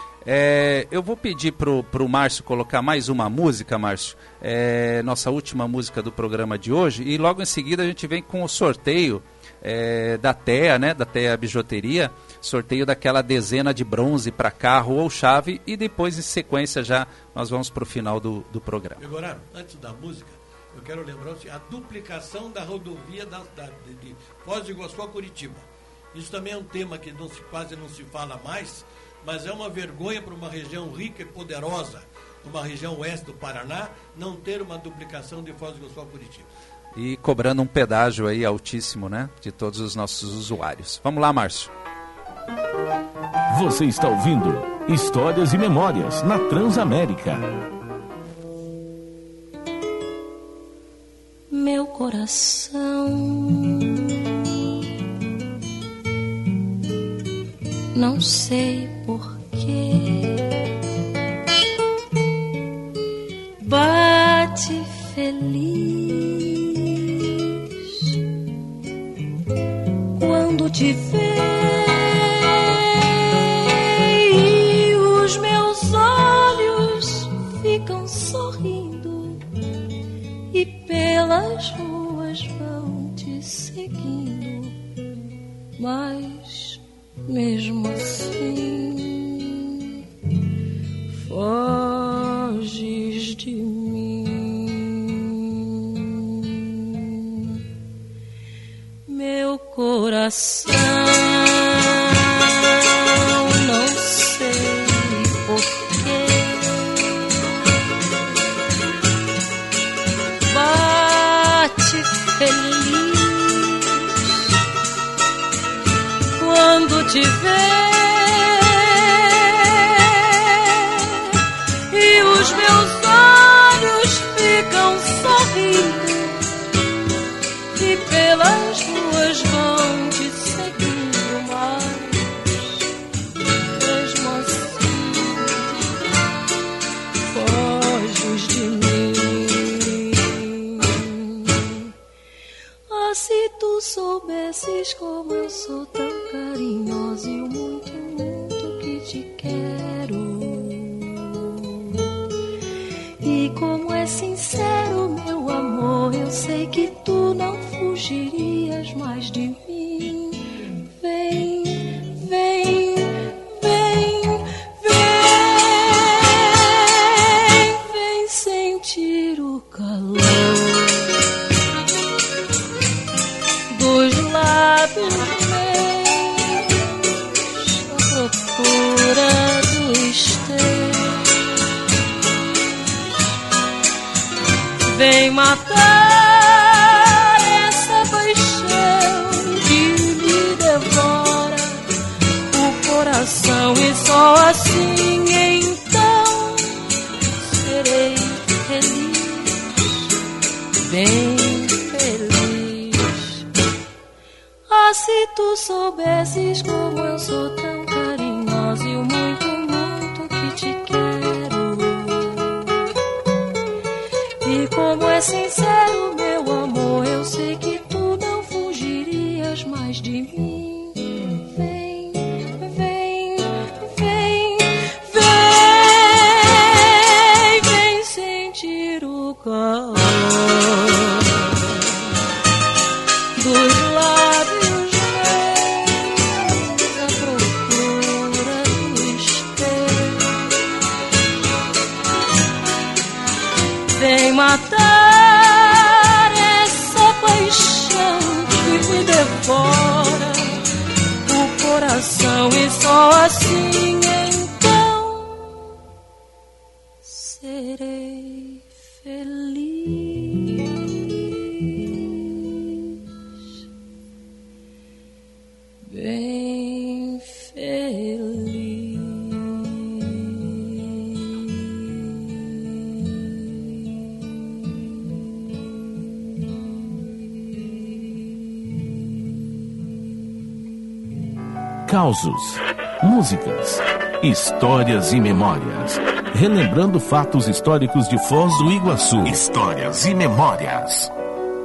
É, eu vou pedir pro, pro Márcio colocar mais uma música, Márcio, é, nossa última música do programa de hoje, e logo em seguida a gente vem com o sorteio é, da T E A, né, da T E A Bijuteria, sorteio daquela dezena de bronze para carro ou chave, e depois em sequência já nós vamos para o final do, do programa. Agora, antes da música, eu quero lembrar a duplicação da rodovia da, da, de, de Foz do Iguaçu a Curitiba. Isso também é um tema que não se, quase não se fala mais, mas é uma vergonha para uma região rica e poderosa, uma região oeste do Paraná, não ter uma duplicação de Foz do Iguaçu a Curitiba. E cobrando um pedágio aí altíssimo, né, de todos os nossos usuários. Vamos lá, Márcio. Você está ouvindo Histórias e Memórias na Transamérica. Meu coração não sei porquê bate feliz quando te vê, e os meus olhos ficam sorrindo e pelas ruas vão te seguindo, mas mesmo assim foges de mim, meu coração. Não sei porquê bate feliz quando te vê, e os meus olhos ficam sorrindo e pelas ruas vão te seguindo, mas mesmo assim foges de mim. A cidade eu sou tão carinhosa e o muito, muito que te quero. E como é sincero meu amor, eu sei que tu não fugirias mais de mim. Vem, vem, vem, vem, vem sentir o calor dos lábios meus à procura dos teus. Vem matar essa paixão que me devora o coração e só assim então serei feliz, bem feliz. Ah, se tu soubesses como eu sou tão carinhosa e o muito, muito que te quero. E como é sincero meu amor, eu sei que tu não fugirias mais de mim. Vem, vem, vem, vem, vem sentir o calor dos lábios meus à procura dos teus. Vem matar essa paixão que me devora o coração e só assim então serei feliz, bem feliz. Causos, músicas, histórias e memórias. Relembrando fatos históricos de Foz do Iguaçu. Histórias e memórias.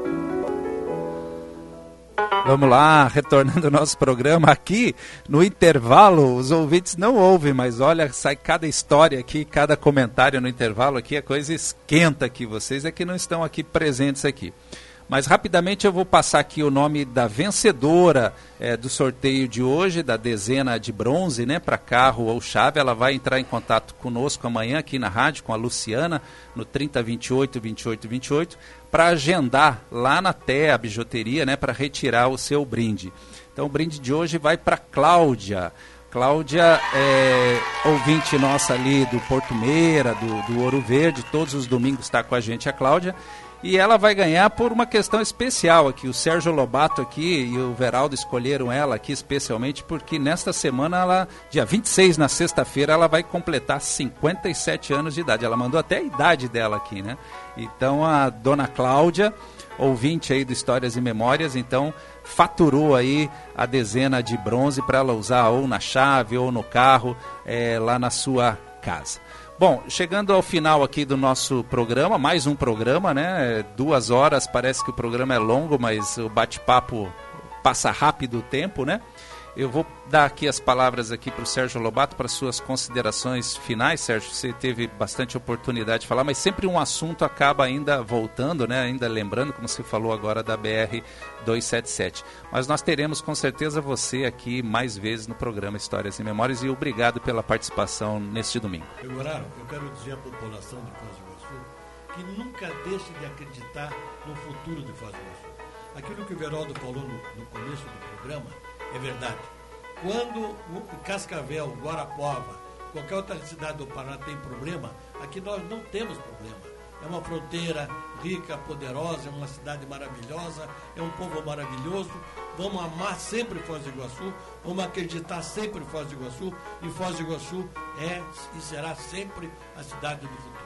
Vamos lá, retornando ao nosso programa aqui, no intervalo, os ouvintes não ouvem, mas olha, sai cada história aqui, cada comentário no intervalo aqui, a coisa esquenta aqui, vocês é que não estão aqui presentes aqui. Mas rapidamente eu vou passar aqui o nome da vencedora é, do sorteio de hoje, da dezena de bronze, né, para carro ou chave. Ela vai entrar em contato conosco amanhã aqui na rádio, com a Luciana, no trinta, vinte e oito, vinte e oito, vinte e oito, para agendar lá na T E A Bijuteria, né, para retirar o seu brinde. Então o brinde de hoje vai para Cláudia. Cláudia é ouvinte nossa ali do Porto Meira, do, do Ouro Verde, todos os domingos está com a gente a Cláudia. E ela vai ganhar por uma questão especial aqui. O Sérgio Lobato aqui e o Veraldo escolheram ela aqui especialmente porque nesta semana, ela, dia vinte e seis, na sexta-feira, ela vai completar cinquenta e sete anos de idade. Ela mandou até a idade dela aqui, né? Então a dona Cláudia, ouvinte aí do Histórias e Memórias, então faturou aí a dezena de bronze para ela usar ou na chave ou no carro, é, lá na sua casa. Bom, chegando ao final aqui do nosso programa, mais um programa, né? Duas horas, parece que o programa é longo, mas o bate-papo passa rápido o tempo, né? Eu vou dar aqui as palavras aqui para o Sérgio Lobato para suas considerações finais. Sérgio, você teve bastante oportunidade de falar, mas sempre um assunto acaba ainda voltando, né? Ainda lembrando, como você falou agora, da B R duzentos e setenta e sete. Mas nós teremos com certeza você aqui mais vezes no programa Histórias e Memórias e obrigado pela participação neste domingo. Pegoraro, eu quero dizer à população de Foz do Iguaçu que nunca deixe de acreditar no futuro de Foz do Iguaçu. Aquilo que o Veraldo falou no, no começo do programa é verdade. Quando o Cascavel, Guarapuava, qualquer outra cidade do Paraná tem problema, aqui nós não temos problema. É uma fronteira rica, poderosa, é uma cidade maravilhosa, é um povo maravilhoso. Vamos amar sempre Foz do Iguaçu, vamos acreditar sempre em Foz do Iguaçu, e Foz do Iguaçu é e será sempre a cidade do futuro.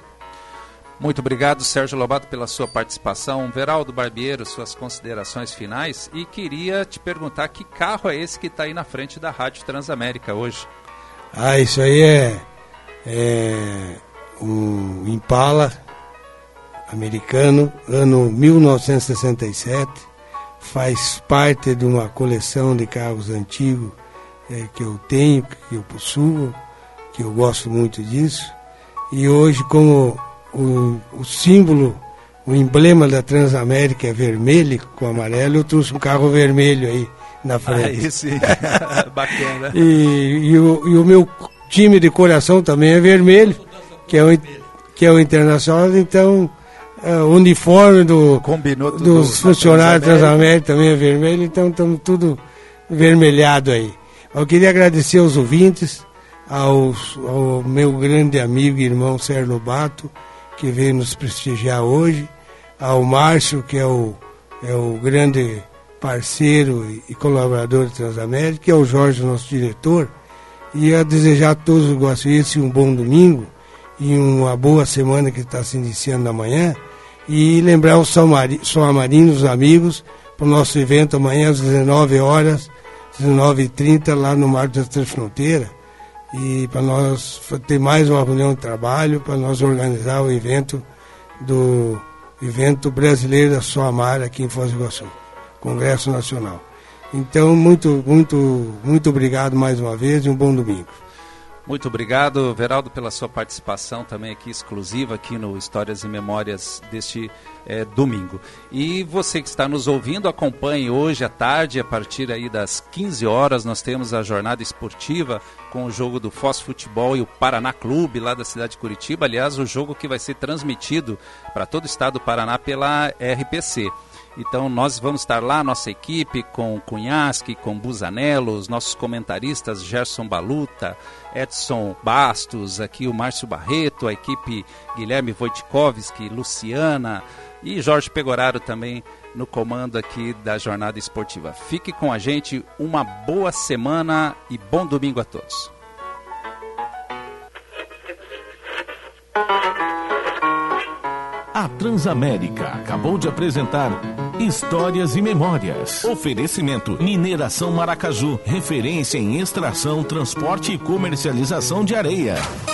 Muito obrigado, Sérgio Lobato, pela sua participação. Veraldo Barbeiro, suas considerações finais. E queria te perguntar que carro é esse que está aí na frente da Rádio Transamérica hoje? Ah, isso aí é, é um Impala americano, ano mil novecentos e sessenta e sete, faz parte de uma coleção de carros antigos é, que eu tenho, que eu possuo, que eu gosto muito disso. E hoje, como o, o símbolo, o emblema da Transamérica é vermelho com amarelo, eu trouxe um carro vermelho aí na frente. Aí sim, bacana. E, e, o, e o meu time de coração também é vermelho, que é o, que é o Internacional, então uh, o uniforme do, Combinou tudo dos funcionários da Transamérica também é vermelho, então estamos tudo vermelhado aí. Eu queria agradecer aos ouvintes, aos, ao meu grande amigo e irmão Sérgio Lobato, que veio nos prestigiar hoje, ao Márcio, que é o, é o grande parceiro e colaborador da Transamérica, e ao Jorge, nosso diretor, e a desejar a todos os guaçuenses um bom domingo e uma boa semana que está se iniciando amanhã, e lembrar os sul-amarinos, os amigos, para o nosso evento amanhã às dezenove horas, dezenove e trinta, lá no Marco das Transfronteiras, e para nós ter mais uma reunião de trabalho, para nós organizar o evento do evento brasileiro da Sul-Amar aqui em Foz do Iguaçu, Congresso Nacional. Então, muito, muito, muito obrigado mais uma vez e um bom domingo. Muito obrigado, Veraldo, pela sua participação também aqui exclusiva aqui no Histórias e Memórias deste é, domingo. E você que está nos ouvindo, acompanhe hoje à tarde, a partir aí das quinze horas, nós temos a jornada esportiva com o jogo do Foz Futebol e o Paraná Clube, lá da cidade de Curitiba. Aliás, o jogo que vai ser transmitido para todo o estado do Paraná pela R P C. Então nós vamos estar lá, nossa equipe, com Cunhasque, com Busanello, os nossos comentaristas Gerson Baluta, Edson Bastos, aqui o Márcio Barreto, a equipe Guilherme Wojtkowski, Luciana e Jorge Pegoraro também no comando aqui da jornada esportiva. Fique com a gente, uma boa semana e bom domingo a todos. A Transamérica acabou de apresentar Histórias e Memórias. Oferecimento Mineração Maracaju, referência em extração, transporte e comercialização de areia.